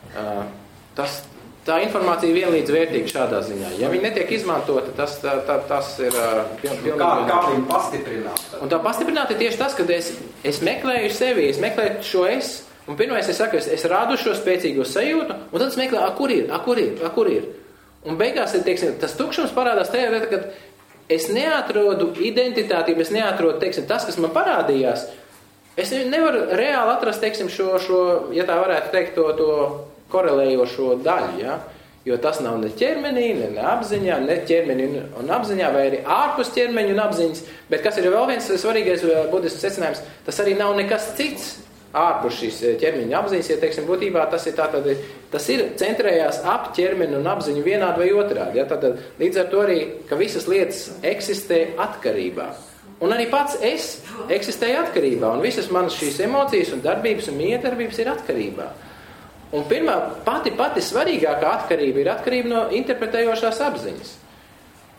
Tas, tā informācija vienlīdz vērtīga šādā ziņā. Ja viņi netiek izmantota, tas, tā, tā, tas ir pilnīgi... Kā, kā viņi pastiprināt? Un tā pastiprināt ir tieši tas, kad es, es meklēju sevi, es meklēju šo es, un pirmais es saku, es, es rādu šo spēcīgo sajūtu, un tad es meklēju, a, kur ir, a, kur ir, a, kur ir. Un beigās, teiksim, tas tukšums parādās tajā vietā, kad es neatrodu identitātību, es neatrodu, teiksim, tas, kas man parādījās. Es nevaru reāli atrast, teiksim, šo, šo ja tā varētu teikt, to, to korelējošo daļu, ja? Jo tas nav ne ķermenī, ne, ne apziņā, ne ķermenī un apziņā, vai arī ārpus ķermeņa un apziņas, bet kas ir vēl viens svarīgais budismu secinājums, tas arī nav nekas cits ārpus šīs ķermeņa apziņas, ja, teiksim, būtībā tas ir tātad, tas ir centrējās ap ķermeni un apziņu vienādi vai otrādi, ja, tātad līdz ar to arī, ka visas lietas eksistē atkarībā. Un arī pats es eksistēju atkarībā, un visas manas šīs emocijas un darbības un miedarbības ir atkarībā. Un pirmā, pati, pati svarīgākā atkarība ir atkarība no interpretējošās apziņas.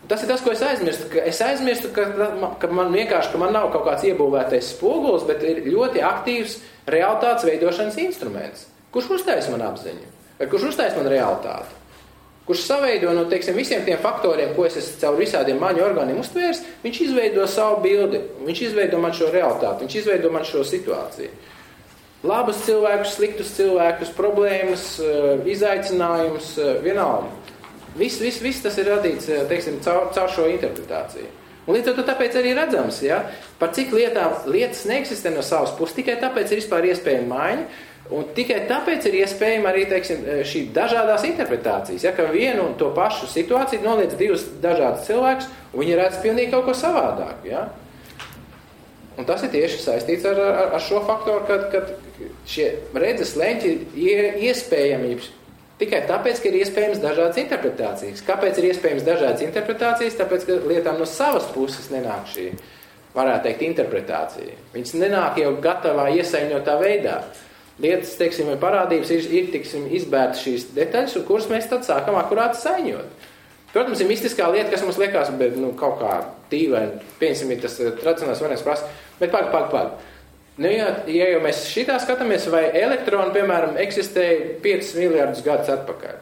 Tas ir tas, ko es aizmirstu. Ka es aizmirstu, ka, ka man vienkārši, ka man nav kaut kāds iebūvētais spogulis, bet ir ļoti aktīvs realitātes veidošanas instruments. Kurš uztais man apziņu? Vai kurš uztais man realitāti? Kurš saveido no, teiksim, visiem tiem faktoriem, ko es esmu caur visādiem maņu orgāniem uztvērs, viņš izveido savu bildi, viņš izveido man šo realitāti, viņš izveido man šo situāciju. Labus cilvēkus, sliktus cilvēkus, problēmas, izaicinājumus, vienalga. Viss, viss, viss tas ir radīts, teiksim, caur, caur šo interpretāciju. Un līdz ar to tāpēc arī redzams, ja, par cik lietām lietas neeksistē no savas puses, tikai tāpēc ir vispār iespējama maiņa, un tikai tāpēc ir iespējama arī, teiksim, šī dažādās interpretācijas, ja, ka vienu un to pašu situāciju noliec divus dažādus cilvēkus, un viņi redz pilnīgi kaut ko savādāk, ja. Un tas ir tieši saistīts ar, ar, ar šo faktoru, kad, kad šie redzes leņķi ir iespējamības tikai tāpēc, ka ir iespējams dažādas interpretācijas. Kāpēc ir iespējams dažādas interpretācijas? Tāpēc, ka lietām no savas puses nenāk šī, varētu teikt, interpretācija. Viņas nenāk jau gatavā iesaiņotā veidā. Lietas, teiksim, parādības ir, ir teiksim, izbērtas šīs detaļas, un kuras mēs tad sākam akurāti saiņot. Protams, ir mistiskā lieta, kas mums liekas, bet, nu, kaut kā tīvaini, piemēram, tas tradicionāls variants prasa, bet pag, pag, pag. Nu, ja, ja jau mēs šitā skatāmies, vai elektroni, piemēram, eksistēja piecus miljardus gadus atpakaļ.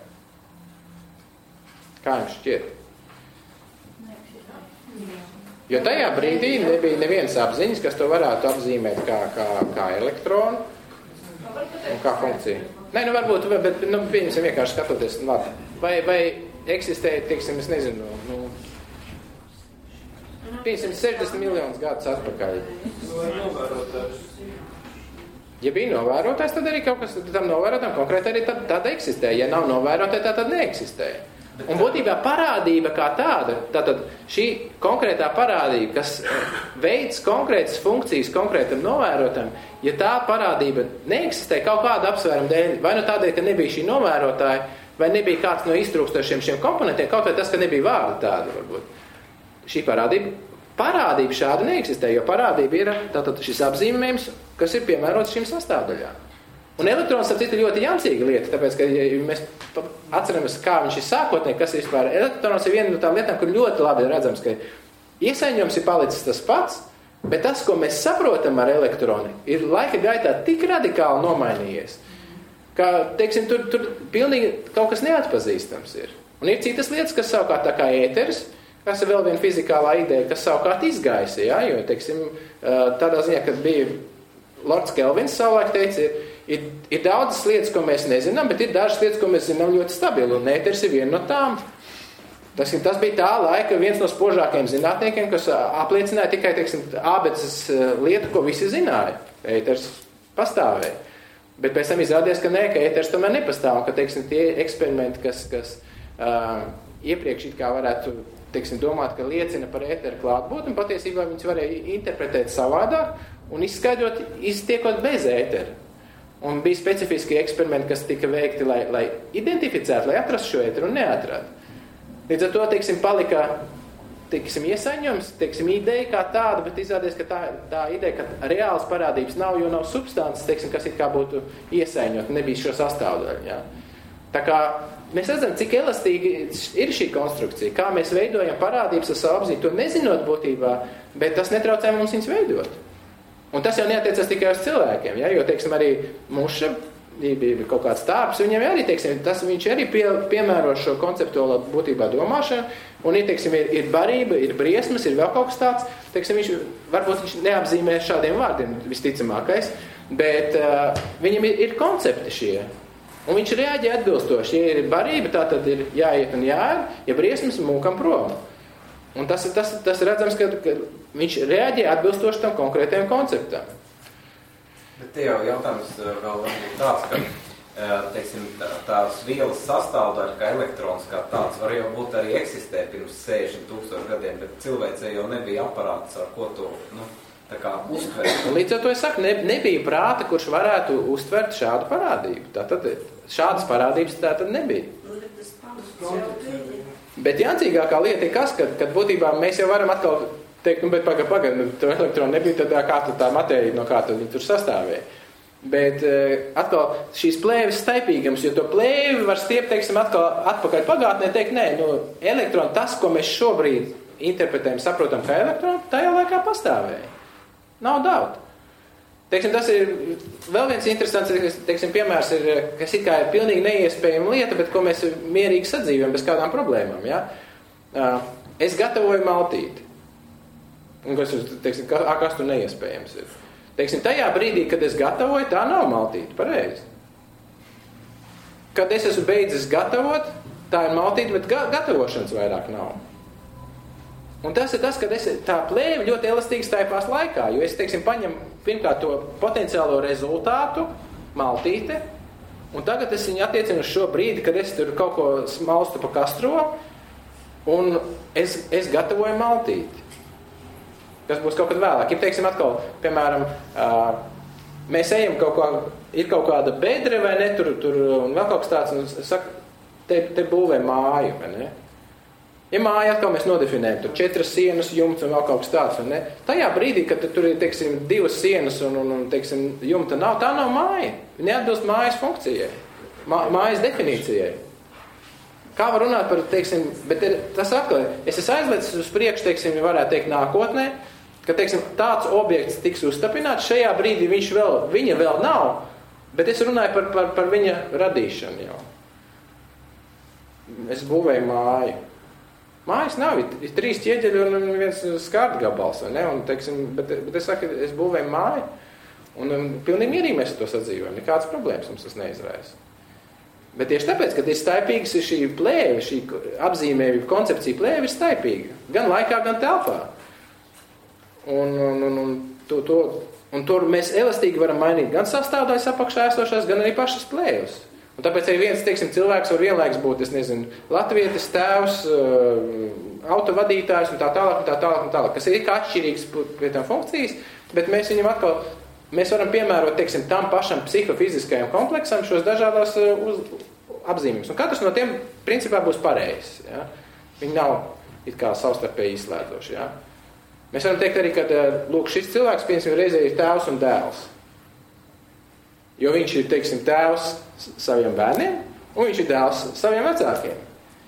Kā jums šķiet? Jo tajā brīdī nebija nevienas apziņas, kas to varētu apzīmēt kā, kā, kā elektronu un kā funkciju. Nē, nu varbūt, bet, nu, pieņemsim vienkārši skatoties, labi, vai, vai eksistēja, teiksim, es nezinu, nu, piemēram, sešdesmit miljonus gadus atpakaļ. Ja bija novērotājs, tad arī kaut kas tam novērotājam konkrēti arī tad, tad eksistē. Ja nav novērotāji, tad, tad neeksistē. Un būtībā parādība kā tāda, tātad šī konkrētā parādība, kas veids konkrētas funkcijas konkrētam novērotam, ja tā parādība neeksistē kaut kāda apsvēruma dēļ, vai no tādēļ, ka nebija šī novērotāja, vai nebija kāds no iztrūkstošiem šiem komponentiem, kaut vai tas, ka nebija vārda tāda varbūt. Šī parādība, parādība šāda neeksistē, jo parādība ir tātad šis apzīmējums, kas ir piemērots šīm sastāvdaļām. Un elektrons, ap citu, ļoti jancīga lieta, tāpēc, ka, ja mēs atceramies, kā viņš ir sākotnē, kas ir vispār, elektrons ir viena no tām lietām, kur ļoti labi redzams, ka iesaiņojums ir palicis tas pats, bet tas, ko mēs saprotam ar elektroni, ir laika gaitā tik radikāli nomainījies, ka, teiksim, tur, tur pilnīgi kaut kas neatpazīstams ir. Un ir citas lietas, kas savukārt tā kā ēteris, kas ir vēl viena fizikālā ideja, kas savukārt izgaisa, ja? Jo, teiksim, tādā ziņā, kad bija Lords Kelvins savulaik teica, ir, ir, ir daudzas lietas, ko mēs nezinām, bet ir dažas lietas, ko mēs zinām ļoti stabili, un ēteris ir viena no tām. Tas, tas bija tā laika viens no spožākajiem zinātniekiem, kas apliecināja tikai, teiksim, ābeces lietu, ko visi zināja. Ēteris pastāvēja. Bet pēc tam izrādījās, ka nē, ka ēteris tomēr nepastāv, un ka, teiksim, tie eksperimenti, kas, kas uh, iepriekš it kā varētu, teiksim, domāt, ka liecina par ēteru klātbūtni, un patiesībā viņus varēja interpretēt savādāk un izskaidrot, iztiekot bez ētera. Un bija specifiski eksperimenti, kas tika veikti, lai, lai identificētu, lai atrastu šo ēteru un neatrātu. Līdz ar to, teiksim, palika, teiksim, iesaņojums, teiksim, ideja kā tāda, bet izrādījās, ka tā, tā ideja, ka reāls parādības nav, jo nav substances, teiksim, kas it kā būtu iesaņot, nebija šo sastāvdaļu, jā. Tā kā mēs redzam, cik elastīgi ir šī konstrukcija, kā mēs veidojam parādības ar savu apziņu, to nezinot būtībā, bet tas netraucē mums viņus veidot. Un tas jau neatiecas tikai uz cilvēkiem, ja? Jo, teiksim, arī muša bija kaut kāds tārps, viņam arī, teiksim, tas viņš arī pie, piemēro šo konceptuālo būtībā domāšanu, un ir, teiksim, ir, ir barība, ir briesmas, ir vēl kaut kas tāds, teiksim, viņš, varbūt viņš neapzīmē šādiem vārdiem visticamākais, bet uh, viņam ir, ir koncepti šie, un viņš reaģē atbilstoši, ja ir barība, tā tad ir jāiet un jāēd, ja briesmas, mūkam prom. Un tas, tas, tas redzams, ka, ka viņš reaģē atbilstoši tam konkrētajam konceptam. Bet te jau jautājums vēl varbūt tāds, ka, teiksim, tās vielas sastāvdaļa, kā elektrons, kā tāds, var jau būt arī eksistē pirms sešdesmit tūkstoši gadiem, bet cilvēcei jau nebija aparāts, ar ko to, nu, tā kā uztvert. Līdz ar to es saku, ne, nebija prāta, kurš varētu uztvert šādu parādību. Tātad šādas parādības tātad nebija. Bet jācīgākā lieta ir kas, kad, kad būtībā mēs jau varam atkal teikt, nu, bet paga, paga, nu, to elektronu nebija, tad kā tā matērija, no kā tad viņi tur sastāvēja. Bet atkal šīs plēves staipīgums, jo to plēvi var stiept, teiksim, atkal atpakaļ pagātnē, teikt, nē, nu, elektroni, tas, ko mēs šobrīd interpretējam, saprotam, kā elektroni, tajā laikā pastāvēja. Nav daudz. Teiksim, tas ir vēl viens interesants, teiksim, piemērs, ir, kas it kā ir pilnīgi neiespējama lieta, bet ko mēs mierīgi sadzīvojam bez kādām problēmām, ja? Es gatavoju maltīti. Un kas, teiksim, kas tur neiespējams ir? Teiksim, tajā brīdī, kad es gatavoju, tā nav maltīte, pareizi. Kad es esmu beidzis gatavot, tā ir maltīte, bet ga- gatavošanas vairāk nav. Un tas ir tas, kad es, tā plēve ļoti elastīgi staipās laikā, jo es, teiksim, paņemu pirmkārt to potenciālo rezultātu, maltīte, un tagad es viņu attiecinu uz šo brīdi, kad es tur kaut ko smalstu pa kastro, un es, es gatavoju maltīti. Tas būs kaut kad vēlāk. Ja, teiksim, atkal, piemēram, mēs ejam kaut kā, ir kaut kāda bedre vai ne, tur, tur un vēl kaut kas tāds, un saka, te, te būvē māju, vai ne? Ja māja atkal mēs nodefinējam, tur četras sienas, jumts un vēl kaut kas tāds, vai ne? Tajā brīdī, kad tur ir, teiksim, divas sienas un, un, un teiksim, jumta nav, tā nav māja. Neatbilst mājas funkcijai, mā, mājas definīcijai. Kā var runāt par, teiksim, bet ir, tas atkal, es esmu aizlicis uz priekšu, teiksim, varētu teikt nākotnē, ka, teiksim, tāds objekts tiks uzstapināts, šajā brīdī viņš vēl, viņa vēl nav, bet es runāju par, par, par viņa radīšanu jau. Es būvēju māju. Mājas nav, ir, ir trīs ķieģeļi un viens skārtgabals, vai ne? Un, teiksim, bet, bet es saku, es būvēju māju, un, un pilnīgi mierīgi mēs ar to sadzīvojam, nekādas problēmas mums tas neizraisa. Bet tieši tāpēc, ka ir staipīgas ir šī plēve, šī apzīmējuma koncepcija plēve ir staipīga, gan laikā, gan telpā. Un, un, un, un, to, to, un tur mēs elastīgi varam mainīt gan sastāvdaļas apakšā esošās, gan arī pašas plēves. Un tāpēc arī viens, teiksim, cilvēks var vienlaiks būt, es nezinu, latvietis, tēvs, autovadītājs un tā tālāk, un tā tālāk, un tālāk, kas ir kā atšķirīgs pie tām funkcijas, bet mēs viņam atkal, mēs varam piemērot, teiksim, tam pašam psihofiziskajam kompleksam šos dažādās uz, apzīmības. Un katrs no tiem principā būs pareizs, ja? Viņi nav it kā savstarpēji izslēdzoši, ja? Mēs varam teikt arī, ka, lūk, šis cilvēks, piemēram, reizē ir tēvs un dēls. Jo viņš ir, teiksim, tēvs saviem bērniem, un viņš ir dēls saviem vecākiem.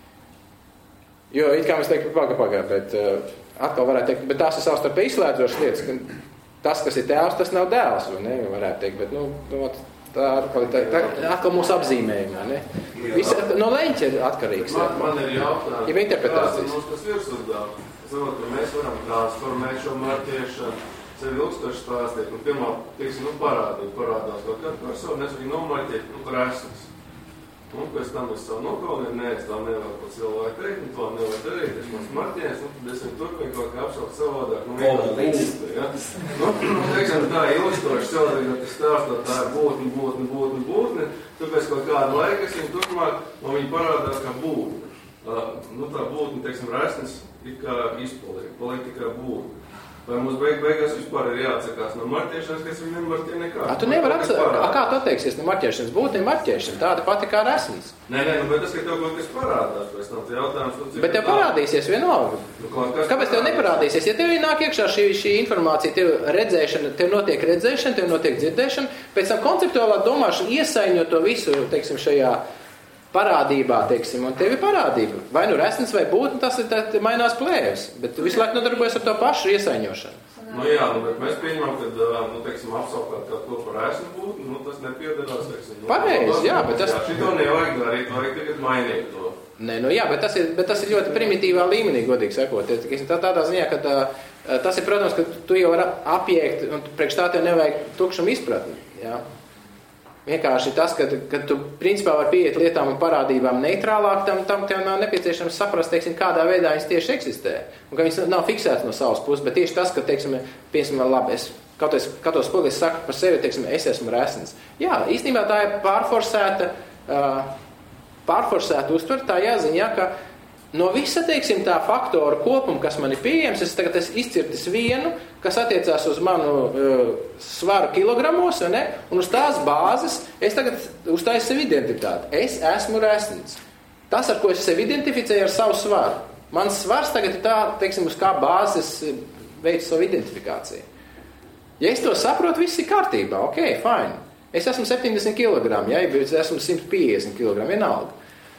Jo, it kā mēs teiktu, paga, paga, bet uh, atkal varētu teikt, bet tās ir savstarpēji izslēdzošas lietas, ka tas, kas ir tēvs, tas nav dēls, vai ne, varētu teikt, bet, nu, tā atkal, tā, tā, atkal mūsu apzīmējumā, ne? Visi no leņķa ir atkarīgs. Man, man ir jautājums, ja interpretācijas. Kāds ir tas virsuzdā? Es domāju, ka mēs varam transformēt šo marķēšanu, sevi ilgstoši stāstīt, un pirmā, teiksim, nu parādīt, parādās kaut kādu personu, es viņu nomarķēt, nu, resnes. Un pēc tam es savu nokaunīju, nē, es tā nevaru ko cilvēku teikt, un to nevaru darīt, es mans marķēs, un tad es viņu turpinu kaut kā apšaukt savādāk, nu, vienkārši būtu, ja? Nu, teiksim, tā ilgstoši cilvēki, kad es stāstot, tā ir būtni, būtni, būtni, būtni, tāpēc kaut kādu laiku es viņu turpmāk, man viņi parādās kā būtni. Uh, nu, tā būtni, teiksim, resnes, it kā izpaliek, paliek tikai būtni. Vai mums beig, beigās vispār ir jāatsakās no marķēšanas, kas viņi nemarķē nekā? A, tu nevar atsakāt. Kā tu atteiksies no marķēšanas? Būtni marķēšana, tāda pati kā resnes. Nē, nē, nu, bet tas, ka tev kaut kas parādās, pēc tam te jautājums... Tu, bet tev parādīsies vienalga. Nu, kas Kāpēc tev neparādīsies? Ja tev nāk iekšā šī, šī informācija, tev redzēšana, tev notiek redzēšana, tev notiek dzirdēšana, pēc tam konceptuālā domāšana iesaiņo to visu, teiksim, šajā parādībā, teiksim, un tev ir parādība. Vai nu resnes vai būtni, tas ir tā, mainās plēves, bet tu visu laiku nodarbojas ar to pašu iesaiņošanu. Nu jā, nu, bet mēs pieņemam, ka, nu, teiksim, apsaukāt kā to par resnu būtni, nu, tas nepiedarās, teiksim. Nu, pareizi, jā, bet tas... Jā, šito nevajag darīt, vajag tagad mainīt to. Nē, nu jā, bet tas ir, bet tas ir ļoti primitīvā līmenī, godīgi sakot. Tā, tādā ziņā, ka tā, tas ir, protams, ka tu jau vari apjēgt, un priekš tā tev nevajag tukšumu izpratni, jā. Vienkārši tas, ka, ka tu principā var pieiet lietām un parādībām neitrālāk, tam, tam tev nav nepieciešams saprast, teiksim, kādā veidā viņas tieši eksistē. Un ka viņas nav fiksētas no savas puses, bet tieši tas, ka, teiksim, piemēram, labi, es kaut es, katos spoguli, es saku par sevi, teiksim, es esmu resns. Jā, īstenībā tā ir pārforsēta, pārforsēta uztver tajā ziņā, ka no visa, teiksim, tā faktoru kopuma, kas man ir pieejams, es tagad esmu izcirtis vienu, kas attiecās uz manu uh, svaru kilogramos, ne? Un uz tās bāzes es tagad uztaisu sevi identitāti. Es esmu resns. Tas, ar ko es sevi identificēju ar savu svaru. Mans svars tagad ir tā, teiksim, uz kā bāzes veicu savu identifikāciju. Ja es to saprotu, viss ir kārtībā, ok, fine. Es esmu septiņdesmit kilogrami, ja, bet es esmu simt piecdesmit kilogrami, vienalga.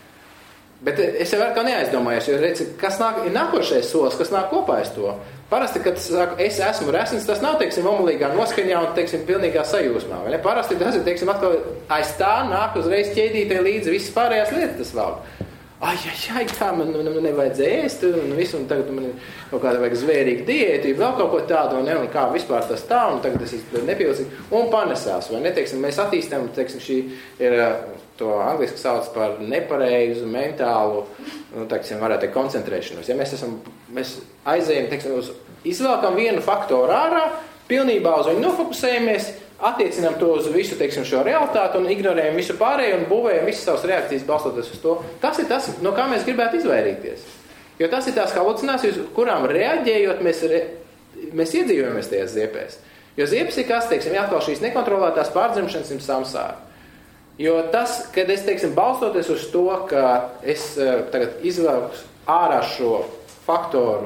Bet es jau vēl kā neaizdomājos, jo redzi, kas nāk, ir nākošais solis, kas nāk kopā aiz to. Parasti, kad saku, es esmu resns, tas nav, teiksim, omulīgā noskaņā un, teiksim, pilnīgā sajūsmā, vai ne? Parasti tas ir, teiksim, atkal aiz tā nāk uzreiz ķēdītē līdzi visas pārējās lietas tas valk. Ai, ai, ai, kā man, man nevajadzēja ēst, un visu, un tagad man kaut kāda vajag zvērīga diēta, vēl kaut ko tādu, un, ne, un kā vispār tas tā, un tagad es nepilsīju, un panesās, vai ne, teiksim, mēs attīstam, teiksim, šī ir, to angliski sauc par nepareizu, mentālu, nu, teiksim, varētu teikt, koncentrēšanos. Ja mēs esam, mēs aizējam, teiksim, uz, izvelkam vienu faktoru ārā, pilnībā uz viņu nofokusējamies, attiecinām to uz visu, teiksim, šo realitāti un ignorējam visu pārējo un būvējam visas savas reakcijas balstoties uz to. Tas ir tas, no kā mēs gribētu izvairīties. Jo tas ir tās halucinācijas, kurām reaģējot mēs, re, mēs iedzīvojamies tajās ziepēs. Jo ziepes ir kas, teiksim, atkal šīs nekontrolētās pārdzimšanas un samsāra. Jo tas, kad es, teiksim, balstoties uz to, ka es tagad izvelku ārā šo faktoru,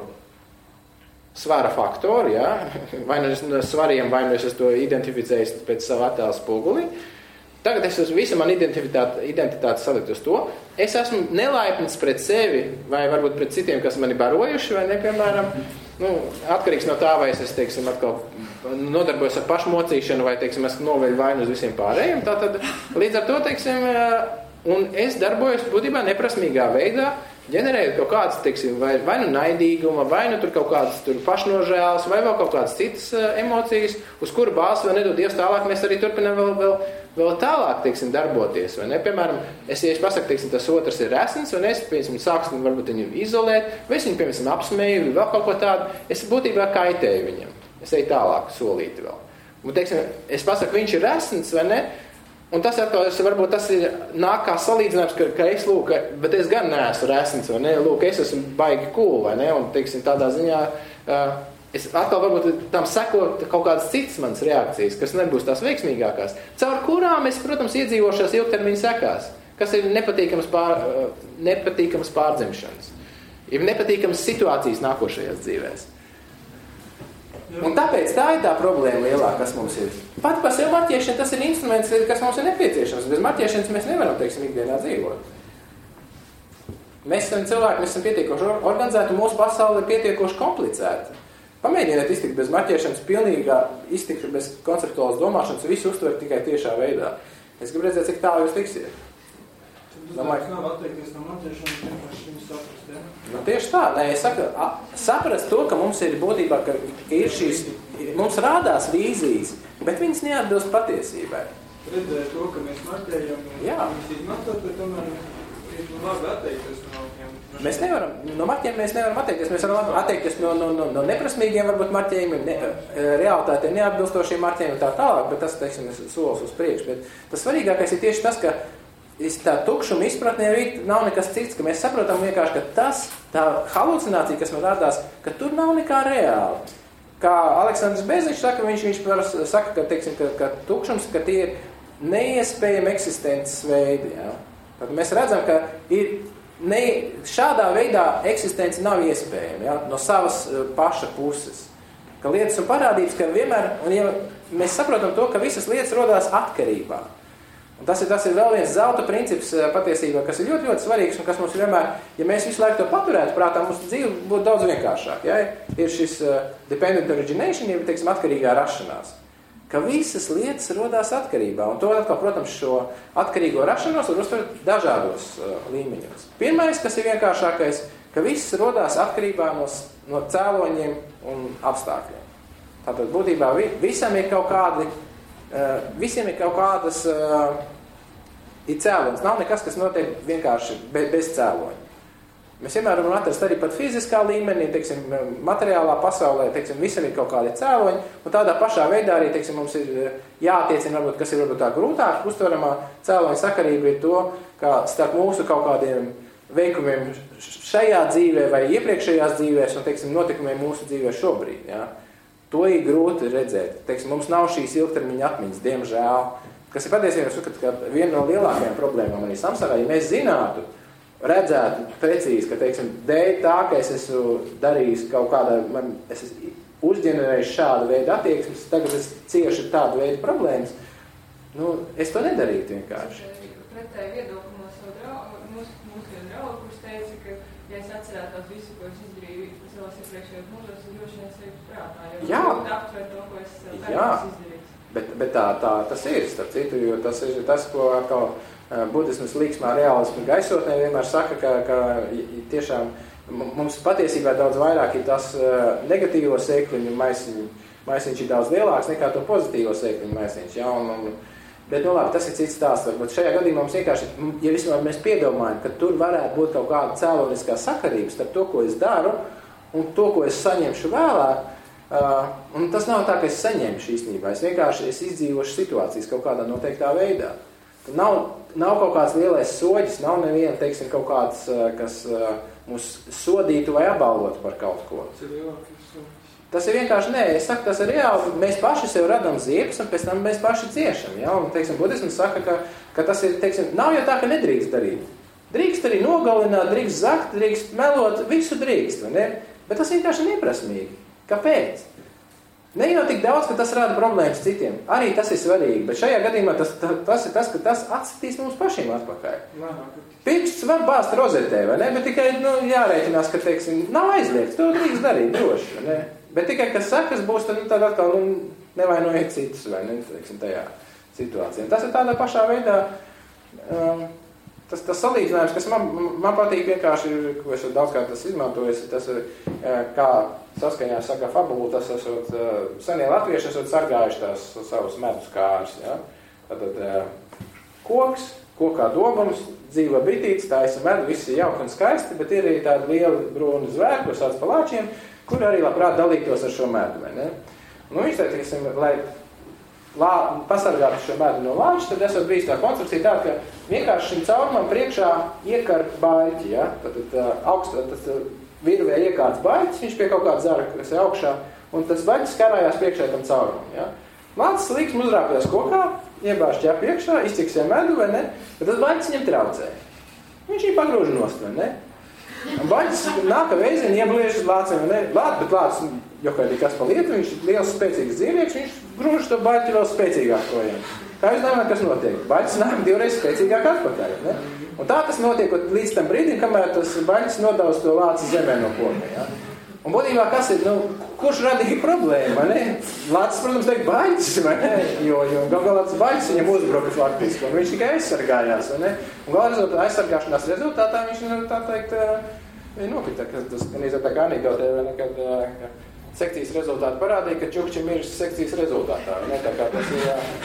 svara faktori, ja? Vai nu es svariem, vai nu es to identificēju pēc savu attēlu spoguli. Tagad es uz visu man identitāti, identitāti salikt uz to. Es esmu nelaipns pret sevi, vai varbūt pret citiem, kas mani barojuši, vai ne, piemēram, nu, atkarīgs no tā, vai es, teiksim, atkal nodarbojos ar pašmocīšanu, vai, teiksim, es noveļu vainu uz visiem pārējiem. Tātad, līdz ar to, teiksim, un es darbojos būtībā neprasmīgā veidā, ģenerējot kaut kādas, teiksim, vai, vai nu naidīguma, vai nu tur kaut kādas tur pašnožēlas, vai vēl kaut kādas citas uh, emocijas, uz kuru bāzi vēl nedod Dievs tālāk, mēs arī turpinām vēl, vēl, vēl tālāk, teiksim, darboties, vai ne? Piemēram, es, ja es pasaku, teiksim, tas otrs ir resns, un es, piemēram, sākstu varbūt viņu izolēt, vai es viņu, piemēram, apsmēju, vēl kaut ko tādu, es būtībā kaitēju viņam. Es eju tālāk solīti vēl. Un, teiksim, es pasaku, viņš ir resns, vai ne? Un tas atkal, varbūt tas ir nāk kā salīdzinājums, ka, ka es, lūk, bet es gan neesmu resns, vai ne? Lūk, es esmu baigi cool, vai ne? Un, teiksim, tādā ziņā, uh, es atkal varbūt tam sekot kaut kādas citas manas reakcijas, kas nebūs tās veiksmīgākās, caur kurām es, protams, iedzīvošos ilgtermiņa sekās, kas ir nepatīkamas, pār, uh, nepatīkamas pārdzimšanas, ir nepatīkamas situācijas nākošajās dzīvēs. Un tāpēc tā ir tā problēma lielākā, kas mums ir. Pat par sevi marķēšana, tas ir instruments, kas mums ir nepieciešams. Bez marķēšanas mēs nevaram, teiksim, ikdienā dzīvot. Mēs esam cilvēki, mēs esam pietiekoši organizēti, un mūsu pasaule ir pietiekoši komplicēta. Pamēģiniet iztikt bez marķēšanas, pilnīgā iztikt bez konceptuālas domāšanas, visu uztvert tikai tiešā veidā. Es gribu redzēt, cik tālu jūs tiksiet. Domāju, nav atteikties no marķēšanas, vienkārši viņu saprast, ja? Nu, tieši tā, nē, es saku, saprast to, ka mums ir būtībā, ka ir šīs, mums rādās vīzijas, bet viņas neatbilst patiesībai. Redzēt to, ka mēs marķējam, viņas izmantot, bet tomēr ir labi atteikties no viņiem. Mēs nevaram, no marķiem mēs nevaram atteikties, mēs varam atteikties no, no, no, no neprasmīgiem, varbūt marķējumiem, ne, realitātiem neatbilstošiem marķējumiem tā tālāk, bet tas, teiksim, ir solis uz priekšu. Bet tas svarīgākais ir tieši tas, ka tā tukšuma izpratnē nav nekas cits, ka mēs saprotam vienkārši, ka tas, tā halucinācija, kas man rādās, ka tur nav nekā reāli. Kā Aleksandrs Beziņš saka, viņš, viņš par, saka, ka, teiksim, ka, ka tukšums, ka tie ir neiespējami eksistences veidi. Ja? Tad mēs redzam, ka ir ne, šādā veidā eksistence nav iespējama, ja? No savas paša puses. Ka lietas un parādības, ka vienmēr, un ja mēs saprotam to, ka visas lietas rodās atkarībā. Un tas ir, tas ir vēl viens zelta princips patiesībā, kas ir ļoti, ļoti svarīgs un kas mums vienmēr, ja mēs visu laiku to paturētu prātā, mums dzīve būtu daudz vienkāršāk. Ja? Ir šis uh, dependent origination, ja teiksim, atkarīgā rašanās. Ka visas lietas rodās atkarībā. Un to atkal, protams, šo atkarīgo rašanos var uztvert dažādos uh, līmeņos. Pirmais, kas ir vienkāršākais, ka viss rodās atkarībā no, no cēloņiem un apstākļiem. Tātad būtībā vi, visam ir kaut kādi Uh, visiem ir kaut kādas uh, ir cēlonis. Nav nekas, kas notiek vienkārši be, bez cēloņa. Mēs vienmēr varam atrast arī pat fiziskā līmenī, teiksim, materiālā pasaulē, teiksim, visam ir kaut kādi cēloņi, un tādā pašā veidā arī, teiksim, mums ir jātiecina, varbūt, kas ir varbūt tā grūtāk uztveramā cēloņa sakarība ir to, kā starp mūsu kaut kādiem veikumiem šajā dzīvē vai iepriekšējās dzīvēs un, teiksim, notikumiem mūsu dzīvē šobrīd, jā. To ir grūti redzēt. Teiksim, mums nav šīs ilgtermiņa atmiņas, diemžēl. Kas ir patiesībā, es uzskatu, ka viena no lielākajām problēmām arī samsarā, ja mēs zinātu, redzētu precīzi, ka, teiksim, dēļ tā, ka es esmu darījis kaut kādā, man, es esmu uzģenerējis šādu veidu attieksmes, tagad es cieši tādu veidu problēmas, Nu, es to nedarītu vienkārši. Pretēji viedokli no savu draugu, mūsu, mūsu draugu, kurš teica, ka, ja es atcerētos visu, ko es izdarīju savās iepriekšējos mūžos, es droši vien sevi prātā, jo Jā. būtu aptver to, ko es tagad izdarīju. Bet, bet tā, tā tas ir, starp citu, jo tas ir tas, ko atkal uh, budismas līksmā reālismu gaisotnē vienmēr saka, ka, ka tiešām mums patiesībā daudz vairāk ir tas uh, negatīvo sēkliņu maisiņu, maisiņš ir daudz lielāks nekā to pozitīvo sēkliņu maisiņš, ja, un, un bet, nu labi, tas ir cits stāsts. Varbūt šajā gadījumā mums vienkārši, ja vismaz mēs piedomājam, ka tur varētu būt kaut kāda cēloniskā sakarība starp to, ko es daru, un to, ko es saņemšu vēlāk, uh, un tas nav tā, ka es saņemšu īstenībā. Es vienkārši es izdzīvošu situācijas kaut kādā noteiktā veidā. Nav, nav kaut kāds lielais soģis, nav neviena, teiksim, kaut kāds, uh, kas uh, mūs sodītu vai apbalvotu par kaut ko. Tas ir vienkārši, nē, es saku, tas ir reāli, mēs paši sev radam ziepes, un pēc tam mēs paši ciešam, ja, un, teiksim, budisms saka, ka, ka tas ir, teiksim, nav jau tā, ka nedrīkst darīt. Drīkst arī nogalināt, drīkst zakt, drīkst melot, visu drīkst, vai ne? Bet tas vienkārši neprasmīgi. Kāpēc? Ne jau tik daudz, ka tas rada problēmas citiem. Arī tas ir svarīgi, bet šajā gadījumā tas, tas ir tas, ka tas atsitīs mums pašiem atpakaļ. Pirksts var bāzt rozetē, vai ne? Bet tikai, nu, jārēķinās, ka, teiksim, nav aizliegts, to drīkst darīt droši, vai ne? Bet tikai, kas sakas būs, tad, nu, tad atkal, nu, nevainojiet citus, vai ne, teiksim, tajā situācijā. Tas ir tādā pašā veidā, um, tas, tas salīdzinājums, kas man, man patīk vienkārši, ko es daudzkārt tas izmantojis, tas ir, kā saskaņā saka fabulu, tas esot, senie latvieši esot sargājuši tās savus medus kārus, ja. Tātad koks, kokā dobums, dzīva bitītes, taisa medu, viss ir jauki un skaisti, bet ir arī tādi lieli brūni zvēri, ko sauc par lāčiem, kur arī labprāt dalītos ar šo medu, vai ne? Nu, viņš tā, tiksim, lai lā, pasargātu šo medu no lāča, tad esot bijis tā konstrukcija tā, ka vienkārši šim caurumam priekšā iekārt baļķi, ja? Tad, tad augst, tas virvē iekārts baļķis, viņš pie kaut kāda zara, kas ir augšā, un tas baļķis karājās priekšā tam caurumam, ja? Lācis līksm uzrāpjas kokā, iebāž ķep iekšā, izciksē medu, vai ne? Bet tas baļķis viņam traucē. Viņš viņu pagrūž nost, vai ne? Un baļķis nāka veizini iebliež uz lāciem, vai ne? Lāt, bet lācis, jo kā ir kas pa lietu, viņš ir liels spēcīgs dzīvnieks, viņš grūž to baļķi vēl spēcīgāk projām. Kā jūs domājat, kas notiek? Baļķis nāk divreiz spēcīgāk atpakaļ, ne? Un tā tas notiek līdz tam brīdim, kamēr tas baļķis nodauz to lāci zemē no koka, ja? Un būtībā, kas ir, nu, kurš radīja problēmu, vai ne? Lācis, protams, teikt baļķis, vai ne? Jo, jo gal galā tas baļķis viņam uzbruka faktiski, un viņš tikai aizsargājās, vai ne? Un galā rezultātā, aizsargāšanās rezultātā viņš, tā teikt, nokrita, ka tas gan izvēr tā kā anekdotē, vai ne, kad ka sekcijas rezultāti parādīja, ka čukči mirst sekcijas rezultātā, vai ne? Tā kā tas ir,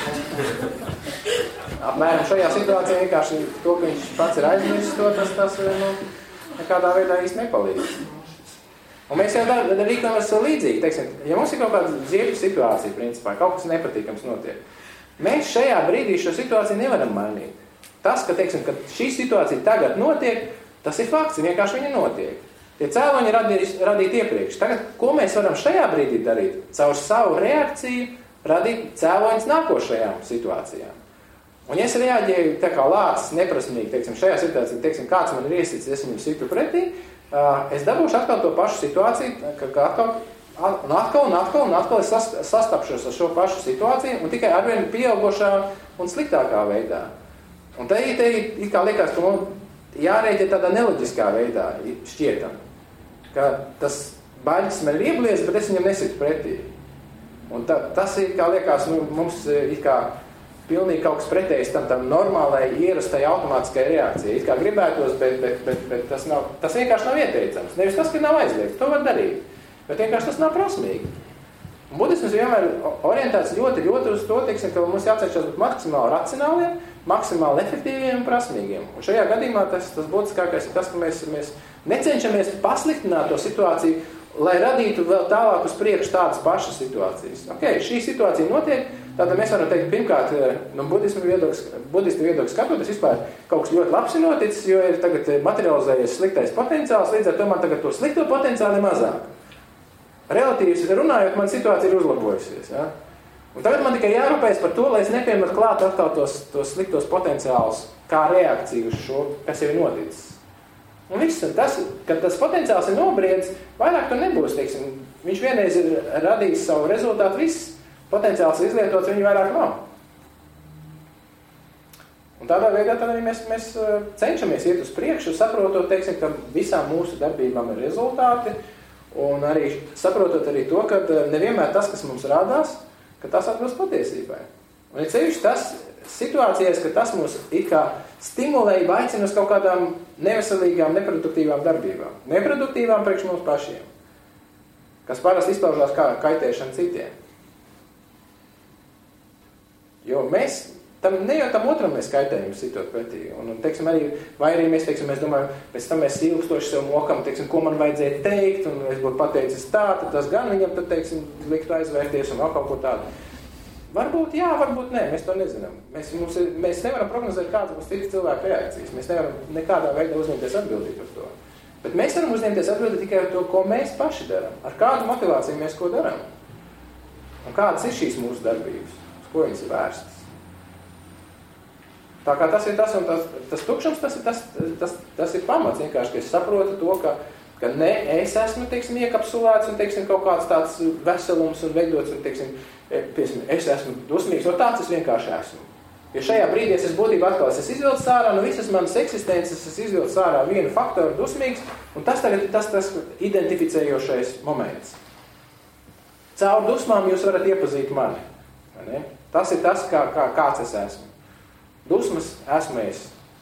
jā. Apmēram šajā situācijā vienkārši to, ka viņš pats ir aizmirsis to, tas, tas, nu, nekādā veidā īsti nepalīdz. Un mēs jau rīkojamies līdzīgi, teiksim, ja mums ir kaut kāda ziepju situācija, principā, kaut kas nepatīkams notiek, mēs šajā brīdī šo situāciju nevaram mainīt. Tas, ka, teiksim, ka šī situācija tagad notiek, tas ir fakts, vienkārši viņa notiek. Tie cēloņi radīti radīt iepriekš. Tagad, ko mēs varam šajā brīdī darīt? Caur savu reakciju radīt cēloņus nākošajām situācijām. Un ja es reaģēju tā kā lācis neprasmīgi, teiksim, šajā situācijā, teiksim, kāds man ir iesits, es viņam situ pretī, es dabūšu atkal to pašu situāciju, ka, ka atkal, un atkal, un atkal, un atkal es sastapšos ar šo pašu situāciju, un tikai arvien pieaugošā un sliktākā veidā. Un te, te it kā liekas, ka mums jārēķina tādā neloģiskā veidā, šķietam, ka tas baļķis man ir ieblies, bet es viņam nesitu pretī. Un ta, tas ir, kā liekas, nu, mums it kā pilnīgi kaut kas pretējs tam, tam normālai, ierastai automātiskai reakcijai. It kā gribētos, bet, bet, bet, bet tas, nav, tas vienkārši nav ieteicams. Nevis tas, ka nav aizliegts, to var darīt, bet vienkārši tas nav prasmīgi. Un budisms vienmēr orientēts ļoti, ļoti uz to, teiksim, ka mums jācenšas būt maksimāli racionāliem, maksimāli efektīviem un prasmīgiem. Un šajā gadījumā tas, tas būtiskākais ir tas, ka mēs, mēs necenšamies pasliktināt to situāciju, lai radītu vēl tālāk uz priekšu tādas pašas situācijas. Ok, šī situācija notiek, tātad mēs varam teikt, pirmkārt, no budismu viedokļa, budistu viedokļa skatoties, vispār kaut kas ļoti labs ir noticis, jo ir tagad materializējies sliktais potenciāls, līdz ar to man tagad to slikto potenciāli ir mazāk. Relatīvs runājot, man situācija ir uzlabojusies. Ja? Un tagad man tikai jārūpējas par to, lai es nepiemetu klāt atkal tos, tos sliktos potenciālus kā reakciju uz šo, kas jau ir noticis. Un viss, tas, kad tas potenciāls ir nobriedis, vairāk tur nebūs, teiksim, viņš vienreiz ir radījis savu rezultātu, viss potenciāls izlietots, viņu vairāk nav. Un tādā veidā tad arī mēs, mēs cenšamies iet uz priekšu, saprotot, teiksim, ka visām mūsu darbībām ir rezultāti, un arī saprotot arī to, ka nevienmēr tas, kas mums rādās, ka tas atbilst patiesībai. Un ir cevišķi tas situācijās, ka tas mūs it kā stimulē, aicina uz kaut kādām neveselīgām, neproduktīvām darbībām. Neproduktīvām priekš mums pašiem, kas parasti izpaužās kā kaitēšana citiem. Jo mēs tam, ne jau tam otram mēs kaitējumu sitot pretī. Un, un teiksim, arī, vai arī mēs, teiksim, mēs domājam, pēc tam mēs ilgstoši sev mokam, teiksim, ko man vajadzēja teikt, un es būtu pateicis tā, tad tas gan viņam, tad, teiksim, liktu aizvērties un vēl kaut ko tādu. Varbūt jā, varbūt nē, mēs to nezinām. Mēs, mums, mēs nevaram prognozēt, kādas būs citas cilvēku reakcijas. Mēs nevaram nekādā veidā uzņemties atbildību par to. Bet mēs varam uzņemties atbildību tikai par to, ko mēs paši darām. Ar kādu motivāciju mēs ko darām. Un kādas ir šīs mūsu darbības, uz ko viņas ir vērstas. Tā kā tas ir tas un tas, tas tukšums, tas ir, tas, tas, tas ir pamats vienkārši, ka es saprotu to, ka, ka ne es esmu, teiksim, iekapsulēts un, teiksim, kaut kāds tāds veselums un veidots un, teiksim, piemēram, es esmu dusmīgs, no tāds es vienkārši esmu. Jo šajā brīdī es būtībā atkal es izvilcu sārā, no visas manas eksistences es izvilcu sārā vienu faktoru dusmīgs, un tas tagad ir tas, tas identificējošais moments. Caur dusmām jūs varat iepazīt mani. Vai ne? Tas ir tas, kā, kā, kāds es esmu. Dusmas esmu es.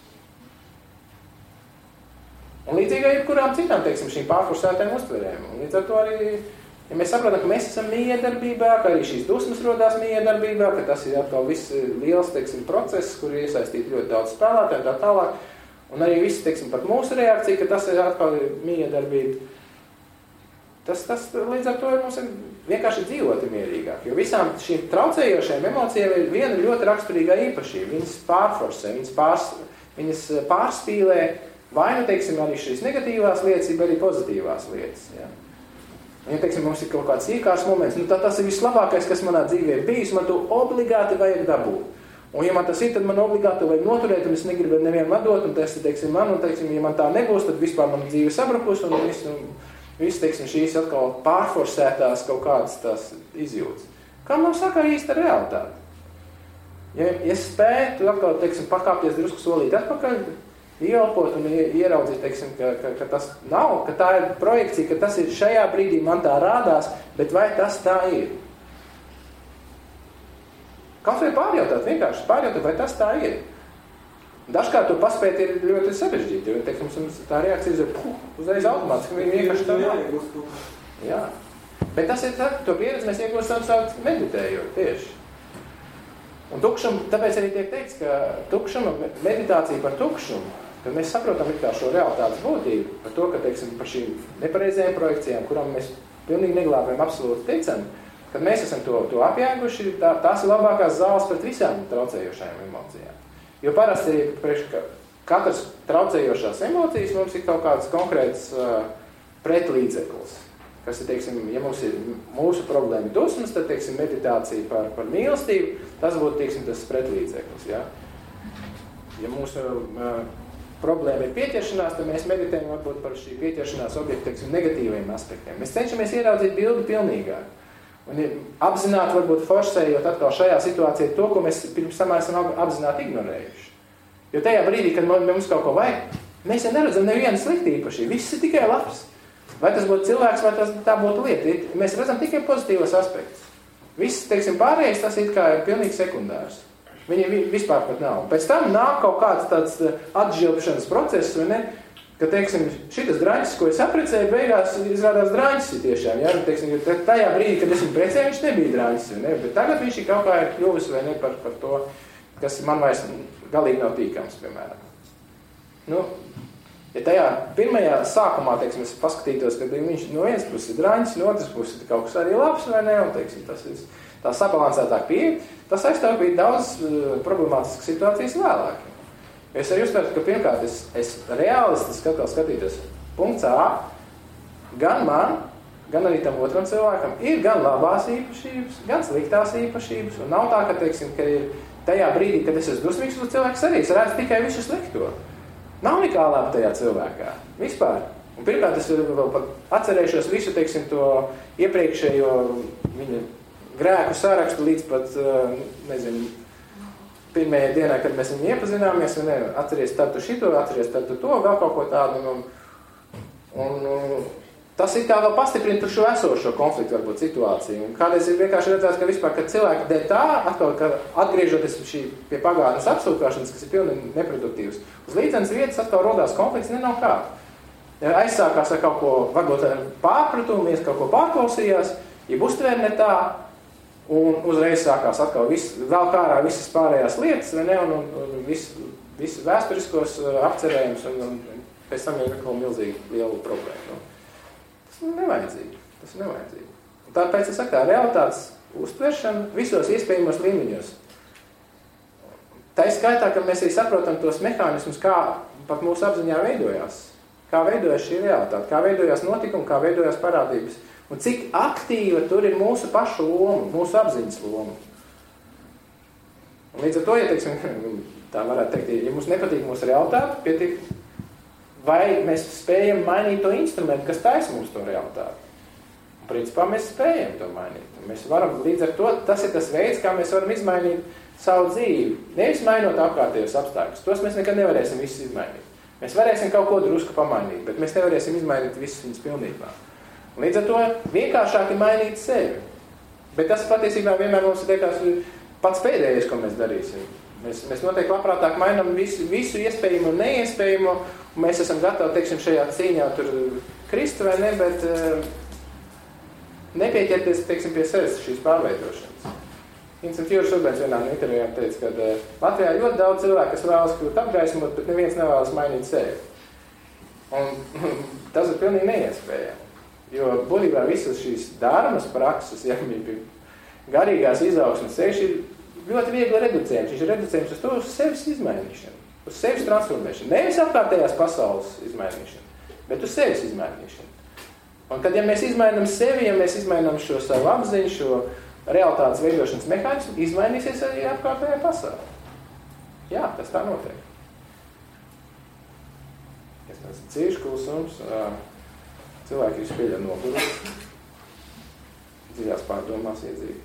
Un līdzīgi ar jebkurām citām, teiksim, šīm pārforsētēm uztverēm. Un līdz ar to arī, ja mēs saprotam, ka mēs esam miedarbībā, ka arī šīs dusmas rodās miedarbībā, ka tas ir atkal viss liels, teiksim, process, kur ir iesaistīt ļoti daudz spēlētāju un tā tālāk. Un arī viss, teiksim, pat mūsu reakcija, ka tas ir atkal miedarbība. Tas, tas līdz ar to mums ir vienkārši dzīvoti mierīgāk, jo visām šīm traucējošajām emocijām ir viena ļoti raksturīgā īpašība. Viņas pārforsē, viņas, pārs, viņas pārspīlē vai nu, teiksim, arī šīs negatīvās lietas, vai arī pozitīvās lietas. Ja? Un, ja, teiksim, mums ir kaut kāds īkārs moments, nu tā tas ir vislabākais, kas manā dzīvē bijis, man to obligāti vajag dabūt. Un, ja man tas ir, tad man obligāti vajag noturēt, un es negribu nevienu vadot, un tas, teiksim, man, un, teiksim, ja man tā nebūs, tad vispār man dzīve sabrakus, un viss, un, Viss, teiksim, šīs atkal pārforsētās kaut kādas tās izjūtas. Kā man saka īsta realitāte? Ja, ja spēj, tu atkal, teiksim, pakāpties drusku solīt atpakaļ, ieelpot un ieraudzīt, teiksim, ka, ka, ka tas nav, ka tā ir projekcija, ka tas ir šajā brīdī man tā rādās, bet vai tas tā ir? Kaut vai pārjautāt, vienkārši pārjautāt, vai tas tā ir? Dažkārt to paspēt ir ļoti sarežģīti, jo, teiksim, tā reakcija ir puh, uzreiz automātiski, viņi vienkārši tā nav. Jā. Bet tas ir tā, to pieredzi mēs iegūstam sākt meditējot tieši. Un tukšum, tāpēc arī tiek teikts, ka tukšuma, meditācija par tukšumu, kad mēs saprotam it kā šo realitātes būtību, par to, ka, teiksim, par šīm nepareizajām projekcijām, kurām mēs pilnīgi neglābējam absolūti ticam, kad mēs esam to, to apjēguši, tā, tās ir labākās zāles pret visām traucējošajām emocijām. Jo parasti ir priekš, ka katras traucējošās emocijas mums ir kaut kāds konkrēts uh, pretlīdzeklis. Kas ir, teiksim, ja mums ir mūsu problēma dusmas, tad, teiksim, meditācija par, par mīlestību, tas būtu, teiksim, tas pretlīdzeklis, ja? Ja mūsu uh, problēma ir pieķeršanās, tad mēs meditējam varbūt par šī pieķeršanās objektu, teiksim, negatīviem aspektiem. Mēs cenšamies ieraudzīt bildi pilnīgāk. Un apzināti varbūt forsējot atkal šajā situācijā to, ko mēs pirms samā esam apzināti ignorējuši. Jo tajā brīdī, kad mums kaut ko vajag, mēs jau neredzam nevienu slikti īpaši. Viss ir tikai labs. Vai tas būtu cilvēks, vai tas, tā būtu lieta. Mēs redzam tikai pozitīvos aspektus. Viss, teiksim, pārējais, tas ir kā ir pilnīgi sekundārs. Viņi vispār pat nav. Pēc tam nāk kaut kāds tāds atžilpšanas process, vai ne? Ka, teiksim, šitas draņķis, ko es aprecēju, beigās izrādās draņķis ir tiešām, ja? Teiksim, jo tajā brīdī, kad es viņu precēju, viņš nebija draņķis, vai ne? Bet tagad viņš ir kaut kā ir kļuvis, vai ne, par, par to, kas man vairs galīgi nav tīkams, piemēram. Nu, ja tajā pirmajā sākumā, teiksim, es paskatītos, kad viņš no vienas puses ir draņķis, no otras puses ir kaut kas arī labs, vai ne? Un, teiksim, tas ir tā sabalansētāk pieeja, tas aizstāv bija daudz uh, problemātiskas situācijas vēlāk. Es arī uzskatu, ka pirmkārt es, es realistiski atkal skatītos punkts A, gan man, gan arī tam otram cilvēkam ir gan labās īpašības, gan sliktās īpašības, un nav tā, ka, teiksim, ka ir tajā brīdī, kad es esmu dusmīgs, tad cilvēks arī es redzu tikai visu slikto. Nav nekā labi tajā cilvēkā, vispār. Un pirmkārt es vēl pat atcerēšos visu, teiksim, to iepriekšējo viņa grēku sarakstu līdz pat, nezinu, pirmajā dienā, kad mēs viņu iepazināmies, un ne, atceries tad tu šito, atceries tad tu to, vēl kaut ko tādu, un, un, un tas ir kā vēl pastiprina tur šo esošo konfliktu, varbūt, situāciju. Un kādreiz ir vienkārši redzēts, ka vispār, kad cilvēki dēļ tā, atkal, ka atgriežoties šī pie pagātnes apsūkāšanas, kas ir pilnīgi neproduktīvs, uz līdzenas vietas atkal rodās konflikts, ne nav kā. Aizsākās ar kaut ko, varbūt ar pārpratumu, viens kaut ko pārklausījās, ja uztvēr ne tā, un uzreiz sākās atkal viss, vēl kārā visas pārējās lietas, vai ne, un, un, un visu, visu vēsturiskos apcerējums, un, un pēc tam ir atkal milzīgi liela problēma. Tas ir nevajadzīgi, tas ir nevajadzīgi. Un tāpēc es saku, tā realitātes uztveršana visos iespējamos līmeņos. Tā ir skaitā, ka mēs arī saprotam tos mehānismus, kā pat mūsu apziņā veidojās. Kā veidojas šī realitāte, kā veidojās notikumi, kā veidojās parādības. Un cik aktīva tur ir mūsu pašu loma, mūsu apziņas loma. Un līdz ar to, ja teiksim, tā varētu teikt, ja mums nepatīk mūsu realitāte, pietiek, vai mēs spējam mainīt to instrumentu, kas taisa mums to realitāti. Un principā mēs spējam to mainīt. Un mēs varam, līdz ar to, tas ir tas veids, kā mēs varam izmainīt savu dzīvi. Nevis mainot apkārtējos apstākļus. Tos mēs nekad nevarēsim visus izmainīt. Mēs varēsim kaut ko drusku pamainīt, bet mēs nevarēsim izmainīt visus viņus pilnībā. Un līdz ar to vienkāršāk ir mainīt sevi. Bet tas patiesībā vienmēr mums liekas pats pēdējais, ko mēs darīsim. Mēs, mēs noteikti labprātāk mainām visu, visu iespējamo un neiespējamo, un mēs esam gatavi, teiksim, šajā cīņā tur krist vai ne, bet uh, nepieķerties, teiksim, pie sevis šīs pārveidošanas. Vincent Jūras Urbens vienā no intervijām teica, ka uh, Latvijā ļoti daudz cilvēku, kas vēlas kļūt apgaismot, bet neviens nevēlas mainīt sevi. Un tas ir pilnīgi neiespējami. Jo būtībā visas šīs dārmas prakses, ja, garīgās izaugsmes ceļš ir ļoti viegli reducējums. Viņš ir reducējums uz to uz sevis izmainīšanu, uz sevis transformēšanu. Nevis apkārtējās pasaules izmainīšanu, bet uz sevis izmainīšanu. Un kad ja mēs izmainām sevi, ja mēs izmainām šo savu apziņu, šo realitātes veidošanas mehānismu, izmainīsies arī apkārtējā pasaule. Jā, tas tā notiek. Es tāds cīši klusums, cilvēki ir spieļa noguru, dziļās pārdomās iedzīgi.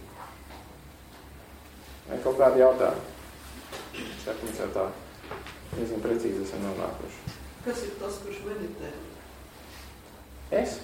Vai kaut kādi jautājumi? Šeit mums jau tā diezgan precīzi esam nonākuši. Kas ir tas, kurš meditē? Es?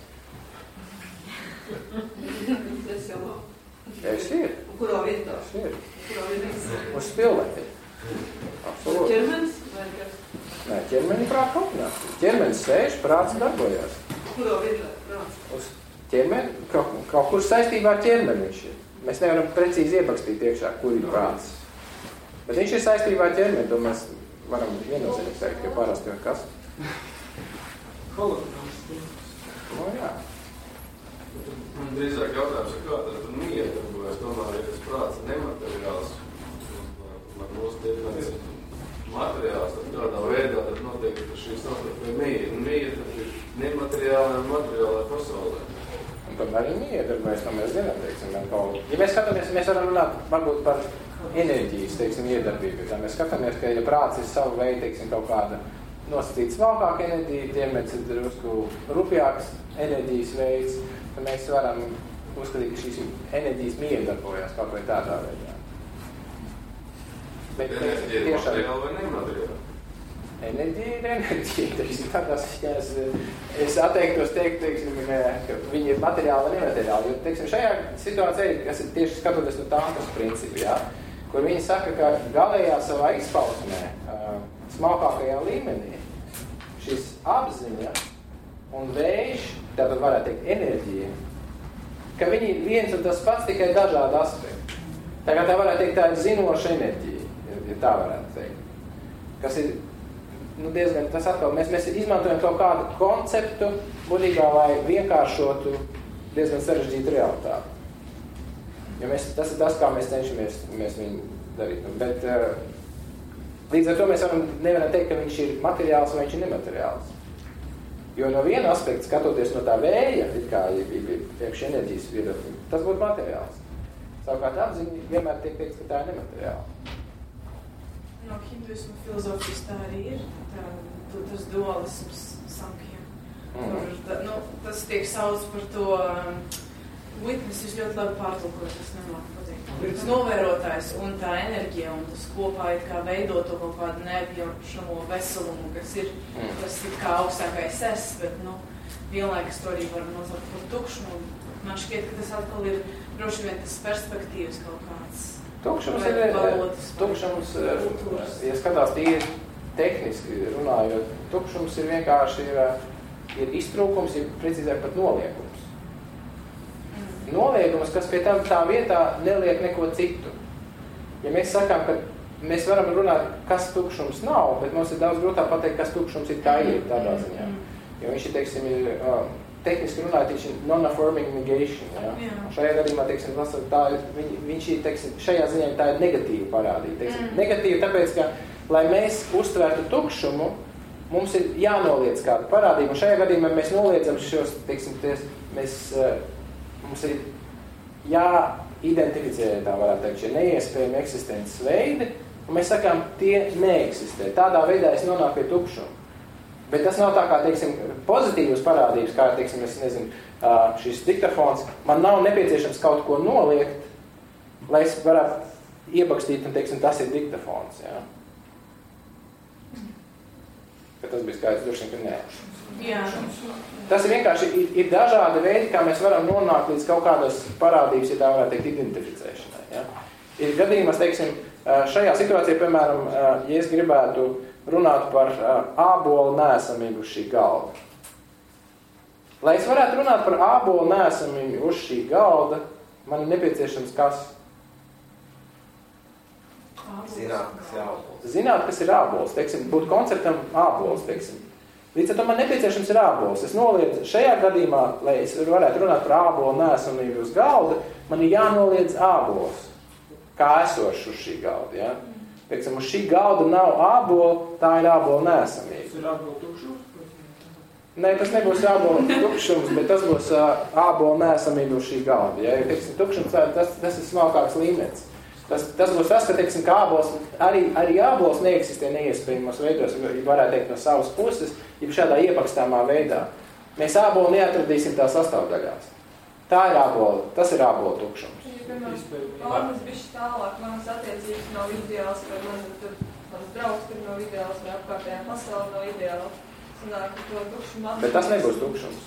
Es jau nav. Es ir. Un kurā vietā? Es ir. Kurā vietā? Uz spilveni. Absolūti. Ķermenis vai kas? Nē, ķermeni prāt kombinācija. Ķermenis sēž, prāts darbojās. Kurā vietā prāts? Uz ķermeni, kaut, kaut kur saistībā ar ķermeni viņš ir. Mēs nevaram precīzi iebakstīt iekšā, kur ir prāts. Bet viņš ir saistībā ar ķermeni, to mēs varam viennozīmīgi teikt, ka parasti ir kas. Holograms. No jā. Man drīzāk jautājums ir, kā tad tur miedarbojas, tomēr ir tas prāts nemateriāls, man mūsu ķermenis materiāls, tad kādā veidā tad notiek, ka šī sastāvē mīja, un mīja tad ir nemateriālā un materiālā pasaulē. Un tomēr arī iedarbojas, to mēs zinām, teiksim, kaut... Ja mēs skatāmies, mēs varam runāt varbūt par enerģijas, teiksim, iedarbību. Tā mēs skatāmies, ka ja prāts ir savu veidu, teiksim, kaut kāda nosacīta smalkāka enerģija, ķermenis ir drusku rupjāks enerģijas veids, tad mēs varam uzskatīt, ka šīs enerģijas iedarbojās kaut vai tādā veidā. Bet, enerģija ir materiāla vai nemateriāla? Enerģija ir enerģija, teiksim, tādās viņās, es atteiktos teikt, teiksim, ka viņi ir materiāli vai nemateriāli, jo, teiksim, šajā situācijā, kas ir tieši skatoties no tankas principu, jā, kur viņi saka, ka galējā savā izpausmē, smalkākajā līmenī, šis apziņa un vējš, tātad varētu teikt enerģija, ka viņi ir viens un tas pats tikai dažādi aspekti. Tā kā tā varētu teikt, tā ir zinoša enerģija, ja tā varētu teikt, kas ir nu, diezgan, tas atkal, mēs, mēs izmantojam kaut kādu konceptu, būtībā, lai vienkāršotu diezgan sarežģītu realitāti. Jo mēs, tas ir tas, kā mēs cenšamies mēs viņu darīt. Bet uh, līdz ar to mēs varam, nevaram teikt, ka viņš ir materiāls vai viņš ir nemateriāls. Jo no viena aspekta, skatoties no tā vēja, it kā iekš enerģijas viedokļa, tas būtu materiāls. Savukārt apziņa vienmēr tiek teikts, ka tā ir nemateriāla. No hinduismu filozofijas tā arī ir, tā, tas dualisms samkhya. Mm. Tur, tā, nu, tas tiek sauc par to witnesses ļoti labi pārtulkoja, tas nemāk pateikt. Tas novērotājs un tā enerģija un tas kopā ir kā veido to kaut kādu neapjaušamo veselumu, kas ir, tas ir kā augstākais es, bet, nu, vienlaikus to arī var nosaukt par tukšumu. Man šķiet, ka tas atkal ir droši vien tas perspektīvas kaut kāds. Tukšums ir, valodas, tukšums, kultūras. Ja skatās tīri tehniski runājot, tukšums ir vienkārši ir, ir iztrūkums, ir precīzāk pat noliekums. Mm. Noliekums, kas pie tam tā vietā neliek neko citu. Ja mēs sakām, ka mēs varam runāt, kas tukšums nav, bet mums ir daudz grūtāk pateikt, kas tukšums ir kā ir tādā ziņā. Jo viņš ir, teiksim, ir, uh, tehniski runājot, viņš ir non-affirming negation. Ja? Jā. Šajā gadījumā, teiksim, tā ir, viņ, viņš ir, teiksim, šajā ziņā tā ir negatīva parādība. Teiksim, mm. Negatīva tāpēc, ka, lai mēs uztvērtu tukšumu, mums ir jānoliedz kāda parādība. Un šajā gadījumā mēs noliedzam šos, teiksim, ties, mēs, uh, mums ir jāidentificē, tā varētu teikt, šie neiespējami eksistences veidi, un mēs sakām, tie neeksistē. Tādā veidā es nonāku pie tukšuma. Bet tas nav tā kā, teiksim, pozitīvas parādības, kā, teiksim, es nezinu, šis diktafons. Man nav nepieciešams kaut ko noliegt, lai es varētu iebakstīt, un, teiksim, tas ir diktafons, jā. Bet tas bija skaidrs, droši vien, ka nē. Jā. Tas ir vienkārši, ir, ir dažādi veidi, kā mēs varam nonākt līdz kaut kādas parādības, ja tā varētu teikt, identificēšanai, jā. Ir gadījumās, teiksim, šajā situācijā, piemēram, ja es gribētu runāt par uh, ābolu neesamību uz šī galda. Lai es varētu runāt par ābolu neesamību uz šī galda, man ir nepieciešams kas? Zināt, kas ir ābols. Zināt, kas ir ābols. Teiksim, būt konceptam ābols, teiksim. Līdz ar to man nepieciešams ir ābols. Es noliedzu šajā gadījumā, lai es varētu runāt par ābolu neesamību uz galda, man ir jānoliedz ābols, kā esošs uz šī galda, ja? Teiksim, uz šī galda nav ābola, tā ir ābola neesamība. Tas ir ābola tukšums? Nē, tas nebūs ābola tukšums, bet tas būs uh, ābola neesamība uz šī galda. Ja? Teiksim, tukšums, tas, tas ir smalkāks līmenis. Tas, tas būs tas, ka, teiksim, ka ābols, arī, arī ābols neeksistē neiespējamos veidos, varētu teikt no savas puses, ja šādā iepakstāmā veidā. Mēs ābolu neatradīsim tā sastāvdaļās. Tā ir ābola, tas ir ābola tukšums. Pārnes bišķi tālāk, manas attiecības nav ideāls, vai man tur mans draugs tur nav ideāls, vai apkārtējā pasauli nav ideāla. Sanāk, ka to tukšumu atrast. Bet tas nebūs tukšums.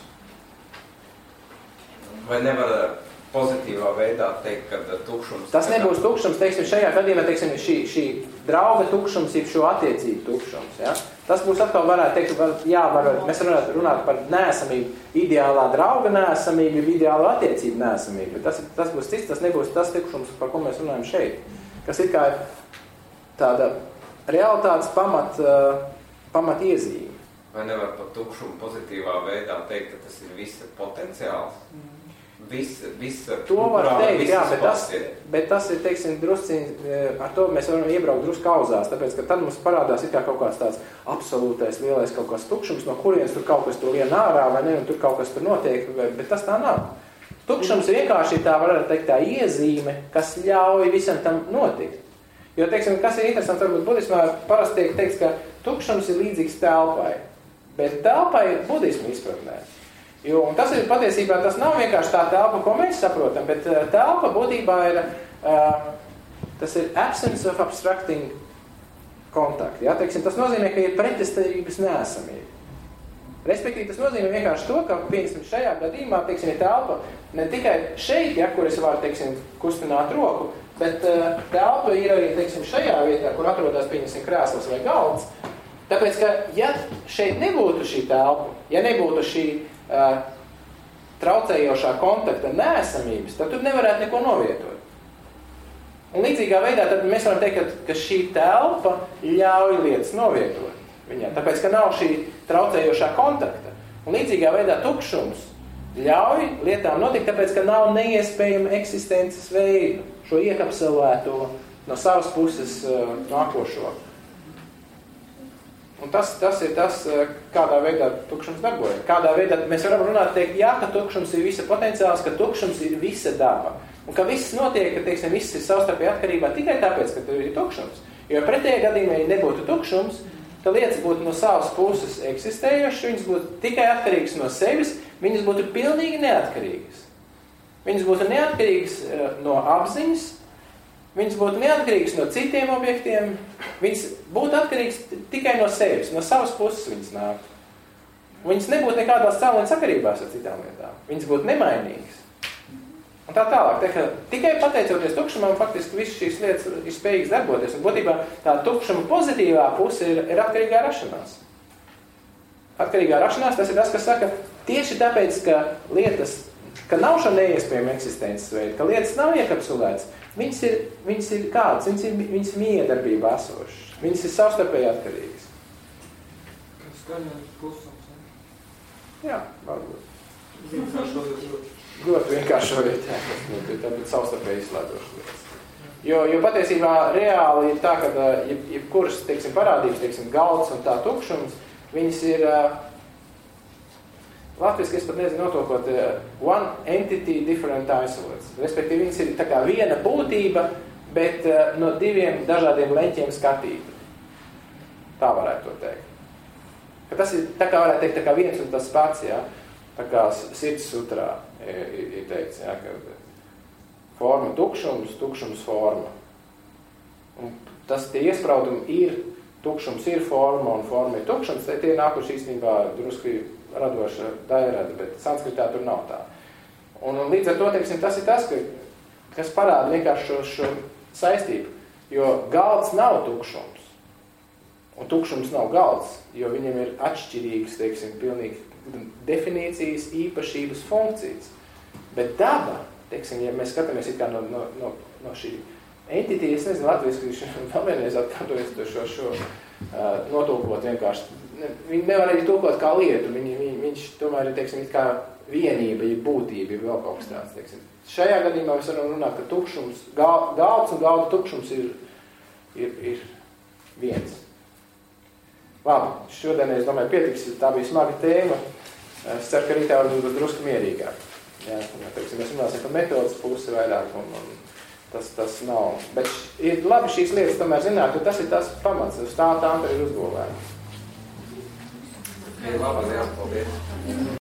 Vai nevar pozitīvā veidā teikt, ka tukšums... Tas nebūs tukšums, teiksim, šajā gadījumā, teiksim, šī, šī drauga tukšums ir šo attiecību tukšums, ja? Tas būs atkal varētu teikt, var, jā, var, mēs varam runāt par neesamību, ideālā drauga neesamību, ideāla attiecību neesamību. Tas, tas būs cits, tas nebūs tas tukšums, par ko mēs runājam šeit. Kas ir kā tāda realitātes pamat, pamat iezīme. Vai nevar par tukšumu pozitīvā veidā teikt, ka tas ir visa potenciāls? Mm. Visa, visa to var teikt, jā, bet tas, ir. bet tas ir, teiksim, drusciņ, ar to mēs varam iebraukt drusku auzās, tāpēc, ka tad mums parādās ir kā kaut kāds tāds absolūtais lielais kaut kāds tukšums, no kurienes tur kaut kas tur lien ārā, vai ne, un tur kaut kas tur notiek, bet tas tā nav. Tukšums vienkārši ir tā, varētu teikt, tā iezīme, kas ļauj visam tam notikt. Jo, teiksim, kas ir interesanti, varbūt budismā parasti tiek teikts, ka tukšums ir līdzīgs telpai, bet telpai ir budismu izpratnē. Jo, un tas ir patiesībā, tas nav vienkārši tā telpa, ko mēs saprotam, bet uh, telpa būtībā ir, uh, tas ir absence of obstructing contact. Ja? Teiksim, tas nozīmē, ka ir pretestabības neesamība. Respektīvi, tas nozīmē vienkārši to, ka, piemēram, šajā gadījumā, teiksim, ir telpa ne tikai šeit, ja, kur es varu, teiksim, kustināt roku, bet uh, telpa ir arī, teiksim, šajā vietā, kur atrodas, piemēram, krēsls vai galds. Tāpēc, ka, ja šeit nebūtu šī telpa, ja nebūtu šī Uh, traucējošā kontakta neesamības, tad tur nevarētu neko novietot. Un līdzīgā veidā tad mēs varam teikt, ka, ka šī telpa ļauj lietas novietot viņā, tāpēc, ka nav šī traucējošā kontakta. Un līdzīgā veidā tukšums ļauj lietām notikt, tāpēc, ka nav neiespējama eksistences veidu, šo iekapselēto no savas puses uh, nākošo. Un tas, tas ir tas, kādā veidā tukšums darbojas. Kādā veidā mēs varam runāt, teikt, jā, ka tukšums ir visa potenciāls, ka tukšums ir visa daba. Un ka viss notiek, ka, teiksim, viss ir savstarpēji atkarībā tikai tāpēc, ka tur ir tukšums. Jo pretējā gadījumā, ja nebūtu tukšums, tad lietas būtu no savas puses eksistējušas, viņas būtu tikai atkarīgas no sevis, viņas būtu pilnīgi neatkarīgas. Viņas būtu neatkarīgas no apziņas, viņas būtu neatkarīgas no citiem objektiem, viņas būtu atkarīgas tikai no sevis, no savas puses viņas nāk. Viņas nebūtu nekādās cēloņa sakarībās ar citām lietām. Viņas būtu nemainīgas. Un tā tālāk, tā, ka tikai pateicoties tukšumam, faktiski visas šīs lietas ir spējīgas darboties. Un būtībā tā tukšuma pozitīvā puse ir, ir atkarīgā rašanās. Atkarīgā rašanās, tas ir tas, kas saka, tieši tāpēc, ka lietas, ka nav šo neiespējumu eksistences veidu, ka lietas nav iekapsulētas, viņas ir, viņas ir kādas, viņas ir, viņas ir miedarbībā esošas, viņas ir savstarpēji atkarīgas. Kas skaņojums klusums, ne? Jā, varbūt. Vienkāršoties ļoti. Ļoti vienkāršojot, jā, tas būtu, tā būtu savstarpēji izslēdzošas lietas. Jo, jo patiesībā reāli ir tā, ka jeb, jebkuras, teiksim, parādības, teiksim, galds un tā tukšums, viņas ir, latviski es pat nezinu notokot, one entity, different isolates. Respektīvi, viņas ir tā kā viena būtība, bet no diviem dažādiem leņķiem skatīta. Tā varētu to teikt. Ka tas ir, tā kā varētu teikt, tā kā viens un tas pats, jā, tā kā sirds sutrā ir, ir teikts, jā, ka forma tukšums, tukšums forma. Un tas tie iespraudumi ir, tukšums ir forma un forma ir tukšums, tie, tie nākuši īstenībā druski radoša dairada, bet sanskritā tur nav tā. Un, un līdz ar to, teiksim, tas ir tas, ka, kas parāda vienkārši šo, šo saistību, jo galds nav tukšums, un tukšums nav galds, jo viņam ir atšķirīgas, teiksim, pilnīgi definīcijas, īpašības, funkcijas. Bet daba, teiksim, ja mēs skatāmies it kā no, no, no, no šī entity, es nezinu, latviski vēl vienreiz atkārtojas to šo, šo uh, notulkot vienkārši. Viņi nevar arī tulkot kā lietu, viņi, viņi, viņš tomēr ir, teiksim, it kā vienība, ja būtība, ja vēl kaut kas tāds, teiksim. Šajā gadījumā mēs varam runāt, ka tukšums, gal, galds un galda tukšums ir, ir, ir viens. Labi, šodien, es domāju, pietiks, tā bija smaga tēma. Es ceru, ka rītā varbūt būs drusku mierīgāk. Jā, teiksim, mēs runāsim par metodas pusi vairāk, un, un tas, tas nav. Bet ir labi šīs lietas tomēr zināt, jo tas ir tas pamats, uz tā tā ir uzgūvēta. Labi, jā, paldies.